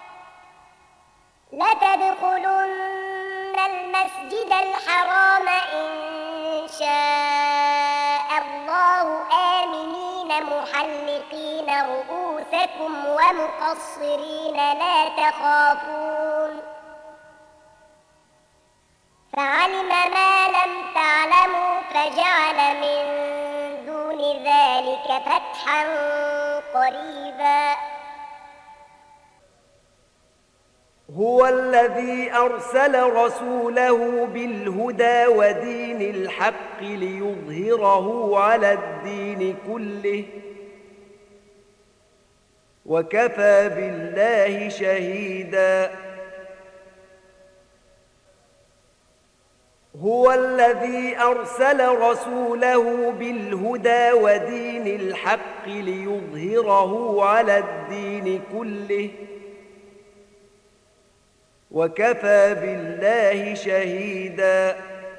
لتدخلن المسجد الحرام إن شاء الله آمنين محلقين رؤوسكم ومقصرين لا تخافون فعلم ما لم تعلموا فجعل من دون ذلك فتحا قريبا هو الذي أرسل رسوله بالهدى ودين الحق ليظهره على الدين كله وكفى بالله شهيدا هو الذي أرسل رسوله بالهدى ودين الحق ليظهره على الدين كله وكفى بالله شهيدا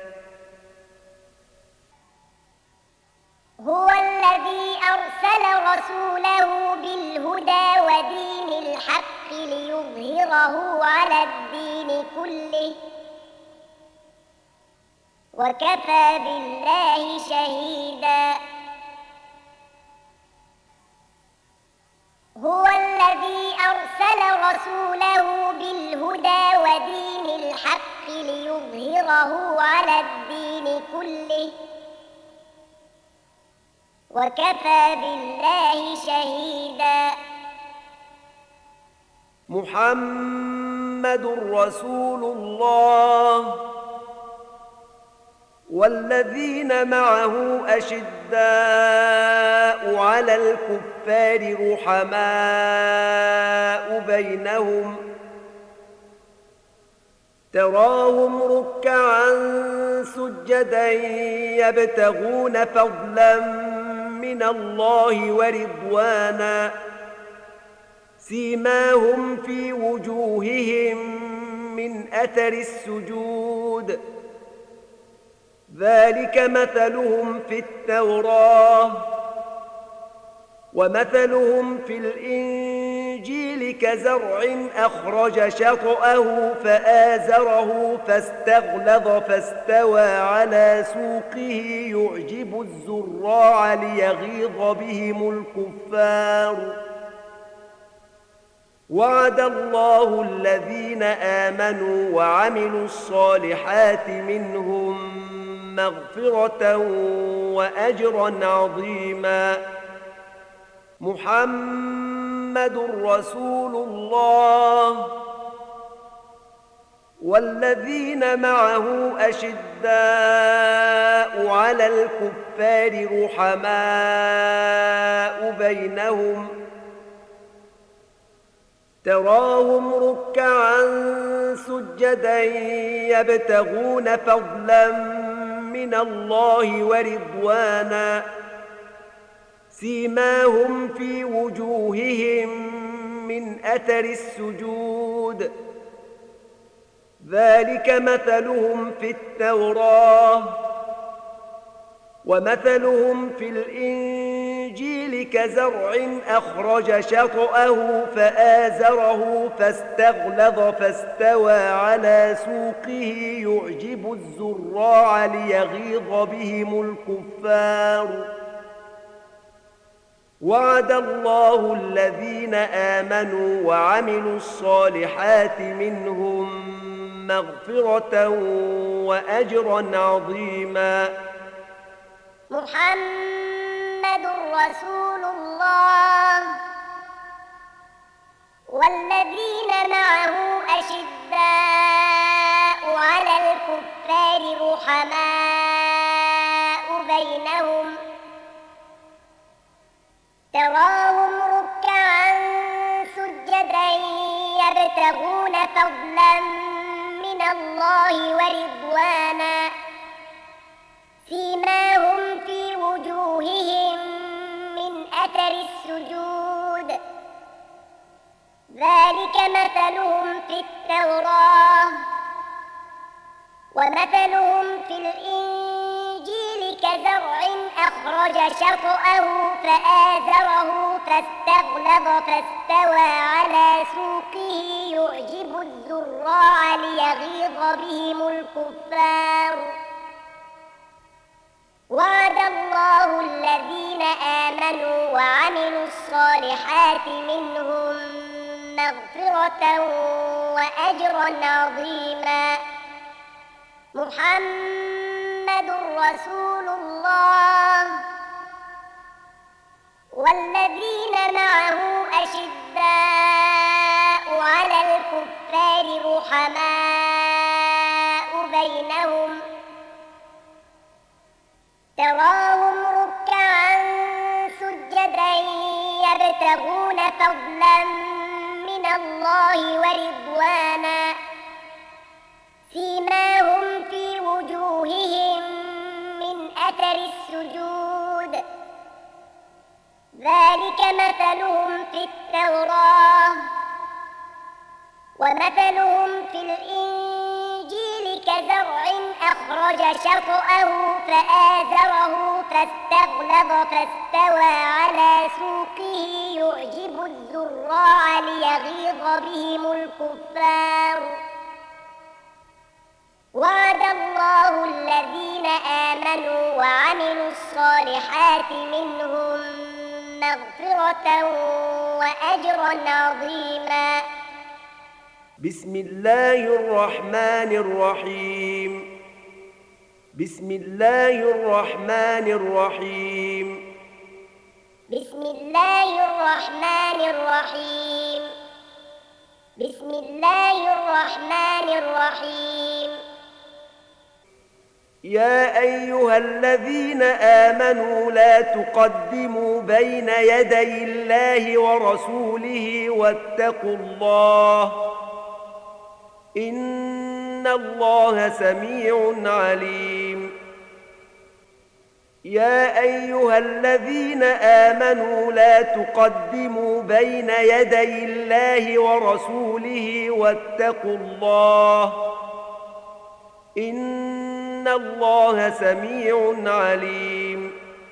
هو الذي أرسل رسوله بالهدى ودين الحق ليظهره على الدين كله وكفى بالله شهيدا هو الذي أرسل رسوله بالهدى ودين الحق ليظهره على الدين كله وكفى بالله شهيدا محمد رسول الله والذين معه أشداء على الكفار رحماء بينهم تراهم ركعا سجدا يبتغون فضلا من الله ورضوانا سيماهم في وجوههم من أثر السجود ذلك مثلهم في التوراة ومثلهم في الإنجيل كزرع أخرج شطأه فآزره فاستغلظ فاستوى على سوقه يعجب الزراع ليغيظ بهم الكفار وعد الله الذين آمنوا وعملوا الصالحات منهم مغفرة وأجرا عظيما محمد رسول الله والذين معه أشداء على الكفار رحماء بينهم تراهم ركعا سجدا يبتغون فضلا من الله ورضوانا سيماهم في وجوههم من أثر السجود ذلك مثلهم في التوراة ومثلهم في الإنجيل كزرع أخرج شطأه فآزره فاستغلظ فاستوى على سوقه يعجب الزراع ليغيظ بهم الكفار وعد الله الذين آمنوا وعملوا الصالحات منهم مغفرة وأجرا عظيما محمد رسول الله والذين معه أشداء على الكفار رحماء بينهم تراهم ركعا سجدا يبتغون فضلا من الله ورضوانا سيماهم في وجوههم من أثر السجود ذلك مثلهم في التوراة ومثلهم في الإنجيل كزرع أخرج شطأه فآزره فاستغلظ فاستوى على سوقه يعجب الزراع ليغيظ بهم الكفار وعد الله الذين آمنوا وعملوا الصالحات منهم مغفرة وأجرا عظيما محمد رسول الله والذين معه أشداء على الكفار رحماء بينهم تراهم ركعا سجدا يبتغون فضلا من الله ورضوانا سيماهم في وجوههم من أثر السجود ذلك مثلهم في التوراة ومثلهم في الإنجيل كزرع أخرج شطأه فآزره فاستغلظ فاستوى على سوقه يعجب الزراع ليغيظ بهم الكفار وعد الله الذين آمنوا وعملوا الصالحات منهم مغفرة وأجرا عظيما بسم الله الرحمن الرحيم بسم الله الرحمن الرحيم بسم الله الرحمن الرحيم بسم الله الرحمن الرحيم يا أيها الذين آمنوا لا تقدموا بين يدي الله ورسوله واتقوا الله إن الله سميع عليم يا أيها الذين آمنوا لا تقدموا بين يدي الله ورسوله واتقوا الله إن الله سميع عليم.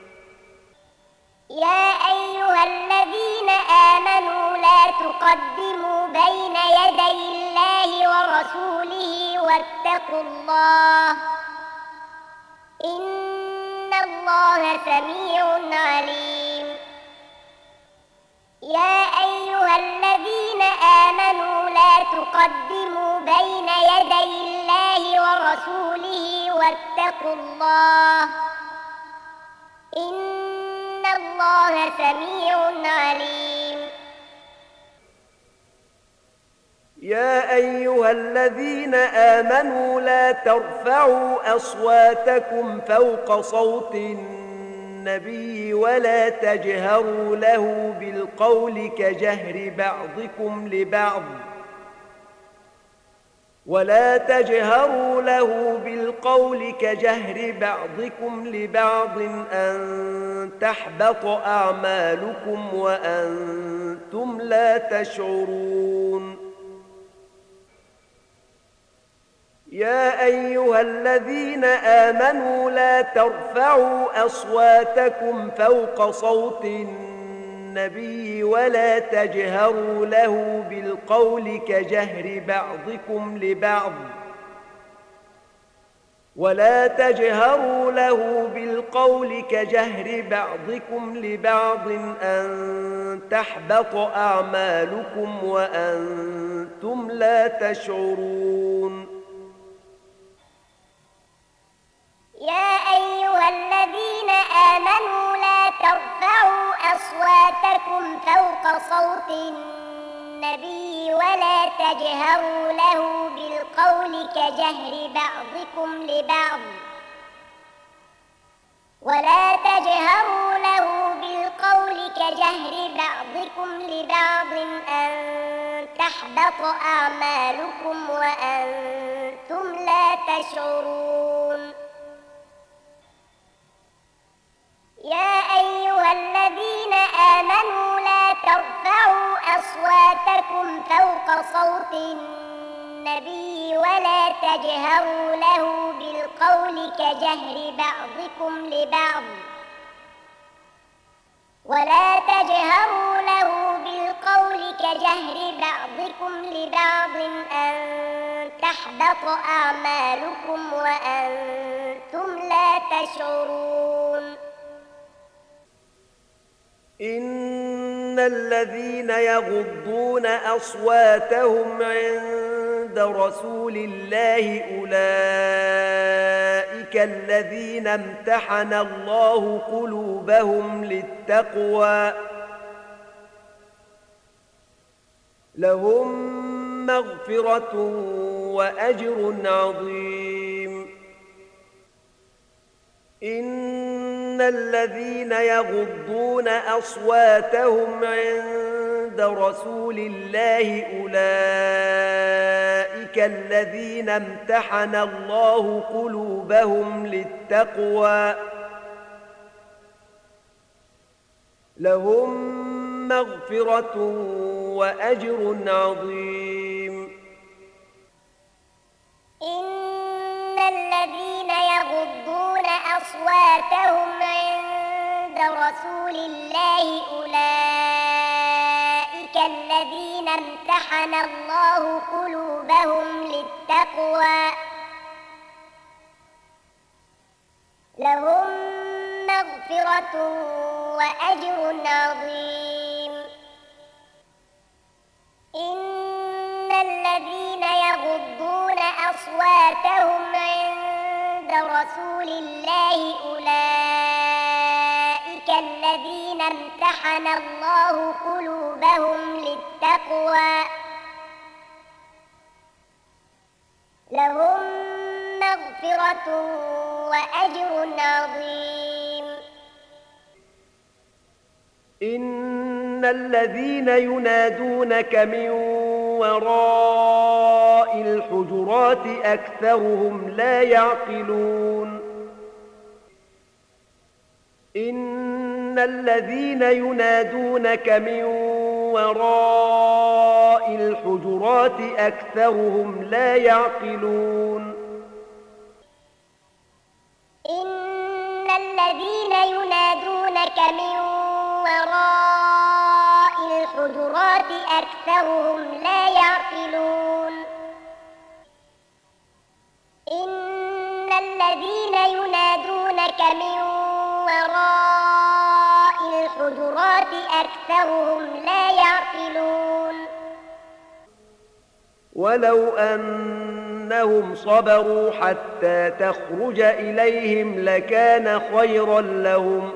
يا أيها الذين آمنوا لا تقدموا بين يدي الله ورسوله واتقوا الله إن الله سميع عليم. يا أيها الذين آمنوا لا تقدموا بين يدي الله ورسوله واتقوا الله إن الله سميع عليم. يا أيها الذين آمنوا لا ترفعوا أصواتكم فوق صوت النبي ولا تجهروا له بالقول كجهر بعضكم لبعض ولا تجهروا له بالقول كجهر بعضكم لبعض أن تحبط أعمالكم وأنتم لا تشعرون. يا أيها الذين آمنوا لا ترفعوا أصواتكم فوق صوت النبي ولا تجهروا له بالقول كجهر بعضكم لبعض ولا تجهروا له بالقول كجهر بعضكم لبعض أن تحبط أعمالكم وأنتم لا تشعرون. يا أيها الذين آمنوا لا ترفعوا أصواتكم فوق صوت النبي ولا تجهروا له بالقول كجهر بعضكم لبعض ولا تجهروا له بالقول كجهر بعضكم لبعض أن تحبط أعمالكم وأنتم لا تشعرون. يا أيها الذين آمنوا لا ترفعوا أصواتكم فوق صوت النبي ولا تجهروا له بالقول كجهر بعضكم لبعض ولا تجهروا له بالقول كجهر بعضكم لبعض أن تحبط أعمالكم وأنتم لا تشعرون. إن الذين يغضون أصواتهم عند رسول الله أولئك الذين امتحن الله قلوبهم للتقوى لهم مغفرة وأجر عظيم. إن الذين يغضون أصواتهم عند رسول الله أولئك الذين امتحن الله قلوبهم للتقوى لهم مغفرة وأجر عظيم. إن الذين يغضون أصواتهم عند رسول الله أولئك الذين امتحن الله قلوبهم للتقوى لهم مغفرة وأجر عظيم. إن الذين يغضون أصواتهم عند رسول الله أولئك الذين امتحن الله قلوبهم للتقوى لهم مغفرة وأجر عظيم. إن الذين ينادونك من وراء الحجرات أكثرهم لا يعقلون. إن الذين ينادونك من وراء الحجرات أكثرهم لا يعقلون إن الذين ينادونك من وراء الحجرات أكثرهم لا يعقلون إن الذين ينادونك من وراء الحجرات أكثرهم لا يعقلون ولو أنهم صبروا حتى تخرج إليهم لكان خيرا لهم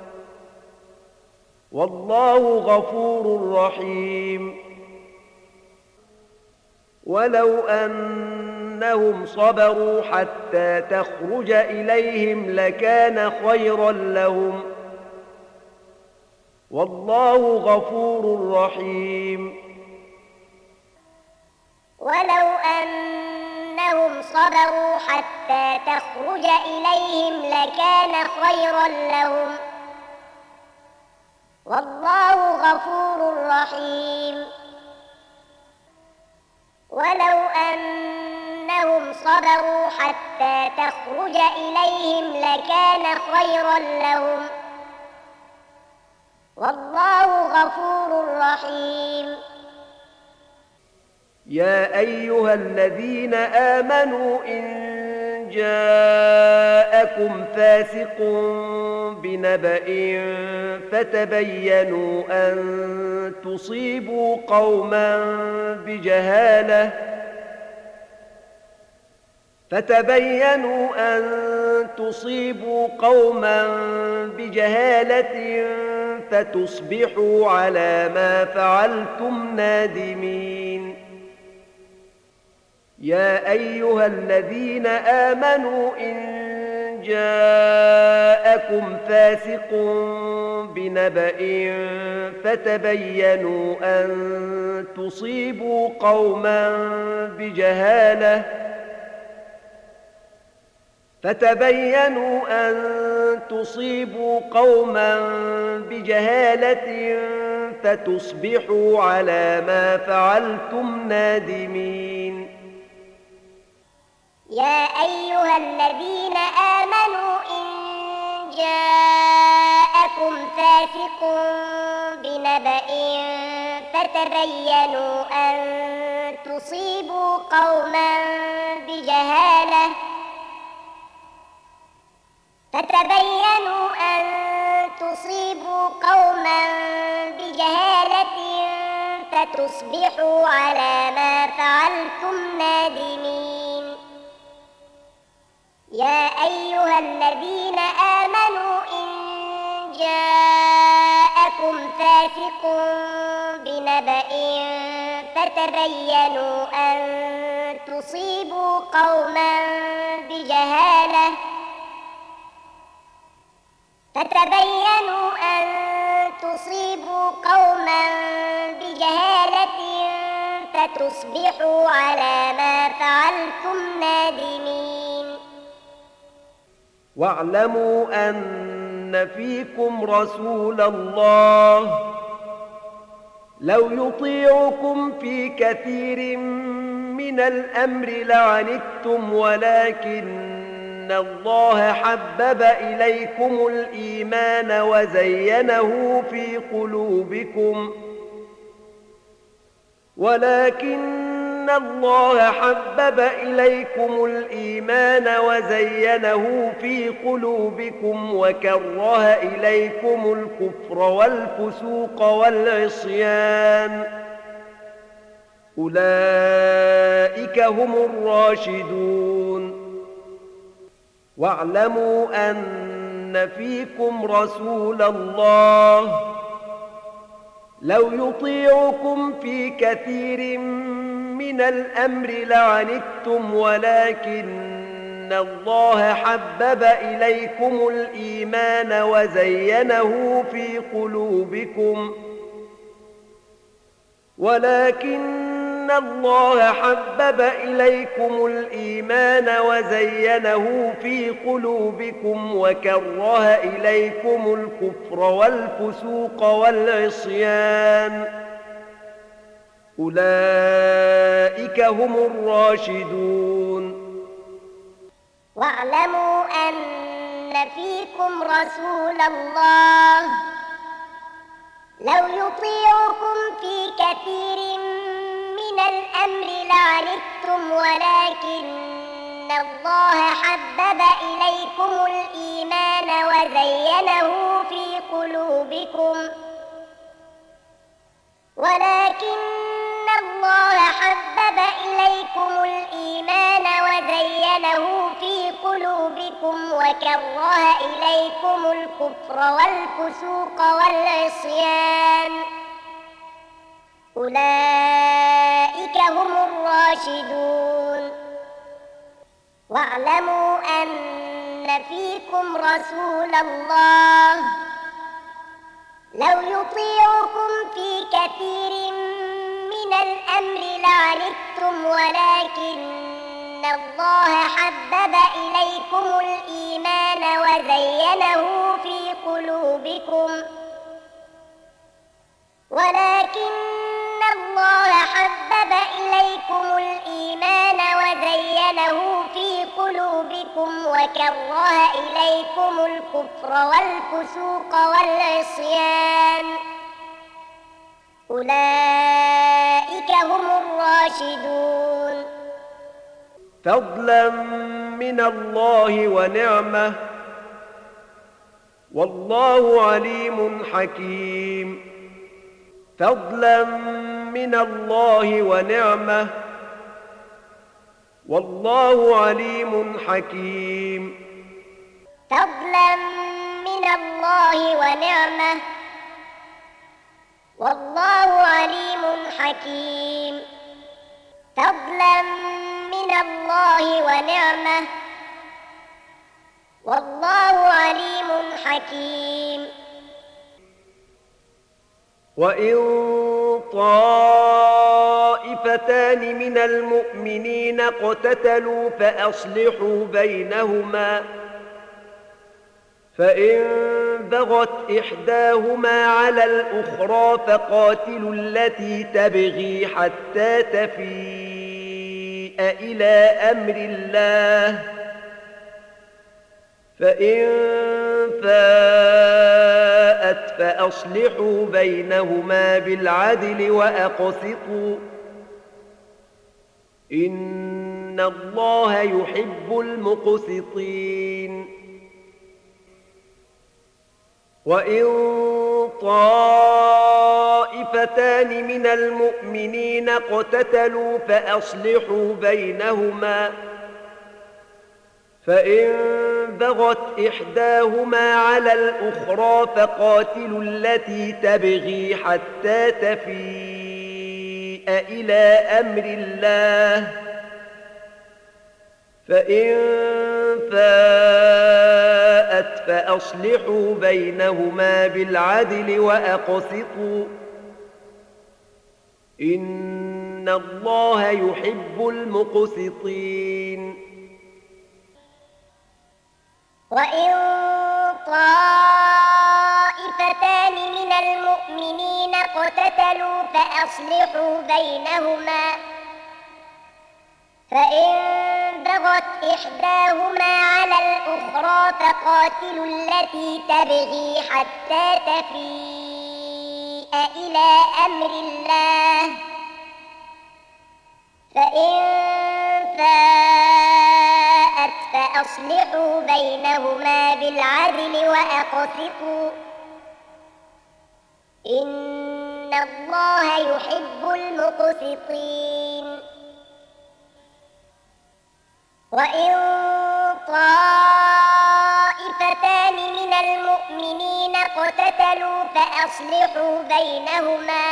والله غفور رحيم ولو أنهم صبروا حتى تخرج إليهم لكان خيرا لهم والله غفور رحيم ولو أنهم صبروا حتى تخرج إليهم لكان خيرا لهم والله غفور رحيم ولو أنهم صبروا حتى تخرج إليهم لكان خيرا لهم والله غفور رحيم يا أيها الذين آمنوا إن جاءكم فاسق بنبأ فتبينوا أن تصيبوا قوما بجهالة فتبينوا أن تصيبوا قوما بجهالة فتصبحوا على ما فعلتم نادمين يا أيها الذين آمنوا إن جاءكم فاسق بنبأ فتبينوا أن تصيبوا قوما بجهالة فتبينوا أن تصيبوا قوما بجهالة فتصبحوا على ما فعلتم نادمين يا أيها الذين آمنوا إن جاءكم فاسق بنبأ فتبينوا أن تصيبوا قوما بجهالة فتبينوا أن تصيبوا قوما بجهالة فتصبحوا على ما فعلتم نادمين يا أيها الذين آمنوا إن جاءكم فاسق بنبأ فتبينوا أن تصيبوا قوما بجهالة فتبينوا أن تصيبوا قوما بجهالة فتصبحوا على ما فعلتم نادمين واعلموا أن فيكم رسول الله لو يطيعكم في كثير من الأمر لعنتم ولكن الله حبب إليكم الإيمان وزينه في قلوبكم ولكن الله حبب إليكم الإيمان وزينه في قلوبكم وكره إليكم الكفر والفسوق والعصيان أولئك هم الراشدون واعلموا أن فيكم رسول الله لو يطيعكم في كثير من الأمر لعنتم ولكن الله حبب إليكم الإيمان وزينه في قلوبكم ولكن إن الله حبب إليكم الإيمان وزينه في قلوبكم وكره إليكم الكفر والفسوق والعصيان أولئك هم الراشدون. واعلموا أن فيكم رسول الله لو يطيعكم في كثير من الأمر لعنتم ولكن الله حبب إليكم الإيمان وزينه في قلوبكم ولكن الله حبب إليكم الإيمان وزينه في قلوبكم وكره إليكم الكفر والفسوق والعصيان أولئك هم الراشدون. واعلموا أن فيكم رسول الله لو يطيعكم في كثير من الأمر لعنتم ولكن الله حبب إليكم الإيمان وزينه في قلوبكم ولكن الله حبب إليكم الإيمان وزينه في قلوبكم وكره إليكم الكفر والفسوق والعصيان أولئك هم الراشدون. فضلا من الله ونعمة والله عليم حكيم. فضلا من الله ونعمة والله عليم حكيم. فضلا من الله ونعمة والله عليم حكيم. فضلا من الله ونعمة والله عليم حكيم. وإن طائفتان من المؤمنين اقتتلوا فأصلحوا بينهما فإن بغت إحداهما على الأخرى فقاتلوا التي تبغي حتى تفيء إلى أمر الله فإن فاءت فأصلحوا بينهما بالعدل وأقسطوا إن الله يحب المقسطين. وإن طائفتان من المؤمنين اقتتلوا فأصلحوا بينهما فإن بغت إحداهما على الأخرى فقاتلوا التي تبغي حتى تفيء إلى أمر الله فإن فاءت فأصلحوا بينهما بالعدل وأقسطوا إن الله يحب المقسطين. وإن طائفتان من المؤمنين اقتتلوا فأصلحوا بينهما فإن بغت إحداهما على الأخرى فقاتلوا التي تبغي حتى تفيء إلى أمر الله فإن فاءت فأصلحوا بينهما بالعدل وأقسطوا إن الله يحب المقسطين. وإن طائفتان من المؤمنين اقتتلوا فأصلحوا بينهما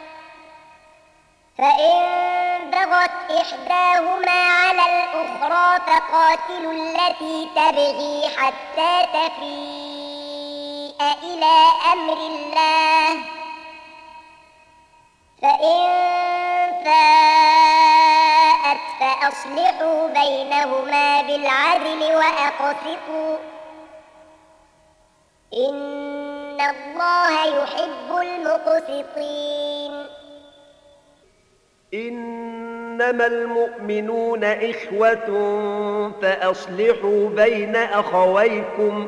فإن بغت إحداهما على الأخرى فقاتلوا التي تبغي حتى تفيء إلى أمر الله فإن فاءت فأصلحوا بينهما بالعدل وأقسطوا إن الله يحب المقسطين إنما المؤمنون إخوة فأصلحوا بين أخويكم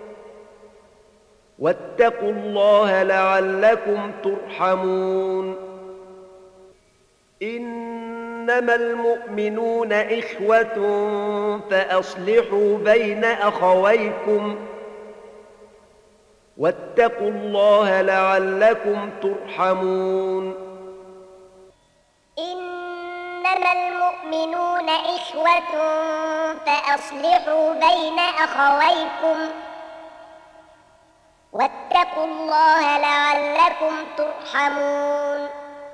واتقوا الله لعلكم ترحمون إنما المؤمنون إخوة فأصلحوا بين أخويكم واتقوا الله لعلكم ترحمون إنما المؤمنون إخوة فأصلحوا بين أخويكم واتقوا الله لعلكم ترحمون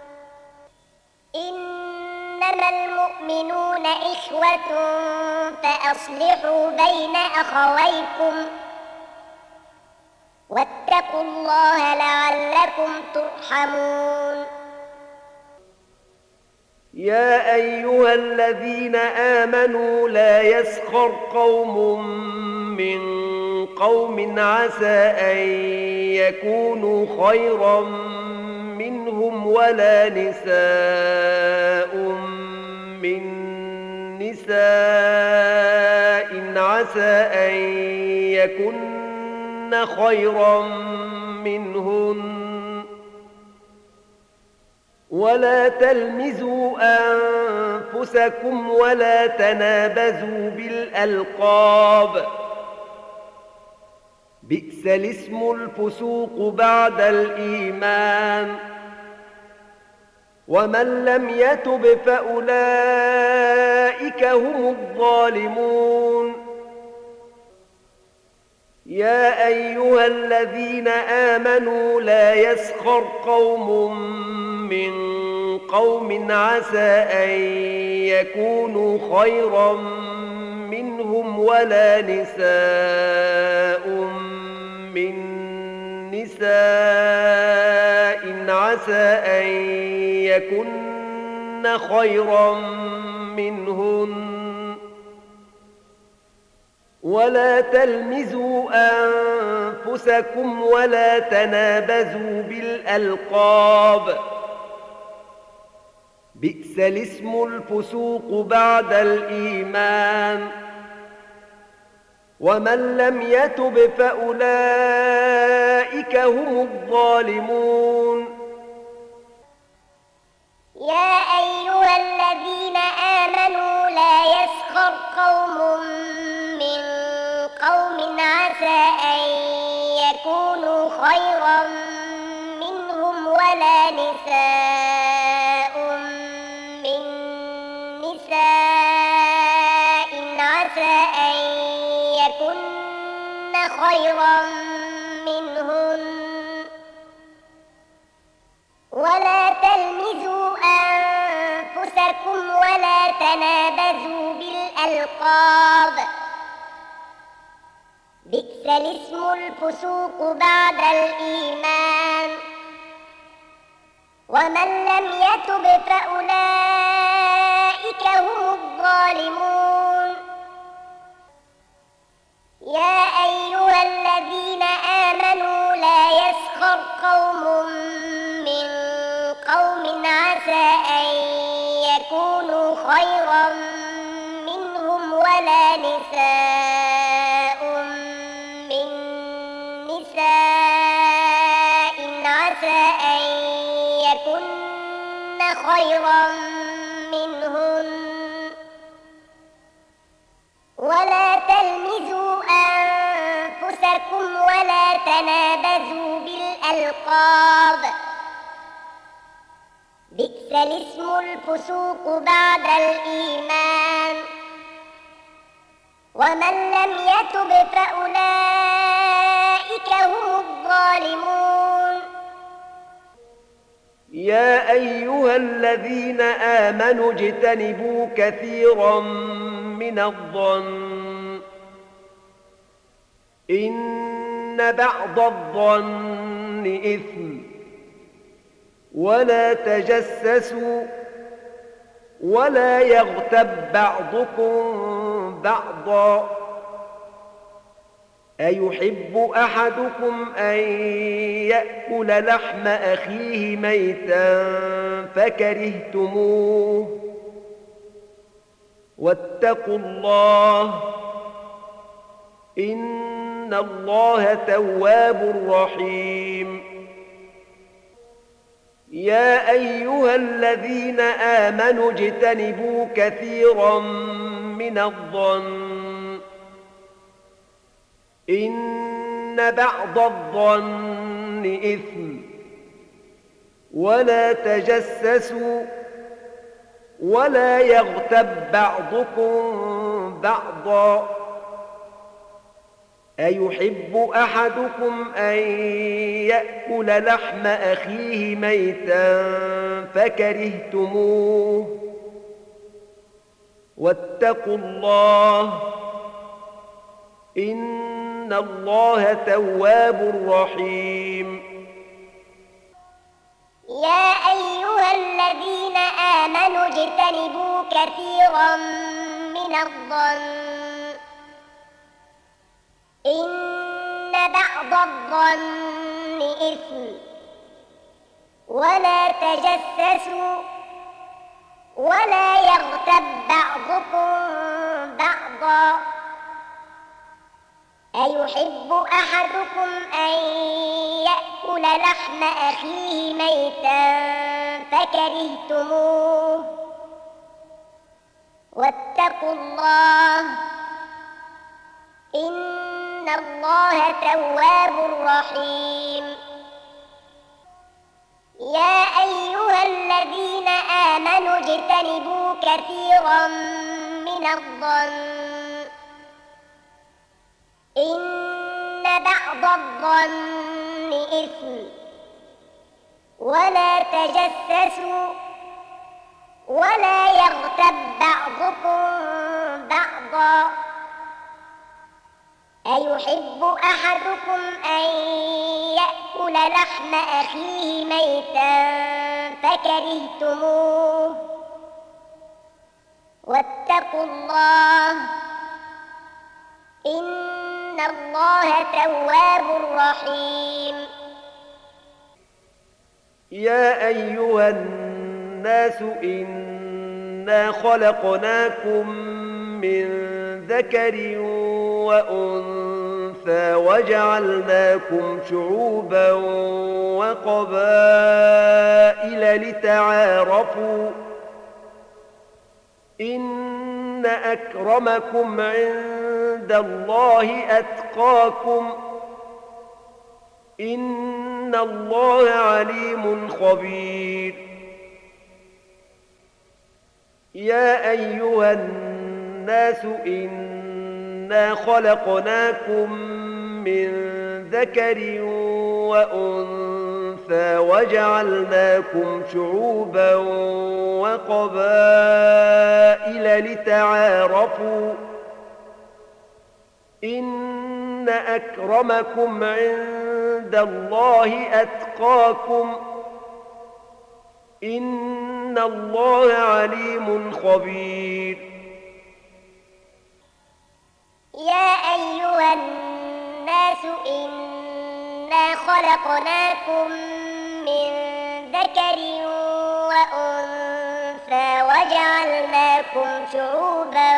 إنما المؤمنون إخوة فأصلحوا بين أخويكم واتقوا الله لعلكم ترحمون يا أيها الذين آمنوا لا يسخر قوم من قوم عسى أن يكونوا خيرا منهم ولا نساء من نساء عسى أن يكن خيرا منهن ولا تلمزوا أنفسكم ولا تنابزوا بالألقاب بئس الاسم الفسوق بعد الإيمان ومن لم يتب فأولئك هم الظالمون يا أيها الذين آمنوا لا يسخر قوم من قوم عسى أن يكونوا خيرا منهم ولا نساء من نساء عسى أن يكن خيرا منهن ولا تلمزوا أنفسكم ولا تنابزوا بالألقاب بئس الاسم الفسوق بعد الإيمان ومن لم يتب فأولئك هم الظالمون يا أيها الذين آمنوا لا يسخر قوم من قوم عسى أن يكونوا خيرا منهم ولا نساء من نساء عسى أن يكن خيرا منهن ولا تلمزوا أنفسكم ولا تنابزوا بالألقاب بئس الاسم الفسوق بعد الإيمان ومن لم يتب فأولئك هم الظالمون يا أيها الذين آمنوا لا يسخر قوم من قوم عسى أن يكونوا خيرا منهم ولا نساء من نساء عسى أن يكن خيرا منهن ولا تلمزوا أنفسكم ولا تنابزوا بالألقاب بئس الاسم الفسوق بعد الإيمان ومن لم يتب فأولئك هم الظالمون يا أيها الذين آمنوا اجتنبوا كثيرا من الظن إن بعض الظن إثم ولا تجسسوا ولا يغتب بعضكم بعضا أيحب أحدكم أن يأكل لحم أخيه ميتا فكرهتموه واتقوا الله إن الله تواب رحيم يا أيها الذين آمنوا اجتنبوا كثيرا من الظن إن بعض الظن إثم ولا تجسسوا ولا يغتب بعضكم بعضا أيحب أحدكم أن يأكل لحم أخيه ميتا فكرهتموه واتقوا الله إن الله تواب رحيم يا أيها الذين آمنوا اجتنبوا كثيرا من الظن إن بعض الظن إثم ولا تجسسوا ولا يغتب بعضكم بعضا أيحب أحدكم أن يأكل لحم أخيه ميتا فكرهتموه واتقوا الله إن الله تواب رحيم يا أيها الذين آمنوا اجتنبوا كثيرا من الظن إن بعض الظن إثم ولا تجسسوا ولا يغتب بعضكم بعضا أيحب أحدكم أن يأكل لحم أخيه ميتا فكرهتموه واتقوا الله إن الله تواب رحيم يا أيها الناس إنا خلقناكم من ذكر وأنثى وجعلناكم شعوبا وقبائل لتعارفوا إن أكرمكم عند الله أتقاكم إن الله عليم خبير يا أيها الناس إنا خلقناكم من ذكر وأنثى وجعلناكم شعوبا وقبائل لتعارفوا إن أكرمكم عند الله أتقاكم إن الله عليم خبير يا أيها الناس إنا خلقناكم من ذكر وأنثى وجعلناكم شعوبا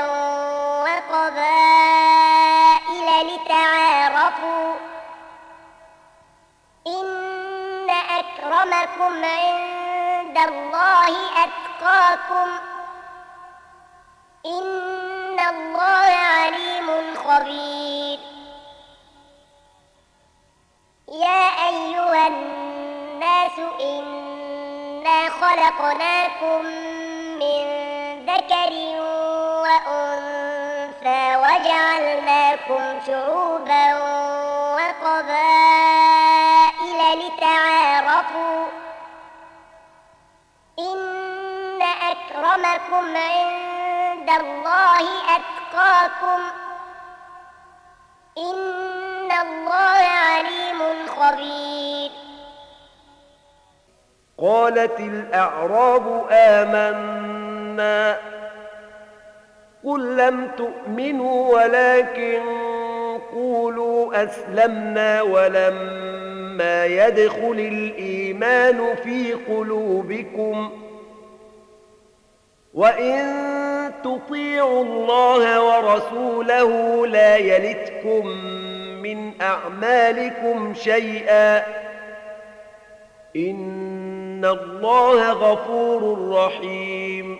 وقبائل لتعارفوا إن أكرمكم عند الله أتقاكم إن الله عليم خبير يا أيها الناس إنا خلقناكم من ذكر وأنثى وجعلناكم شعوبا وقبائل لتعارفوا إن أكرمكم عند الله أتقاكم إن الله عليم خبير قالت الأعراب آمنا آمنا قل لم تؤمنوا ولكن قولوا أسلمنا ولما يدخل الإيمان في قلوبكم وإن تطيعوا الله ورسوله لا يلتكم من أعمالكم شيئا إن الله غفور رحيم.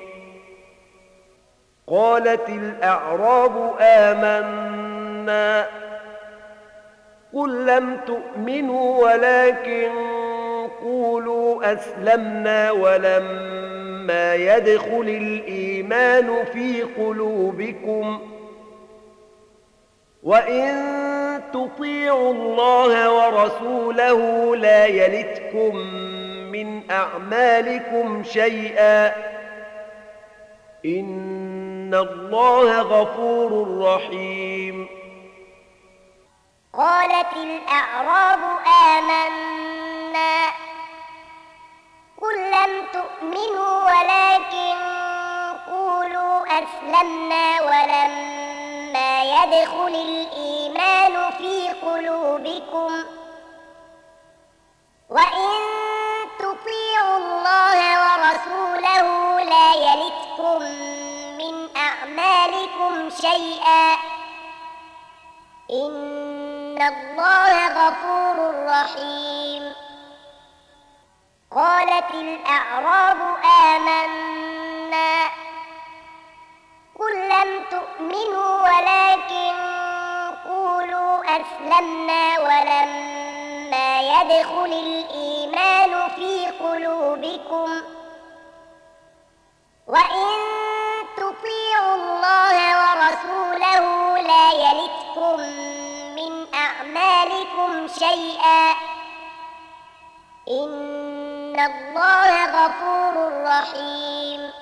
قالت الأعراب آمنا قل لم تؤمنوا ولكن قولوا أسلمنا ولما يدخل الإيمان في قلوبكم وإن تطيعوا الله ورسوله لا يلتكم من أعمالكم شيئا إن الله غفور رحيم. قالت الأعراب آمنا قل لم تؤمنوا ولكن قولوا أسلمنا ولما يدخل الإيمان في قلوبكم وإن تطيعوا الله ورسوله لا يلتكم من أعمالكم شيئا إن الله غفور رحيم. قالت الأعراب آمنا قل لم تؤمنوا ولكن قولوا أسلمنا ولما يدخل الإيمان في قلوبكم وإن تطيعوا الله ورسوله لا يلتكم من أعمالكم شيئا إن الله غفور رحيم.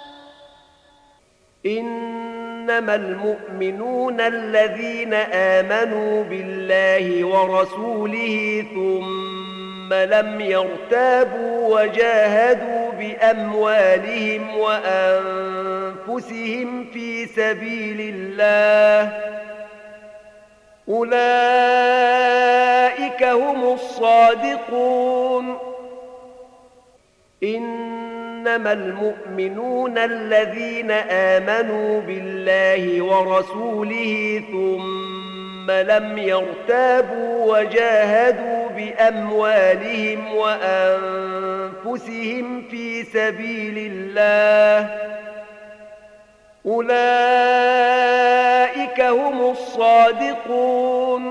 إنما المؤمنون الذين آمنوا بالله ورسوله ثم لم يرتابوا وجاهدوا بأموالهم وأنفسهم في سبيل الله أولئك هم الصادقون. إنما المؤمنون الذين آمنوا بالله ورسوله ثم لم يرتابوا وجاهدوا بأموالهم وأنفسهم في سبيل الله أولئك هم الصادقون.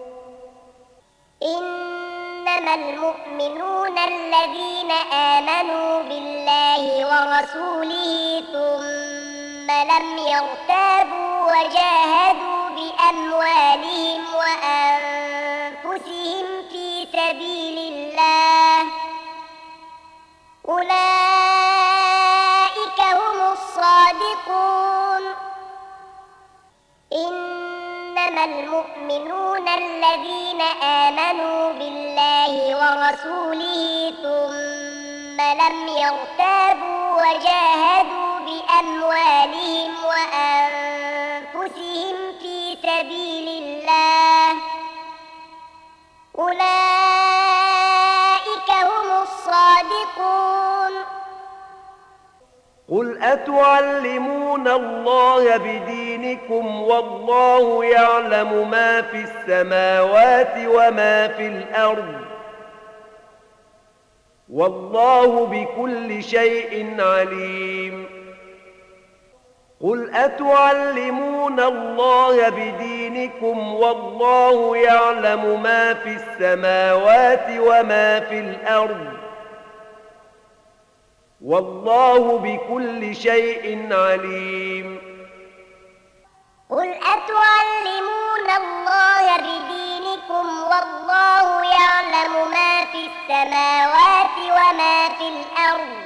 إنما المؤمنون الذين آمنوا بالله ورسوله ثم لم يرتابوا وجاهدوا بأموالهم وأنفسهم في سبيل الله أولئك هم الصادقون. إنما المؤمنون الذين آمنوا بالله ورسوله ثم لم يرتابوا وجاهدوا بأموالهم وأنفسهم في سبيل الله أولئك هم الصادقون. قل أتعلمون الله بدينكم والله يعلم ما في السماوات وما في الأرض والله بكل شيء عليم. قل أتعلمون الله بدينكم والله يعلم ما في السماوات وما في الأرض والله بكل شيء عليم. قل أتعلمون الله بدينكم والله يعلم ما في السماوات وما في الأرض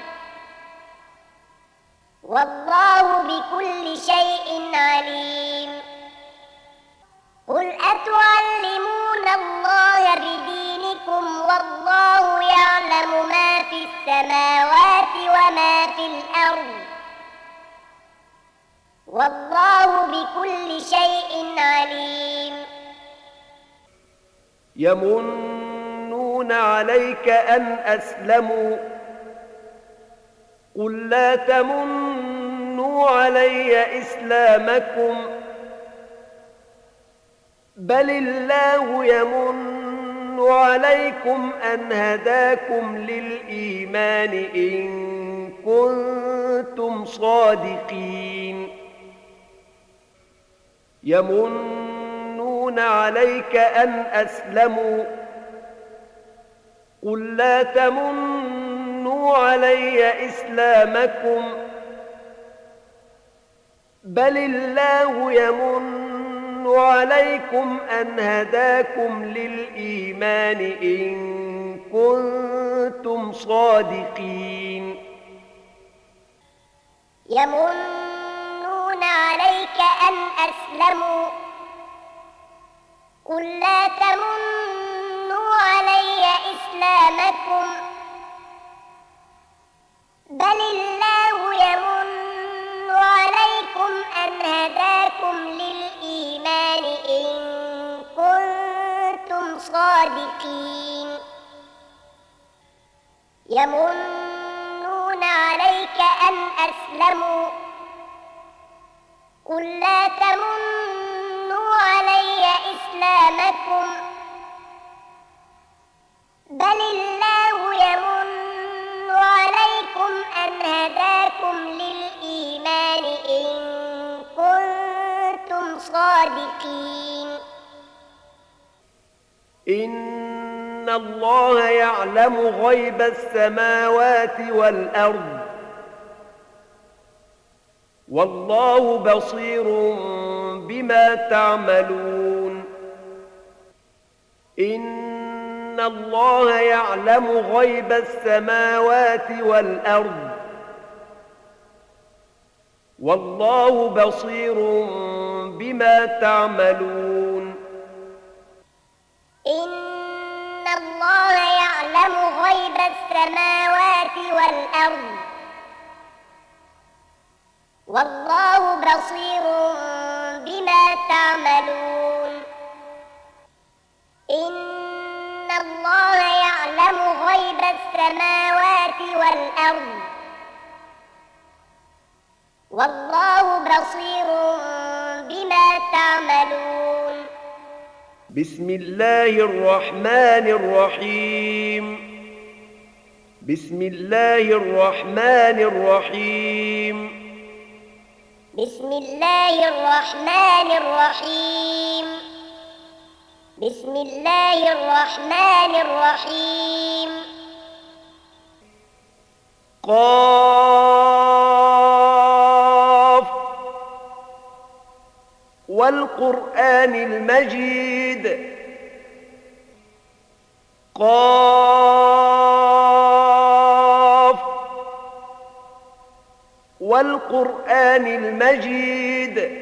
والله بكل شيء عليم. قل أتعلمون الله بدينكم والله يعلم ما في السماوات وما في الأرض والله بكل شيء عليم. يمنون عليك أن أسلموا قل لا تمنوا علي إسلامكم بل الله يمن عليكم أن هداكم للإيمان إن كنتم صادقين. يمنون عليك أن أسلموا قل لا تمنوا علي إسلامكم بل الله يمن عليكم أن هداكم للإيمان إن كنتم صادقين. يمنون عليك أن أسلموا قل لا تمنوا علي إسلامكم بل الله يمن عليكم أن هداكم للإيمان إن كنتم صادقين. يمنون عليك أن أسلموا قل لا تمنوا علي إسلامكم بل الله يمن عليكم أن هداكم للإيمان إن كنتم صادقين. إن الله يعلم غيب السماوات والأرض والله بصير بما تعملون. إن الله يعلم غيب السماوات والأرض والله بصير بما تعملون. إن الله يعلم غيب السماوات والأرض والله بصير بما تعملون. إن الله يعلم غيب السماوات والأرض والله بصير بما تعملون. بسم الله الرحمن الرحيم. بسم الله الرحمن الرحيم. بسم الله الرحمن الرحيم. بسم الله الرحمن الرحيم. قاف والقرآن المجيد. قاف والقرآن المجيد.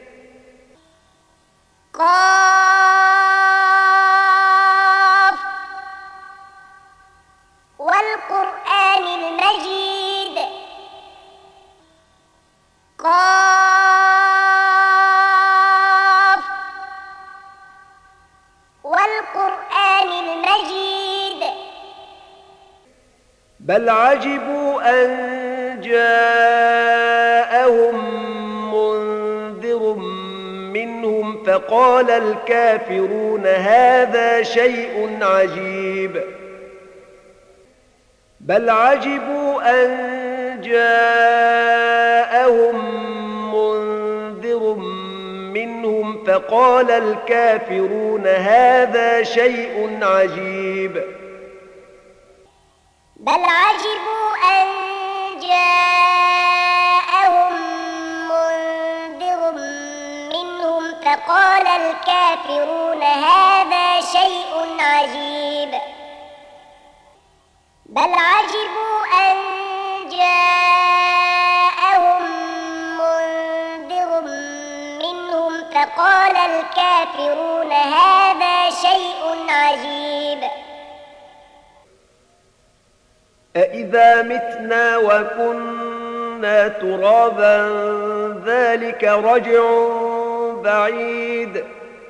قاف والقرآن المجيد. قاف والقرآن المجيد. بل عجبوا أن جاءهم منذر منهم فقال الكافرون هذا شيء عجيب. بل عجبوا أن جاءهم منذر منهم فقال الكافرون هذا شيء عجيب. بل عجبوا أن جاءهم منذر منهم فقال الكافرون هذا شيء عجيب. بل عجبوا أن جاءهم منذر منهم فقال الكافرون هذا شيء عجيب. أإذا متنا وكنا كنا ترابا ذلك رجع بعيد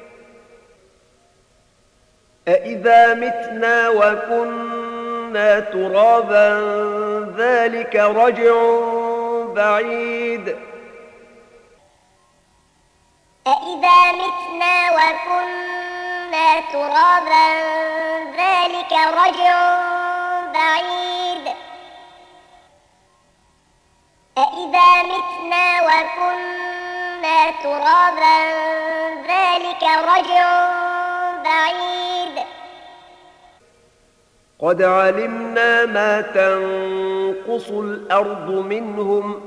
أإذا متنا وكنا ترابا ذلك رجع بعيد أإذا متنا وكنا ترابا ذلك رجع بعيد أإذا متنا وكنا ترابا ذلك رجع بعيد قد علمنا ما تنقص الأرض منهم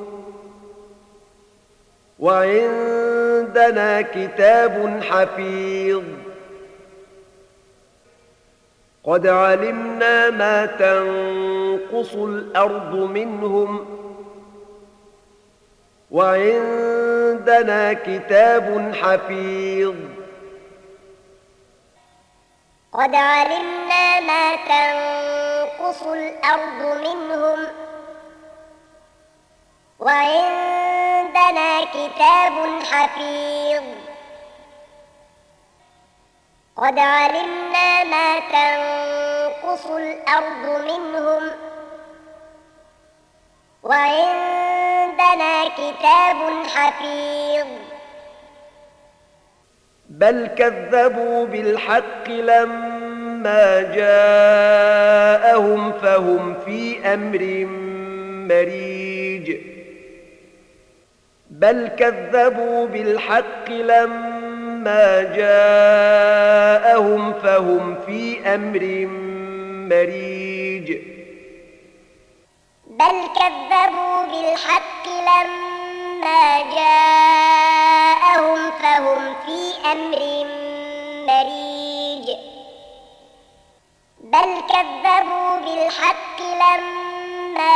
وعندنا كتاب حفيظ قد علمنا ما تنقص الأرض منهم وعندنا كتاب حفيظ قد علمنا ما تنقص الأرض منهم وعندنا كتاب حفيظ قد علمنا ما تنقص الأرض منهم وعندنا كتاب حفيظ بل كذبوا بالحق لما جاءهم فهم في أمر مريج بل كذبوا بالحق لما جاءهم فهم في أمر مريج بل كذبوا بالحق لما جاءهم فهم في أمر مريج بل كذبوا بالحق لما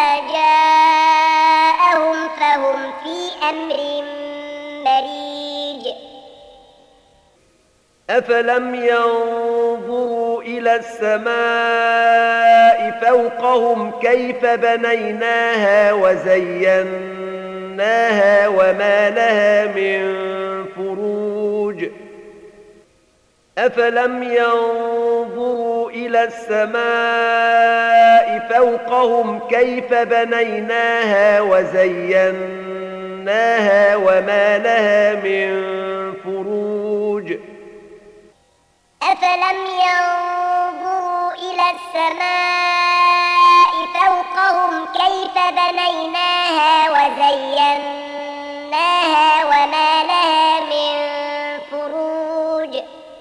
جاءهم فهم في أمر مريج أفلم ينظروا إلى السماء فوقهم كيف بنيناها وزيناها وما لها من فروج أفلم ينظروا إلى السماء فوقهم كيف بنيناها وزيناها وما لها من فروج أفلم ينظروا إلى السماء فوقهم كيف بنيناها وزيناها وما لها من فروج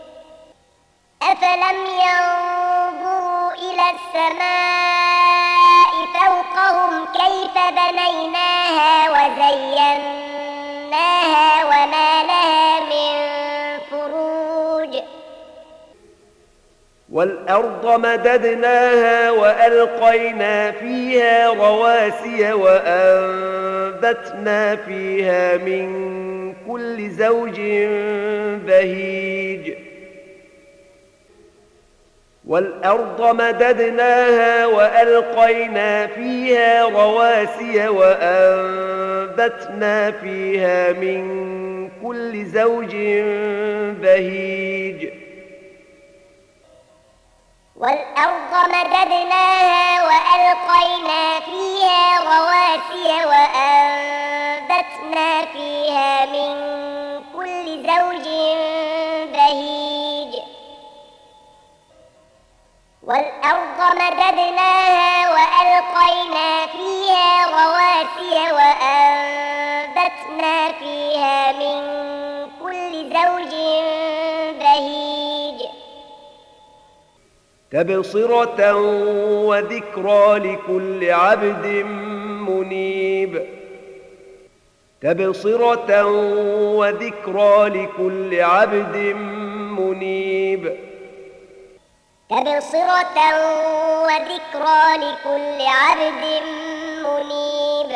أفلم ينظروا إلى السماء فوقهم كيف بنيناها وزيناها وما لها من فروج والأرض مددناها وألقينا فيها رواسي وأنبتنا فيها من كل زوج بهيج والأرض مددناها وألقينا فيها رواسي وأنبتنا فيها من كل زوج بهيج والأرض مددناها وألقينا فيها رواسي وأنبتنا فيها من كل زوج بهيج والأرض مددناها وألقينا فيها رواسي وأنبتنا فيها من كل زوج بهيج تبصرة وذكرى لكل عبد منيب تبصرة وذكرى لكل عبد منيب تبصرة وذكرى لكل عبد منيب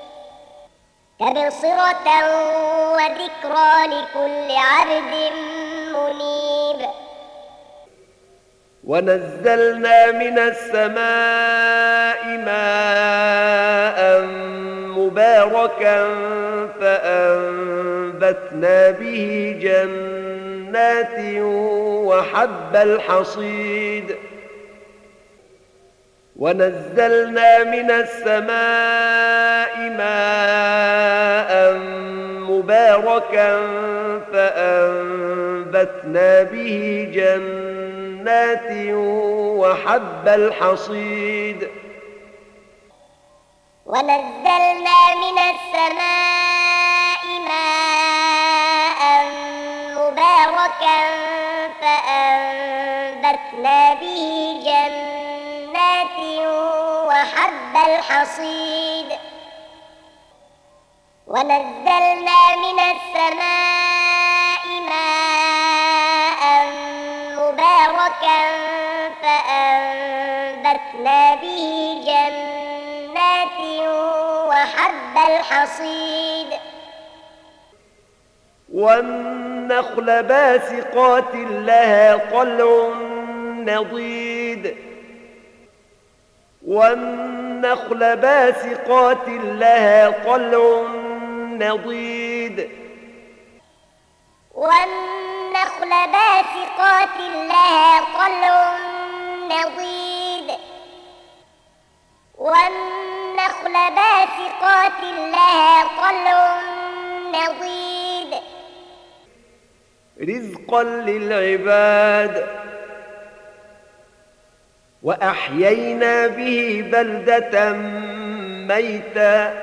تبصرة وذكرى لكل عبد منيب ونزلنا من السماء ماء مباركا مباركا فأنبتنا به جنات وحب الحصيد ونزلنا من السماء ماء مباركا فأنبتنا به جنات وحب الحصيد ونزلنا من السماء ماء مباركا فأنبتنا به جنات وحب الحصيد ونزلنا من السماء ماء مباركا فأنبتنا به جنات وحب الحصيد والنخل باسقات لها طلع نضيد والنخل باسقات لها طلع نضيد والنخل باسقات لها طلع نضيد والنخل باسقات لها طلع نضيد رزقا للعباد وأحيينا به بلدة ميتا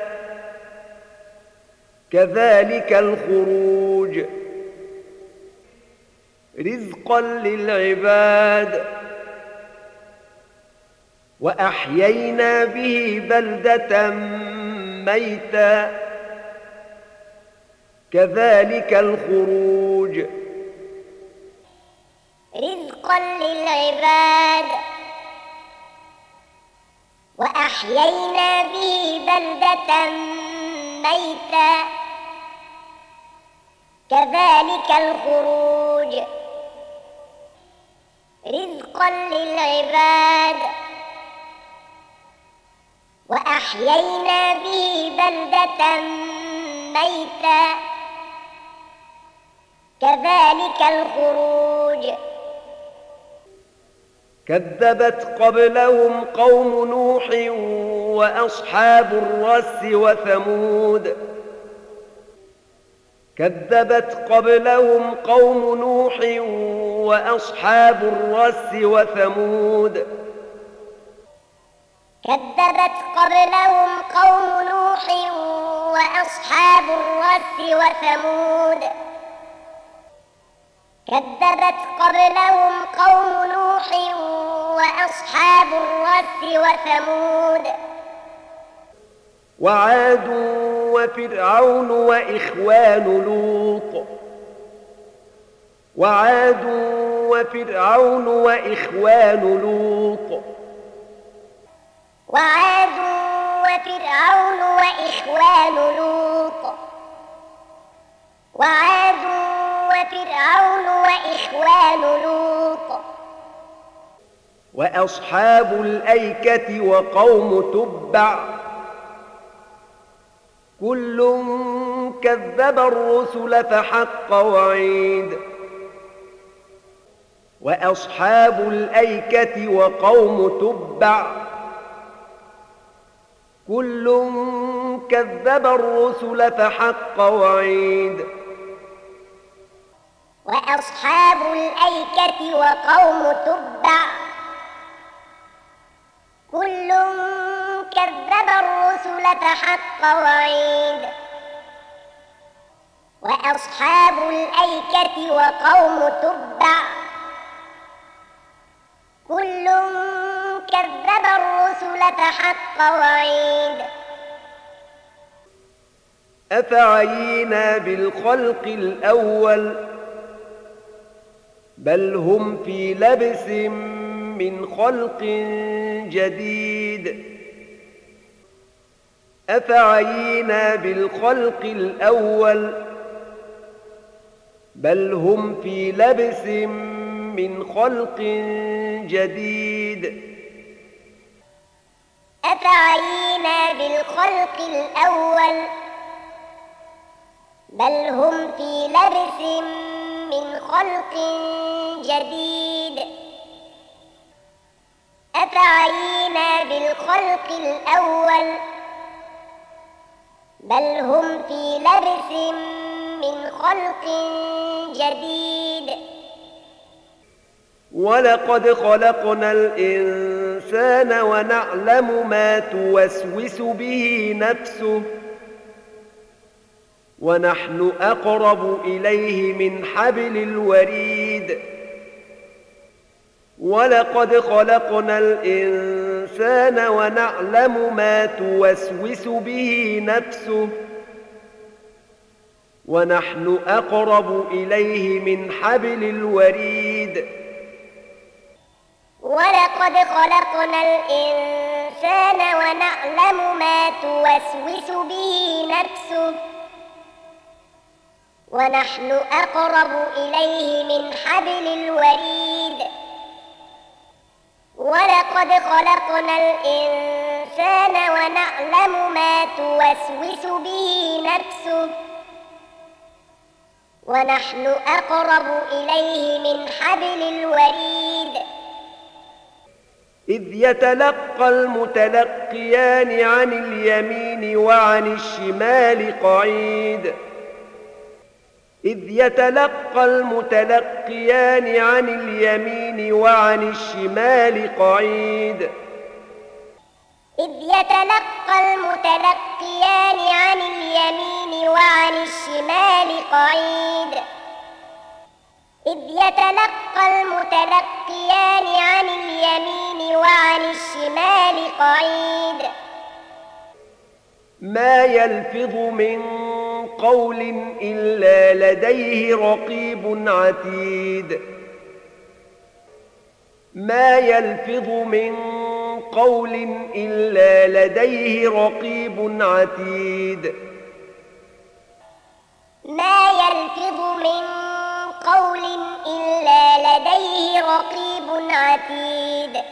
كذلك الخروج رزقا للعباد وأحيينا به بلدة ميتا كذلك الخروج رزقا للعباد وأحيينا به بلدة ميتا كذلك الخروج رزقا للعباد وأحيينا به بلدة ميتا كذلك الخروج كذبت قبلهم قوم نوح وأصحاب الرس وثمود كذبت قبلهم قوم نوح وأصحاب الرس وثمود كذبت قبلهم قوم نوح وأصحاب الرس وثمود كذبت قبلهم قوم نوح وأصحاب الرس وثمود وعاد وفرعون وإخوان لوط وعاد وفرعون وإخوان لوط وعاد وفرعون وإخوان لوط وعاد وفرعون وإخوان لوط وأصحاب الأيكة وقوم تبع كل كذب الرسل فحق وعيد وأصحاب الأيكة وقوم تبع كل كذب الرسل فحق وعيد وأصحاب الأيكة وقوم تبع كل كذب الرسل فحق وعيد وأصحاب الأيكة وقوم تبع كل كذب الرسل فحق وعيد أفعينا بالخلق الأول بل هم في لبس من خلق جديد أفعينا بالخلق الأول بل هم في لبس من خلق جديد أفعينا بالخلق الأول بل هم في لبس من خلق جديد أفعينا بالخلق الأول بل هم في لبس من خلق جديد ولقد خلقنا الإنسان ونعلم ما توسوس به نفسه ونحن أقرب إليه من حبل الوريد ولقد خلقنا الإنسان ونعلم ما توسوس به نفسه ونحن أقرب إليه من حبل الوريد ولقد خلقنا الإنسان ونعلم ما توسوس به نفسه ونحن أقرب إليه من حبل الوريد ولقد خلقنا الإنسان ونعلم ما توسوس به نفسه ونحن أقرب إليه من حبل الوريد إذ يتلقى المتلقيان عن اليمين وعن الشمال قعيد إذ يتلقى المتلقيان عن اليمين وعن الشمال قعيد إذ يتلقى المتلقيان عن اليمين وعن الشمال قعيد إذ يتلقى المتلقيان عن اليمين وعن الشمال قعيد ما يلفظ من قول إلا لديه رقيب عتيد ما يلفظ من قول إلا لديه رقيب عتيد ما يلفظ من قول إلا لديه رقيب عتيد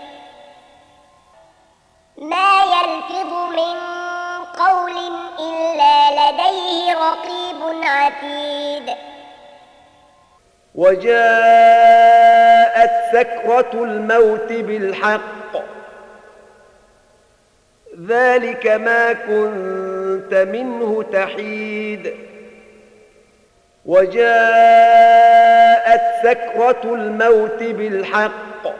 ما يلفظ من قول إلا لديه رقيب عتيد وجاءت سكرة الموت بالحق ذلك ما كنت منه تحيد وجاءت سكرة الموت بالحق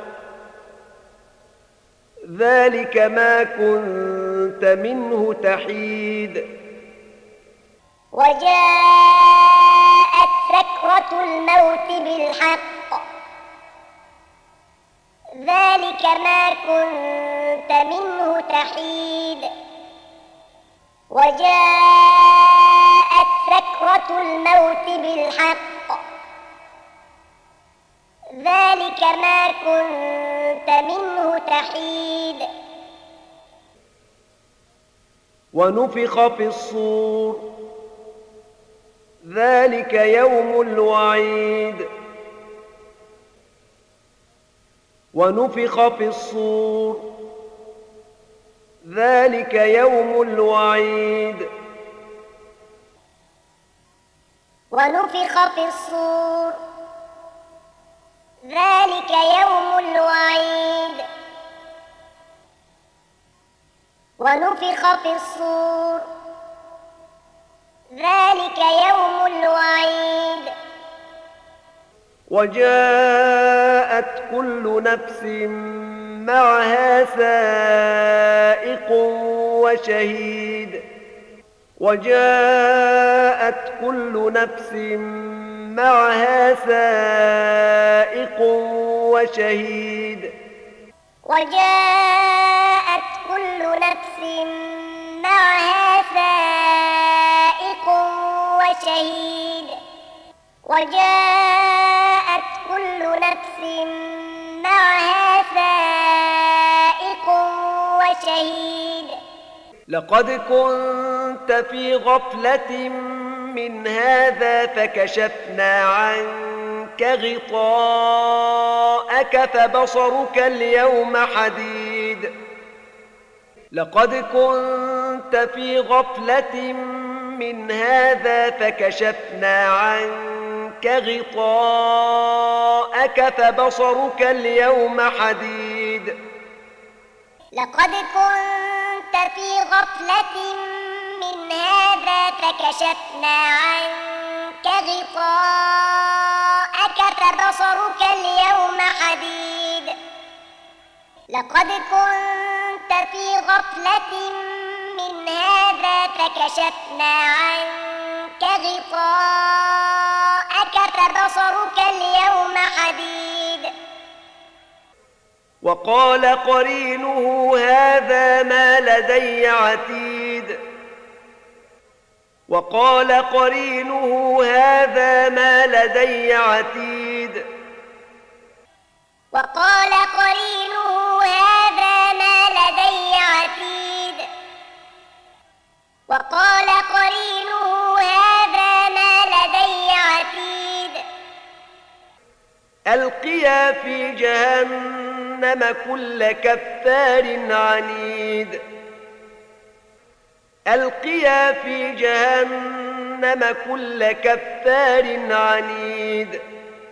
ذلك ما كنت منه تحيد وجاءت سكرة الموت بالحق ذلك ما كنت منه تحيد وجاءت سكرة الموت بالحق ذلك ما كنت منه تحيد ونفخ في الصور ذلك يوم الوعيد ونفخ في الصور ذلك يوم الوعيد ونفخ في الصور ذلك يوم الوعيد ونفخ في الصور ذلك يوم الوعيد وجاءت كل نفس معها سائق وشهيد وجاءت كل نفس معها سائق وشهيد وجاءت كل نفس معها سائق وشهيد وجاءت كل نفس معها سائق وشهيد لقد كنت في غفلة من هذا فكشفنا عنك غطاءك فبصرك اليوم حديد لقد كنت في غفلة من هذا فكشفنا عنك غطاءك فبصرك اليوم حديد. لقد كنت في غفلة من هذا فكشفنا عنك غطاءك فبصرك اليوم حديد. لقد كنت في غفلة من هذا فكشفنا عنك غطاءك فبصرك اليوم حديد. وقال قرينه هذا ما لدي عتيد. وقال قرينه هذا ما لدي عتيد. وقال قرينه هذا ما لدي عتيد. وقال قرينه هذا ما لدي عتيد. ألقيا في جهنم كل كفار عنيد. ألقيا في جهنم كل كفار عنيد.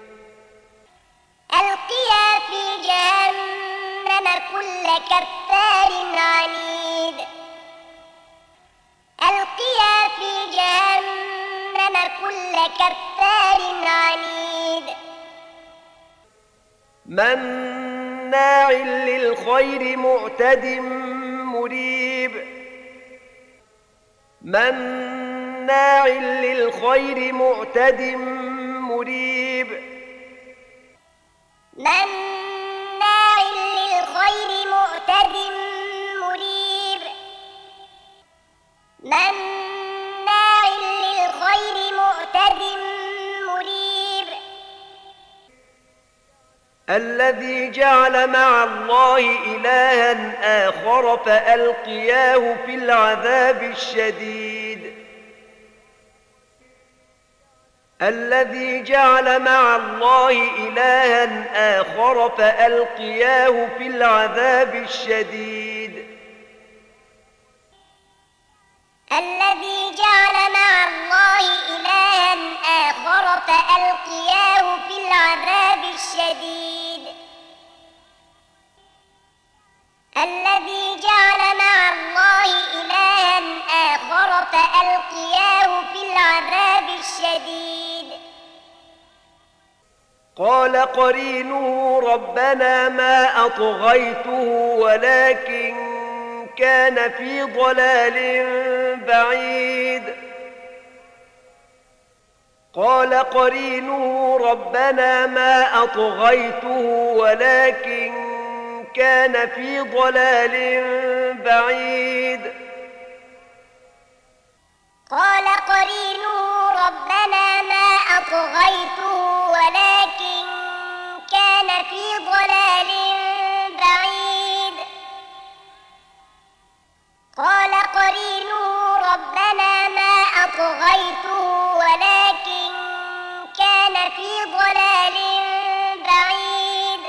ألقيا في جهنم كل كفار عنيد. ألقيا في جهنم كل كفار عنيد. مناع للخير معتد مريب. مناع للخير معتد مريب. مناع للخير معتد مريب. مناع للخير معتد مريب. الذي جعل مع الله إلها آخر فألقياه في العذاب الشديد. الذي جعل مع الله إلها آخر فألقياه في العذاب الشديد. الذي جعل مع الله إلها آخر فألقياه في العذاب الشديد. الذي جعل مع الله إلها آخر فألقياه في العذاب الشديد. قال قرينه ربنا ما أطغيته ولكن كان في ضلال بعيد. قال قرينه ربنا ما أطغيته ولكن كان في ضلال بعيد. قال قرينه ربنا ما أطغيته ولكن كان في ضلال بعيد. قال قرينه ربنا ما أطغيته ولكن كان في ضلال بعيد.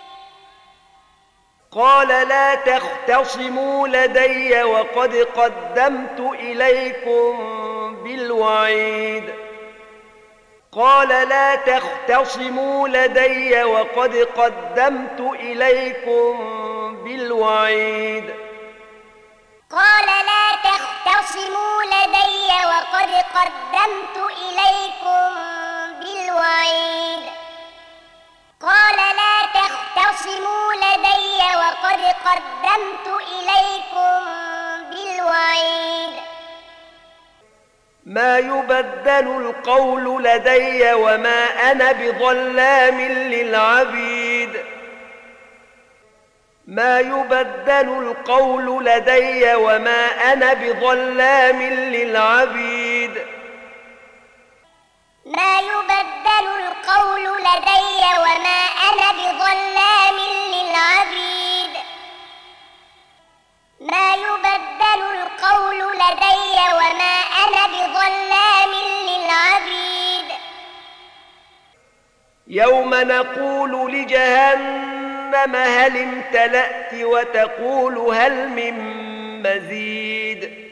قال لا تختصموا لدي وقد قدمت إليكم بالوعيد. قال لا تختصموا لدي وقد قدمت إليكم بالوعيد. قال لا تختصموا لدي وقد قدمت إليكم بالوعيد. قال لا تختصموا لدي وقد قدمت إليكم بالوعيد. ما يبدل القول لدي وما أنا بظلام للعبيد. ما يبدل القول لدي وما أنا بظلام للعبيد. ما يبدل القول لدي وما أنا بظلام للعبيد. ما يبدل القول لدي وما أنا بظلام للعبيد. يوم نقول لجهنم هل امتلأت وتقول هل من مزيد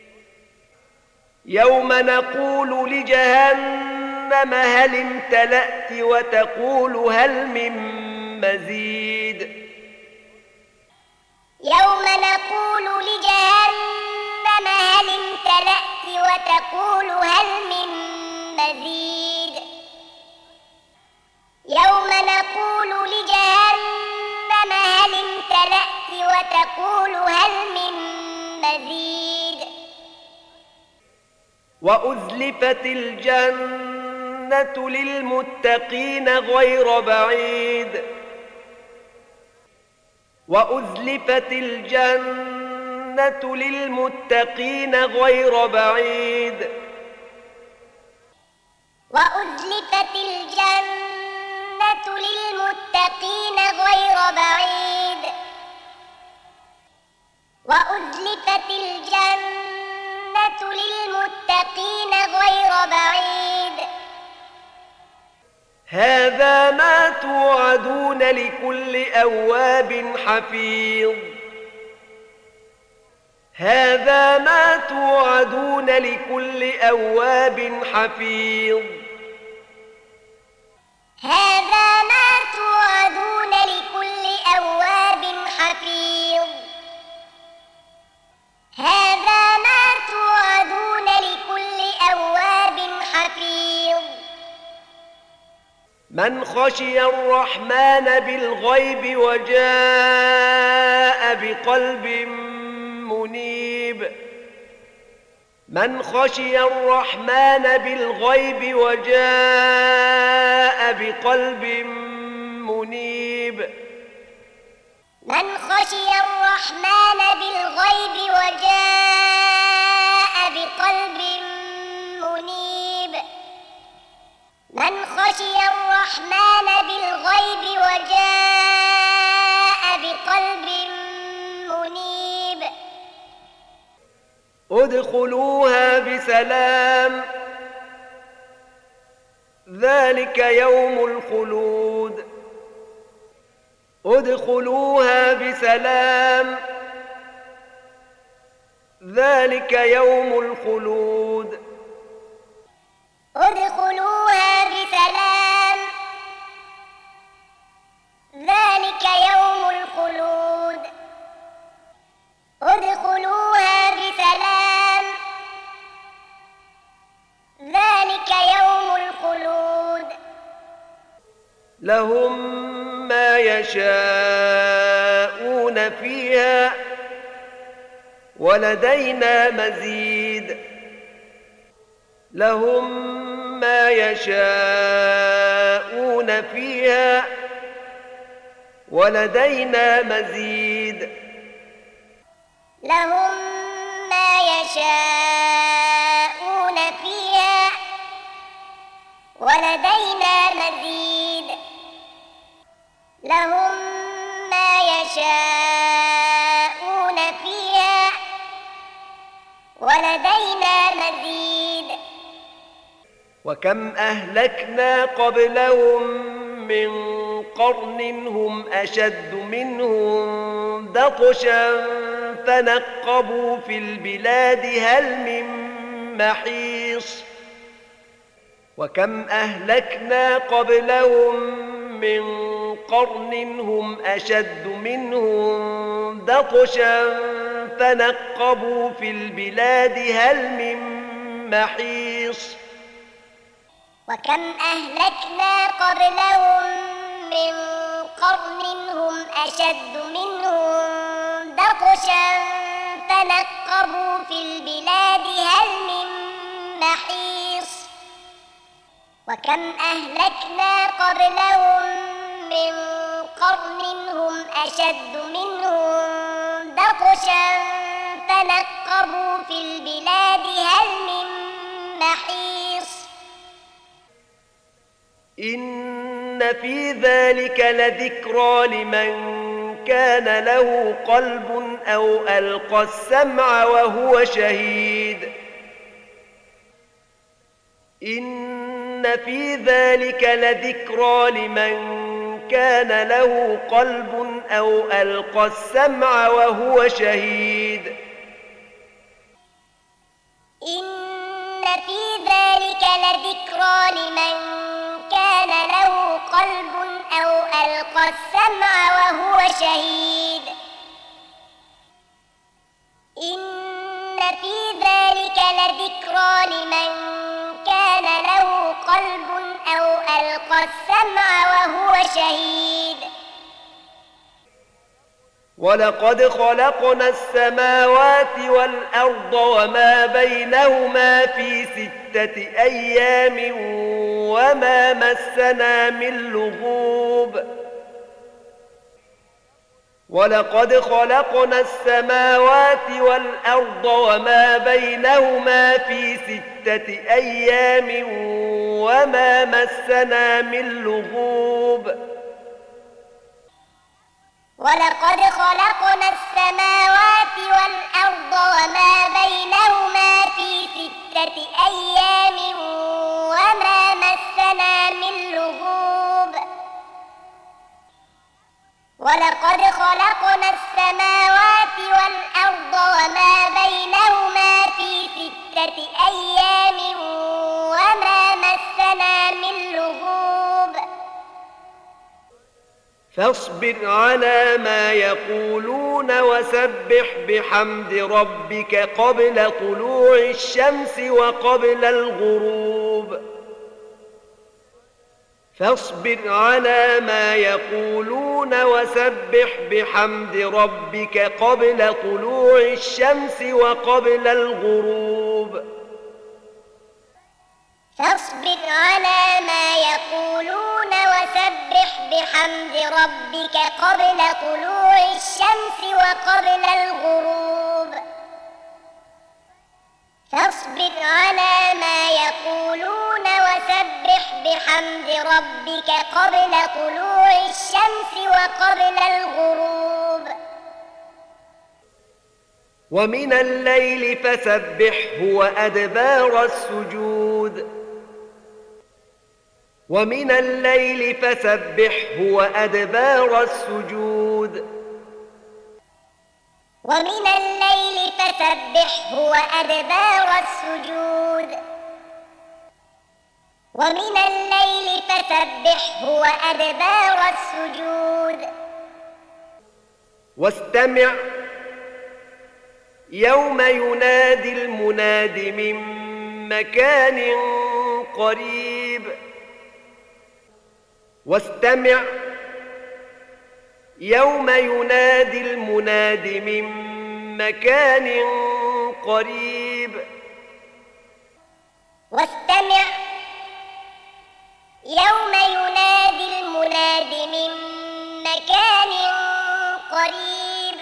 يوم نقول لجهنم هل امتلأت وتقول هل من مزيد يوم نقول لجهنم هل امتلأت وتقول هل من مزيد يوم نقول لجهنم هل امتلأت وتقول هل من مزيد وأزلفت الجنة للمتقين غير بعيد وأزلفت الجنة للمتقين غير بعيد وأزلفت الجنة للمتقين غير بعيد وأزلفت الجنة للمتقين غير بعيد هذا ما توعدون لكل أواب حفيظ هذا ما توعدون لكل أواب حفيظ هذا ما توعدون لكل أواب حفيظ هذا ما توعدون لكل أواب حفيظ من خشي الرحمن بالغيب وجاء بقلب منيب من خشي الرحمن بالغيب وجاء بقلب منيب من خشي الرحمن بالغيب وجاء بقلب منيب من خشي الرحمن بالغيب وجاء بقلب منيب ادخلوها بسلام ذلك يوم الخلود ادخلوها بسلام ذلك يوم الخلود ادخلوها بسلام ذلك يوم الخلود ادخلوها بسلام ذلك يوم الخلود لهم ما يشاءون فيها ولدينا مزيد لهم ما يشاءون فيها ولدينا مزيد لهم ما يشاءون فيها ولدينا مزيد لهم ما يشاءون فيها ولدينا مزيد وكم أهلكنا قبلهم من قرن هم أشد منهم بطشا فنقبوا في البلاد هل من محيص وكم أهلكنا قبلهم من قرن هم أشد منهم بطشا فنقبوا في البلاد هل من محيص وكم أهلكنا قبلهم من قرن هم أشد منهم بطشا فنقبوا في البلاد هل من محيص وكم أهلكنا قبلهم من قرن هم أشد منهم بطشا فنقبوا في البلاد هل من محيص إن في ذلك لذكرى لمن كان له قلب أو ألقى السمع وهو شهيد إن في ذلك لذكرى لمن كان له قلب أو ألقى السمع وهو شهيد إن في ذلك لذكرى لمن كان له قلب أو ألقى السمع وهو شهيد إن في ذلك لذكرى لمن كان له قلب أو ألقى السمع وهو شهيد ولقد خلقنا السماوات والأرض وما بينهما في ستة أيام وما مسنا من لغوب ولقد خلقنا السماوات والأرض وما بينهما في ستة أيام وما مسنا من لغوب ولقد خلقنا السماوات والأرض وما بينهما في ستة أيام وما مسنا من لغوب ولقد خلقنا السماوات والأرض وما بينهما في ستة أيام وما مسنا من لغوب فاصبر على ما يقولون وسبح بحمد ربك قبل طلوع الشمس وقبل الغروب فاصبر على ما يقولون وسبح بحمد ربك قبل طلوع الشمس وقبل الغروب فاصبر على ما يقولون وسبح بحمد ربك قبل طلوع الشمس وقبل الغروب فاصبر على ما يقولون وسبح بحمد ربك قبل طلوع الشمس وقبل الغروب ومن الليل فسبحه وأدبار السجود ومن الليل فسبحه وأدبار السجود ومن الليل فسبحه وأدبار السجود ومن الليل فسبحه وأدبار السجود واستمع يوم ينادي المناد من مكان قريب واستمع يوم ينادي المناد من مكان قريب واستمع يوم ينادي المناد من مكان قريب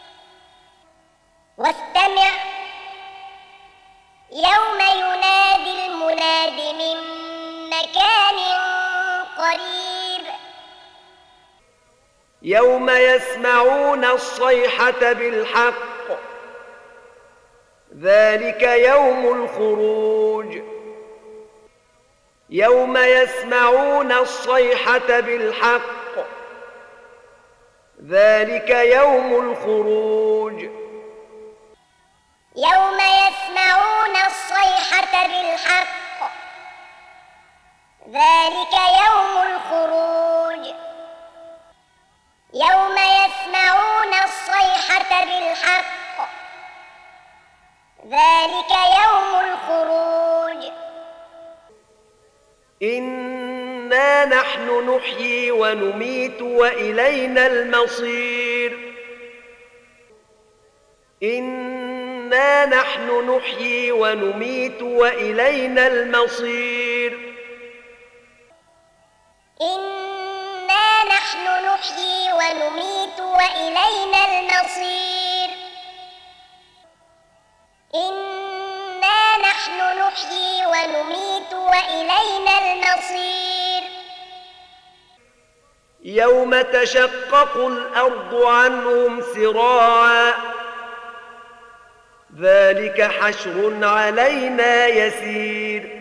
واستمع يوم ينادي المناد من مكان قريب يوم يسمعون الصيحة بالحق ذلك يوم الخروج يوم يسمعون الصيحة بالحق ذلك يوم الخروج يوم يسمعون الصيحة بالحق ذلك يوم الخروج يوم يسمعون الصيحة بالحق ذلك يوم الخروج إنا نحن نحيي ونميت وإلينا المصير إنا نحن نحيي ونميت وإلينا المصير إنا نحن نحيي ونميت وإلينا المصير إنا نحن نحيي ونميت وإلينا المصير يوم تشقق الأرض عنهم سراعا ذلك حشر علينا يسير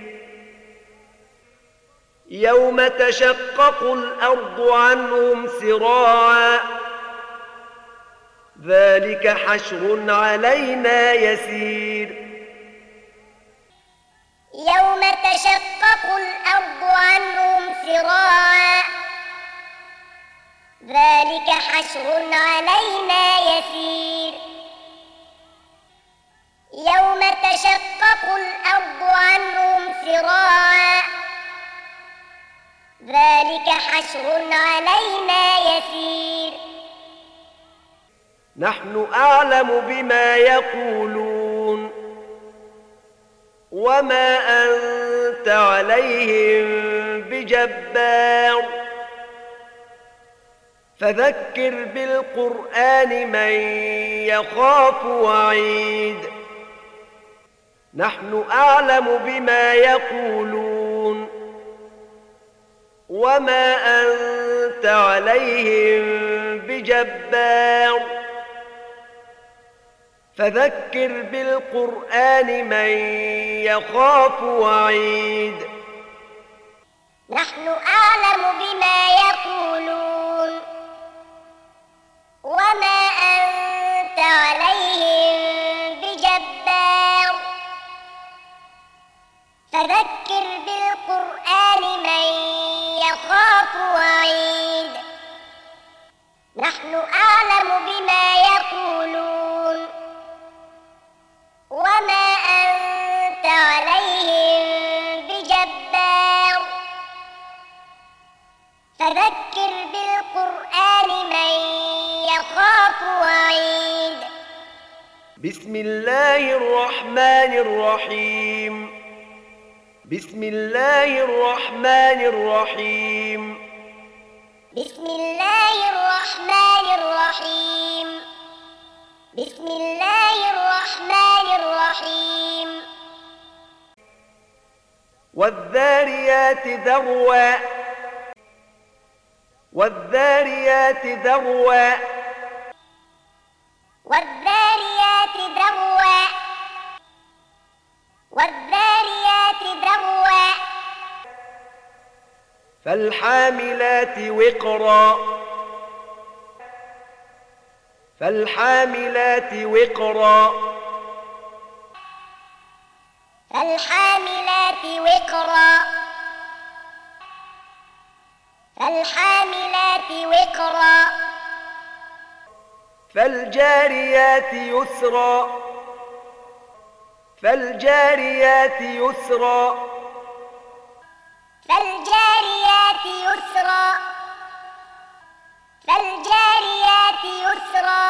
يوم تشقق الأرض عنهم سراعا ذلك حشر علينا يسير يوم تشقق الأرض عنهم سراعا ذلك حشر علينا يسير يوم تشقق الأرض عنهم سراعا ذلك حشر علينا يسير نحن أعلم بما يقولون وما أنت عليهم بجبار فذكر بالقرآن من يخاف وعيد نحن أعلم بما يقولون وما أنت عليهم بجبار فذكر بالقرآن من يخاف وعيد نحن أعلم بما يقولون وما أنت عليهم بجبار فذكر بالقرآن من يخاف وعيد نحن أعلم بما يقولون وما أنت عليهم بجبار فذكر بالقرآن من يخاف وعيد بسم الله الرحمن الرحيم بسم الله الرحمن الرحيم بسم الله الرحمن الرحيم بسم الله الرحمن الرحيم والذاريات ذروا والذاريات ذروا والذاريات ذروا والذاريات ذروا فالحاملات وقرا فالحاملات وقرا فالحاملات وقرا فالحاملات وقرا فالجاريات يسرا فالجاريات يسرا فالجاريات يسرا فالجاريات يسرا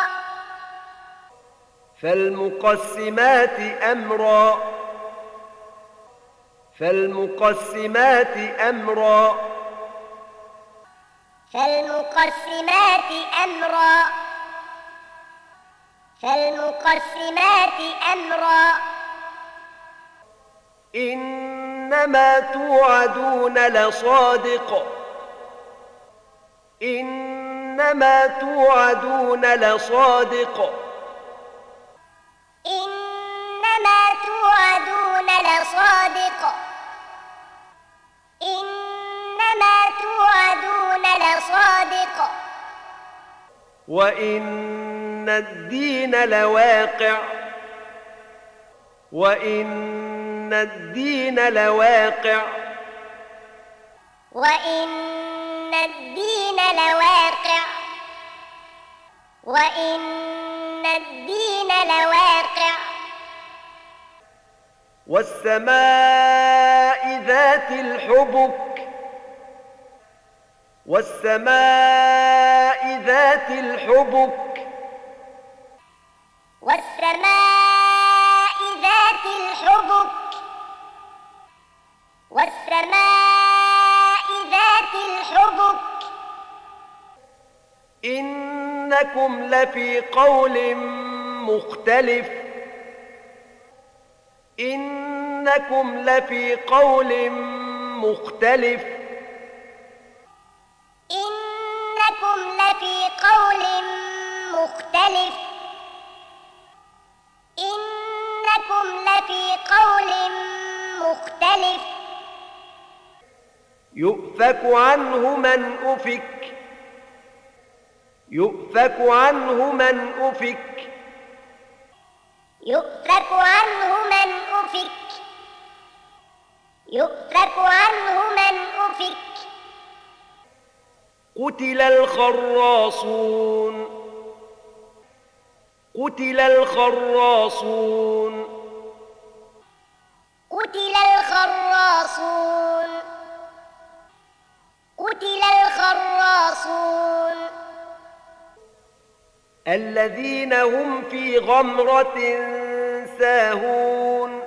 فالمقسمات أمرا فالمقسمات أمرا فالمقسمات أمرا فالمقسمات أمرا إنما توعدون لصادق إنما توعدون لصادق إنما توعدون لصادق إنما توعدون لصادق وإن الدين لواقع وإن الدين لواقع وإن الدين لواقع وإن الدين لواقع والسماء ذات الحبك والسماء ذات الحبك والسماء ذات الحبك والسماء ذات الحبك إنكم لفي قول مختلف إنكم لفي قول مختلف إنكم لفي قول مختلف إنكم لفي قول مختلف يؤفك عنه من أفك يؤفك عنه من أفك يؤفك عنه من أفك يؤفك عنه من أفك قتل الخراصون قتل الخراصون قتل الخراصون قتل الخراصون الذين هم في غمرة ساهون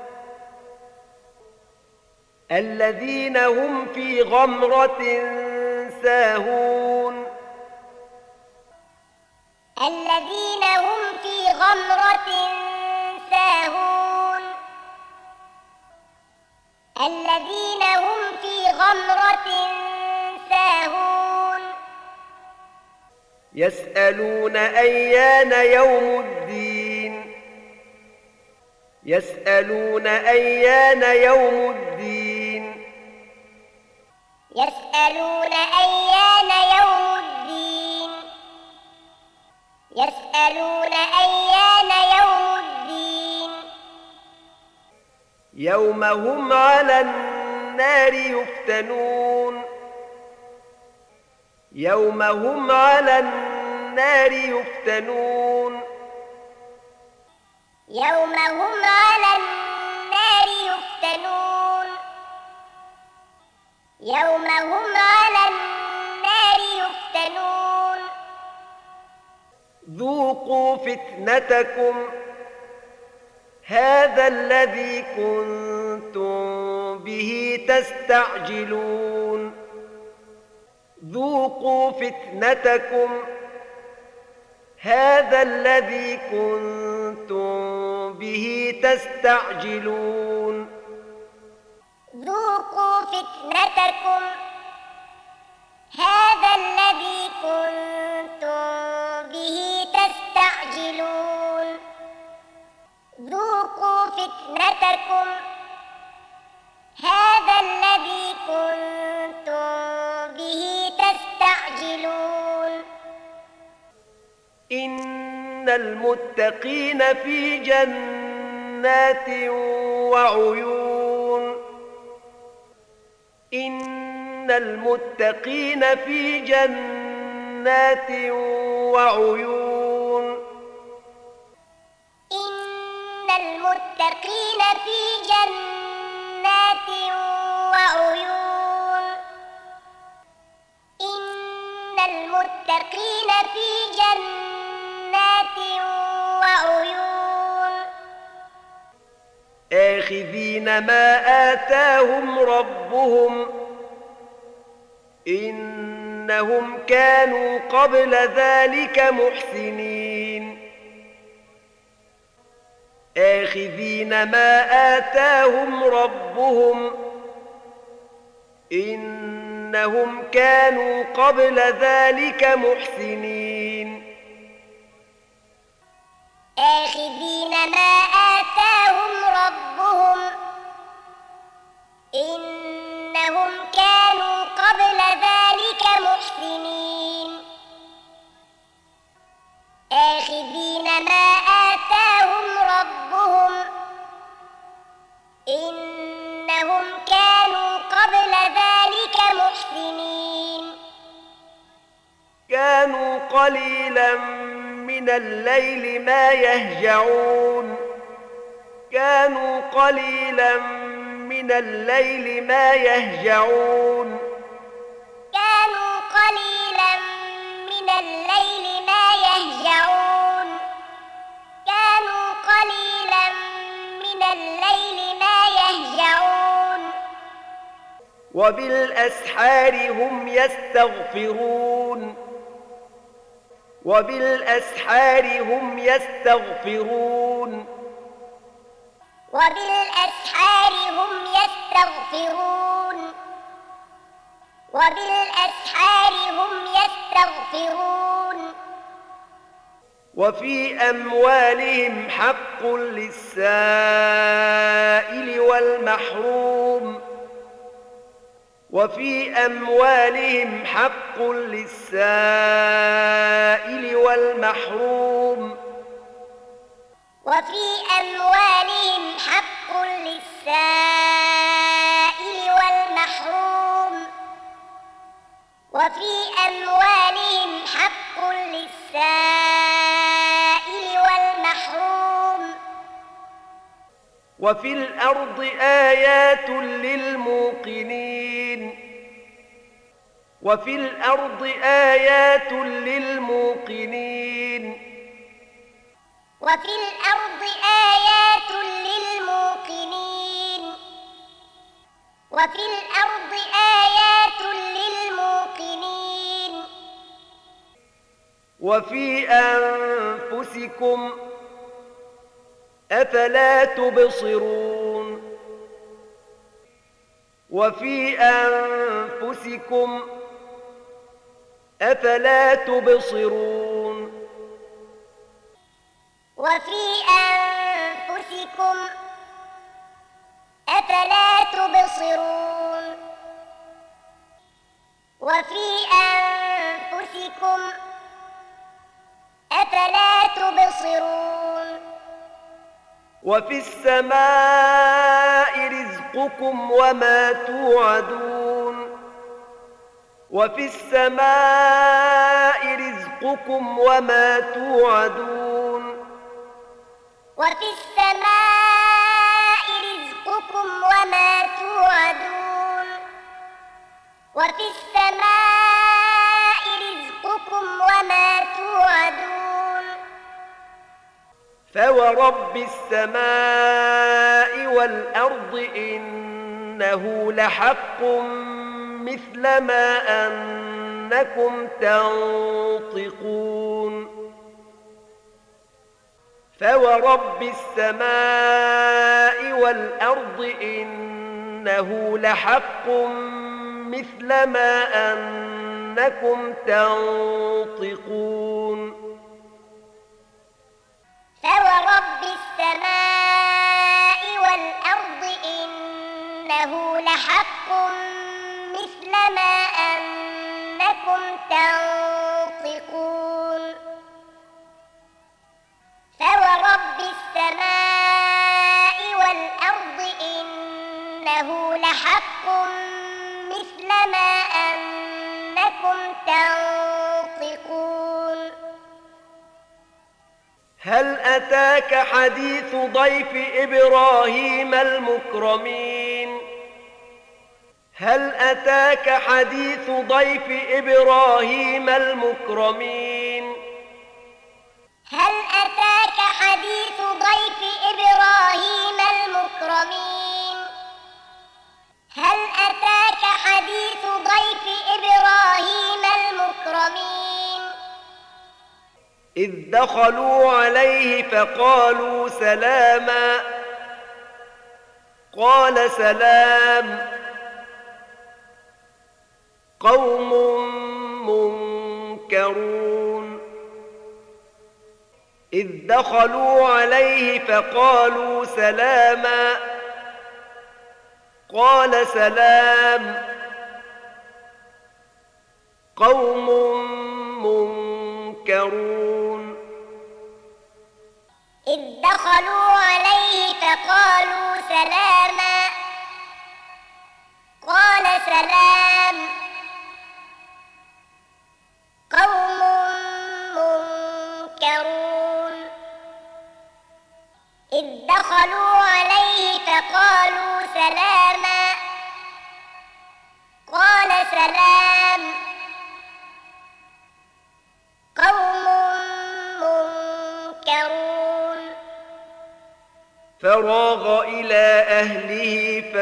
الذين هم في غمرة ساهون الذين هم في غمرة ساهون الذين هم في غمرة ساهون يسألون أيان يوم الدين يسألون أيان يوم الدين يسألون أيان يوم الدين يسألون أيان يوم الدين يوم هم على النار يفتنون يوم هم على النار يفتنون يوم هم على النار يفتنون يوم هم على النار يفتنون ذوقوا فتنتكم هذا الذي كنتم به تستعجلون ذوقوا فتنتكم هذا الذي كنتم به تستعجلون ذوقوا فتنتكم هذا الذي كنتم به تستعجلون ذوقوا فتنتكم هذا الذي كنتم به تستعجلون إن المتقين في جنات وعيون إن المتقين في جنات وعيون إن المتقين في جنات وعيون إن المتقين في جنات وعيون آخذين ما آتاهم ربهم إنهم كانوا قبل ذلك محسنين آخذين ما آتاهم ربهم إنهم كانوا قبل ذلك محسنين آخذين ما آتاهم ربهم إنهم كانوا قبل ذلك محسنين آخذين ما آتاهم ربهم إنهم كانوا قبل ذلك محسنين كانوا قليلا من الليل ما يهجعون كانوا قليلا من الليل ما يهجعون كانوا قليلا من الليل ما يهجعون كانوا قليلا من الليل ما يهجعون وبالأسحار هم يستغفرون وبالأسحار هم يستغفرون وبالأسحار هم يستغفرون وبالأسحار هم يستغفرون وفي أموالهم حق للسائل والمحروم وفي أموالهم حق للسائل والمحروم وفي أموالهم حق للسائل وفي أموالهم حق للسائل والمحروم وفي الأرض آيات للموقنين وفي الأرض آيات للموقنين وفي الأرض آيات للموقنين وفي الأرض آيات للموقنين وفي أنفسكم أفلا تبصرون وفي أنفسكم أفلا تبصرون وفي أنفسكم أفلا تبصرون وفي أنفسكم أفلا تبصرون وفي السماء رزقكم وما توعدون وفي السماء رزقكم وما توعدون وفي السماء رزقكم وما توعدون وفي السماء رزقكم وما توعدون فورب السماء والأرض إنه لحق مثل ما أنكم تنطقون فورب السماء والأرض إنه لحق مثل ما أنكم تنطقون فورب السماء والأرض إنه لحق مثل ما أنكم تنطقون فورب السماء والأرض إنه لحق مثل ما أنكم تنطقون هل أتاك حديث ضيف إبراهيم المكرمين هل أتاك حديث ضيف إبراهيم المكرمين هل أتاك حديث ضيف إبراهيم المكرمين هل أتاك حديث ضيف إبراهيم المكرمين إذ دخلوا عليه فقالوا سلاما قال سلام قوم منكرون إذ دخلوا عليه فقالوا سلاما قال سلام قوم منكرون إذ دخلوا عليه فقالوا سلاما قال سلام قوم منكرون إذ دخلوا عليه فقالوا سلاما قال سلام قوم منكرون فراغ إلى أهله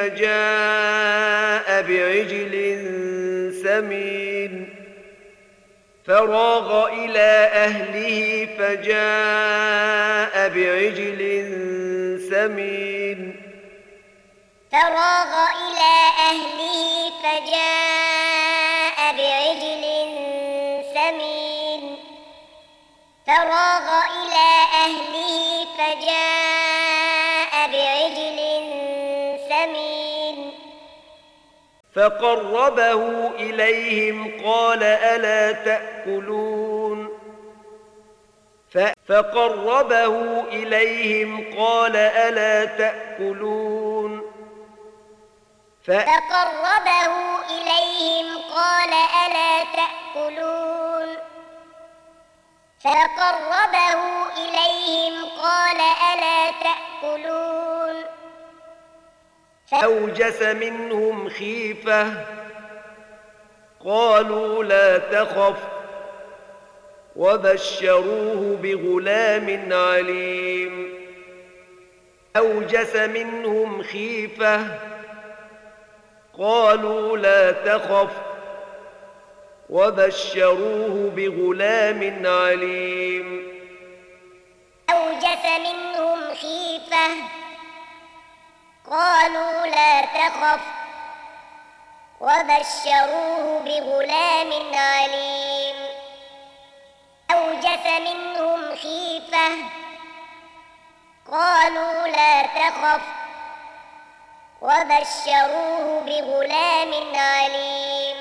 فجاء بعجل سمين فراغ إلى أهله فجاء بعجل سمين فراغ إلى أهله فجاء بعجل سمين فراغ إلى أهله فجاء بعجل سمين فقربه إليهم قال ألا تأكلون فقربه إليهم قال ألا تأكلون فقربه إليهم إليهم قال ألا تأكلون فقربه إليهم قال ألا تأكلون فأوجس منهم خيفة قالوا لا تخف وبشروه بغلام عليم أوجس منهم خيفة قالوا لا تخف وبشروه بغلام عليم أوجس منهم خيفة قالوا لا تخف وبشروه بغلام عليم أوجس منهم خيفة قالوا لا تخف وبشروه بغلام عليم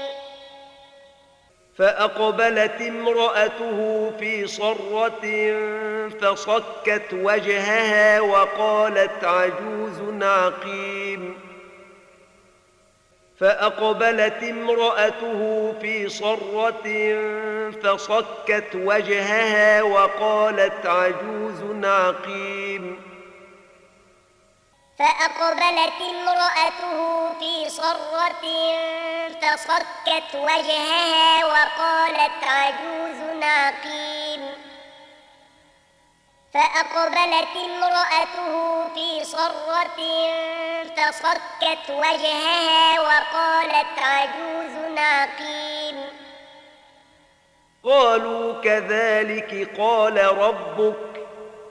فأقبلت امرأته في صرة فصكت وجهها وقالت عجوز عقيم فأقبلت امرأته في صرة فصكت وجهها وقالت عجوز عقيم فأقبلت امرأته في صرة فصكت وجهها وقالت عجوز عقيم فأقبلت امرأته في صرة فصكت وجهها وقالت عجوز عقيم قالوا كذلك قال ربك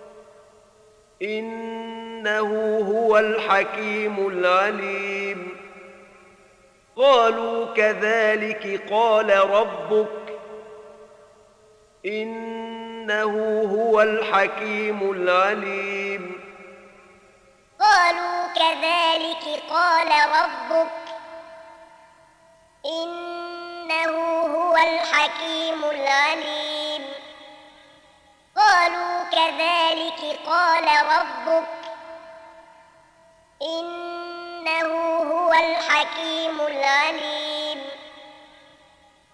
إنه هو الحكيم العليم قالوا كذلك قال ربك إنه هو الحكيم العليم قالوا كذلك قال ربك إنه هو الحكيم العليم قالوا كذلك قال ربك إنه هو الحكيم العليم